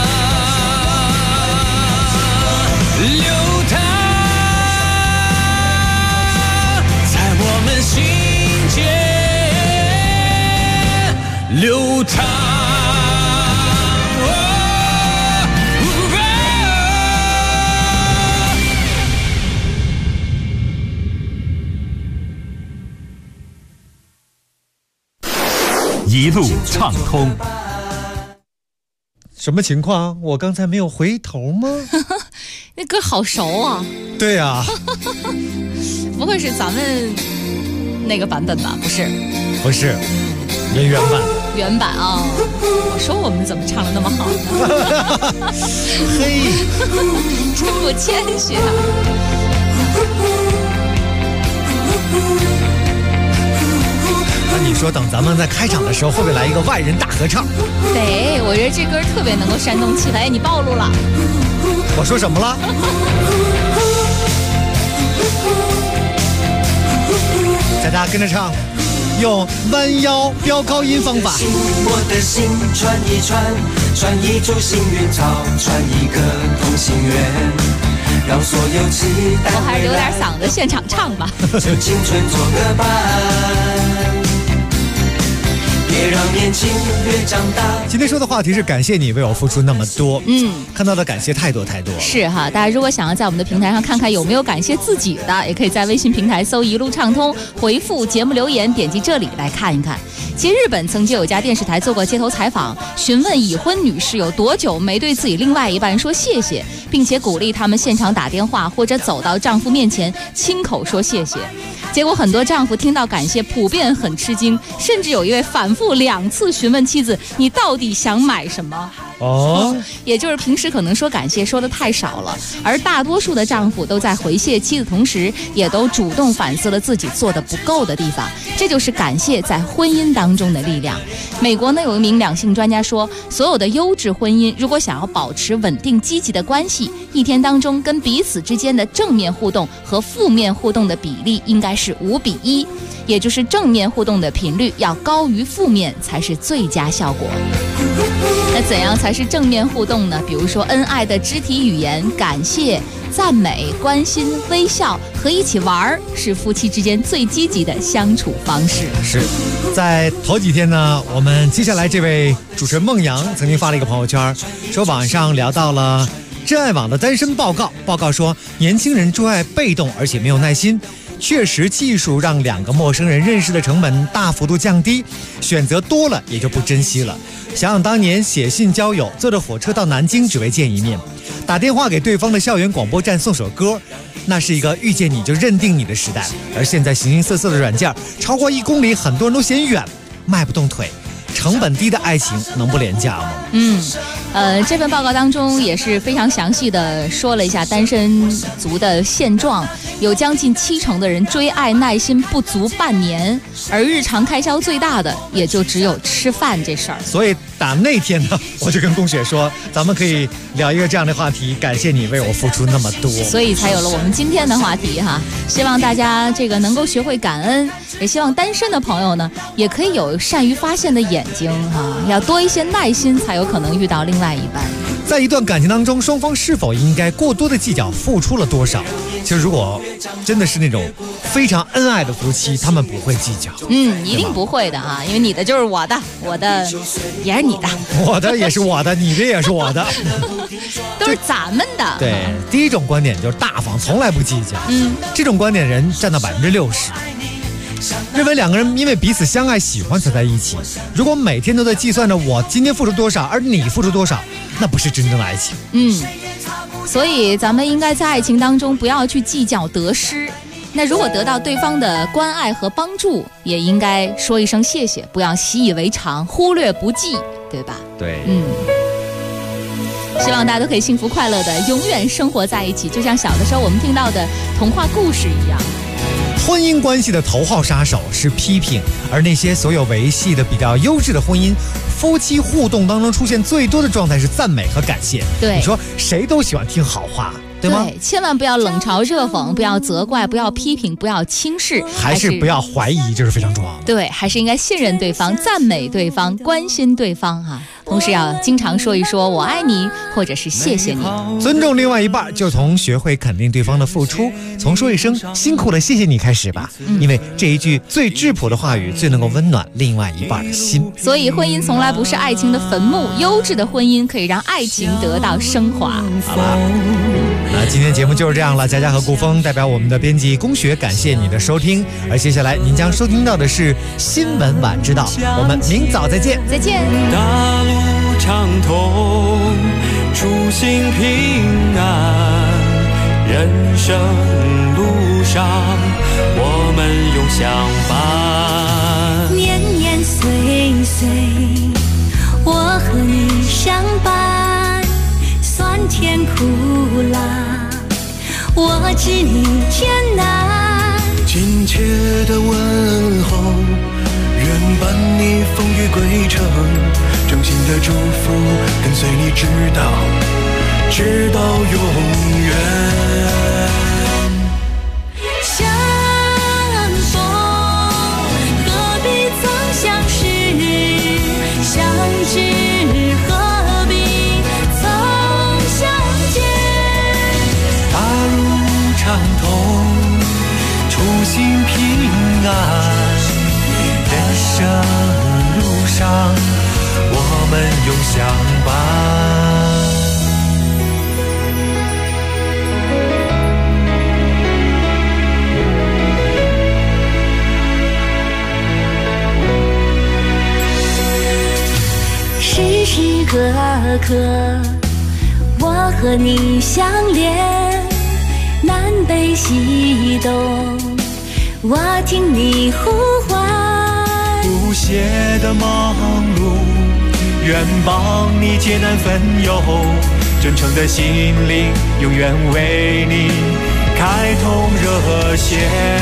Speaker 13: 流淌，在我们心间流淌。
Speaker 1: 一路畅通。
Speaker 7: 什么情况？我刚才没有回头吗？
Speaker 9: 那歌好熟啊！
Speaker 7: 对啊，
Speaker 9: 不会是咱们那个版本吧？不是，
Speaker 7: 不是，原版。
Speaker 9: 原版啊！我说我们怎么唱得那么好呢？
Speaker 7: 嘿，
Speaker 9: 真不谦虚啊！
Speaker 7: 那你说，等咱们在开场的时候，会不会来一个万人大合唱？
Speaker 9: 得，我觉得这歌特别能够煽动气氛。你暴露了。
Speaker 7: 我说什么了？大家跟着唱，用弯腰飙高音方法。
Speaker 11: 我的心串一串，串一株幸运草，串一个同心圆，让所有期待。
Speaker 9: 我还是留点嗓子，现场唱吧。
Speaker 11: 就青春做个伴。别让年轻越长大。
Speaker 7: 今天说的话题是感谢你为我付出那么多。看到的感谢太多太多了。
Speaker 9: 是哈，大家如果想要在我们的平台上看看有没有感谢自己的，也可以在微信平台搜一路畅通，回复节目留言，点击这里来看一看。其实日本曾经有家电视台做过街头采访，询问已婚女士有多久没对自己另外一半说谢谢，并且鼓励他们现场打电话或者走到丈夫面前亲口说谢谢。结果很多丈夫听到感谢普遍很吃惊，甚至有一位反复2次询问妻子你到底想买什么。也就是平时可能说感谢说的太少了，而大多数的丈夫都在回谢妻子同时，也都主动反思了自己做的不够的地方。这就是感谢在婚姻当中的力量。美国呢有一名两性专家说，所有的优质婚姻如果想要保持稳定积极的关系，一天当中跟彼此之间的正面互动和负面互动的比例应该是5:1，也就是正面互动的频率要高于负面才是最佳效果。那怎样才是正面互动呢？比如说恩爱的肢体语言、感谢、赞美、关心、微笑和一起玩，是夫妻之间最积极的相处方式。
Speaker 7: 是在头几天呢，我们接下来这位主持人孟阳曾经发了一个朋友圈，说网上聊到了真爱网的单身报告。报告说，年轻人追爱被动而且没有耐心。确实，技术让2个陌生人认识的成本大幅度降低，选择多了也就不珍惜了。想想当年写信交友，坐着火车到南京只为见一面，打电话给对方的校园广播站送首歌，那是一个遇见你就认定你的时代。而现在形形色色的软件，超过1公里很多人都嫌远，迈不动腿。成本低的爱情能不廉价吗？
Speaker 9: 这份报告当中也是非常详细的说了一下单身族的现状，有将近70%的人追爱耐心不足半年，而日常开销最大的也就只有吃饭这事儿。
Speaker 7: 所以打那天呢，我就跟龚雪说，咱们可以聊一个这样的话题，感谢你为我付出那么多，
Speaker 9: 所以才有了我们今天的话题哈。希望大家这个能够学会感恩，也希望单身的朋友呢，也可以有善于发现的眼睛哈，要多一些耐心，才有可能遇到另外一半。
Speaker 7: 在一段感情当中，双方是否应该过多的计较付出了多少？其实如果真的是那种非常恩爱的夫妻，他们不会计较。
Speaker 9: 一定不会的啊，因为你的就是我的，我的也是你的，
Speaker 7: 我的也是我的，你的也是我的，
Speaker 9: 都是咱们的。
Speaker 7: 对，第一种观点就是大方，从来不计较。这种观点人占到60%。 认为两个人因为彼此相爱喜欢才在一起。如果每天都在计算着我今天付出多少，而你付出多少，那不是真正的爱情。
Speaker 9: 所以咱们应该在爱情当中不要去计较得失。那如果得到对方的关爱和帮助，也应该说一声谢谢，不要习以为常，忽略不计，对吧？
Speaker 7: 对，
Speaker 9: 希望大家都可以幸福快乐的永远生活在一起，就像小的时候我们听到的童话故事一样。
Speaker 7: 婚姻关系的头号杀手是批评，而那些所有维系的比较优质的婚姻，夫妻互动当中出现最多的状态是赞美和感谢。
Speaker 9: 对，
Speaker 7: 你说谁都喜欢听好话，对吗？
Speaker 9: 对，千万不要冷嘲热讽，不要责怪，不要批评，不要轻视，
Speaker 7: 还是不要怀疑，这是非常重要的。
Speaker 9: 对，还是应该信任对方，赞美对方，关心对方啊。同时要经常说一说我爱你，或者是谢谢你。
Speaker 7: 尊重另外一半，就从学会肯定对方的付出，从说一声辛苦了谢谢你开始吧。因为这一句最质朴的话语，最能够温暖另外一半的心。
Speaker 9: 所以婚姻从来不是爱情的坟墓，优质的婚姻可以让爱情得到升华。
Speaker 7: 好吧，那今天节目就是这样了。佳佳和顾峰代表我们的编辑龚学，感谢你的收听。而接下来您将收听到的是新闻晚知道，我们明早再见。
Speaker 9: 再见。
Speaker 18: 大路畅通，出行平安，人生路上我们永相伴。
Speaker 12: 年年岁岁，我和你相伴，酸甜苦辣，我知你艰难。
Speaker 18: 亲切的问候，愿伴你风雨归程，衷心的祝福跟随你直到永远。
Speaker 12: 相逢何必曾相识，相知何必曾相见。
Speaker 18: 大路畅通，出行平安，人生路上我们永相伴。
Speaker 12: 时时刻刻，我和你相连，南北西东，我听你呼唤。
Speaker 18: 不懈的忙碌，愿帮你解难分忧，真诚的心灵永远为你开通热线。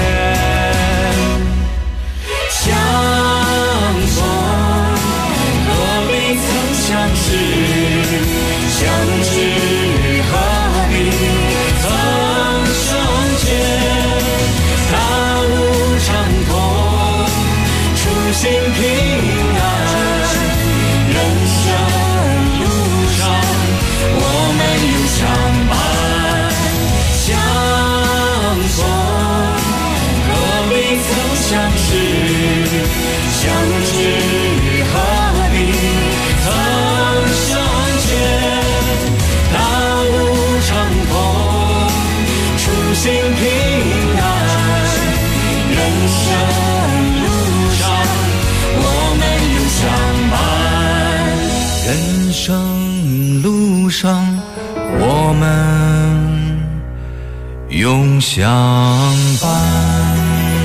Speaker 18: 相逢何必曾相识，相知何必曾相见。大路畅通，出行平安，人生路上我们永相伴。相逢何必曾相识，相知何必曾相见。大路畅通，出行平安，人生路上我们永相伴。人生路上我们永相伴。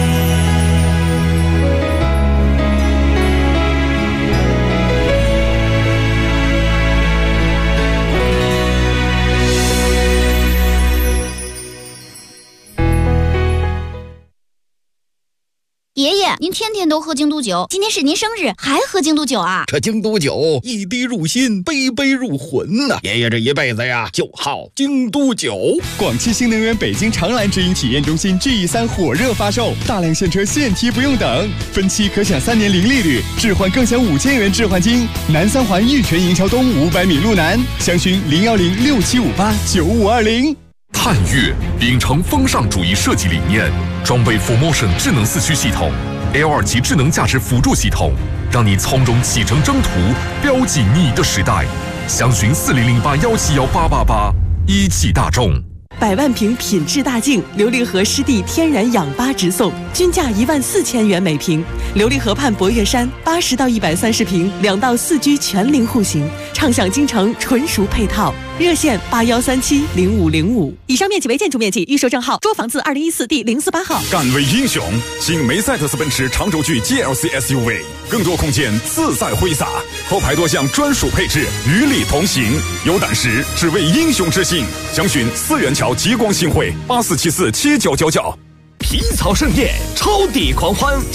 Speaker 16: 爷爷，您天天都喝京都酒，今天是您生日，还喝京都酒啊？
Speaker 17: 这京都酒一滴入心，杯杯入魂呐！爷爷这一辈子呀，就好京都酒。
Speaker 20: 广汽新能源北京长蓝直营体验中心 GE3 火热发售，大量现车现提不用等，分期可享3年零利率，置换更享5000元置换金。南三环玉泉营桥东500米路南，详询01067589520。
Speaker 22: 探岳秉承风尚主义设计理念，装备 4Motion 智能4驱系统 ，L2 级智能驾驶辅助系统，让你从容启程征途，标记你的时代。详询4008171888，一汽大众。
Speaker 6: 100万瓶品质大净琉璃河湿地天然氧吧直送，均价14000元每瓶。琉璃河畔博悦山80到130平，2到4居全龄户型，畅享京城纯熟配套。热线81370505。以上面积为建筑面积，预售证号桌房字2014第048号。
Speaker 3: 敢为英雄，新梅赛德斯奔驰长轴距 GLC SUV， 更多空间自在挥洒，后排多项专属配置与你同行。有胆识，只为英雄之心。详询4元桥极光新会84747999。
Speaker 14: 皮草盛宴，超抵狂欢。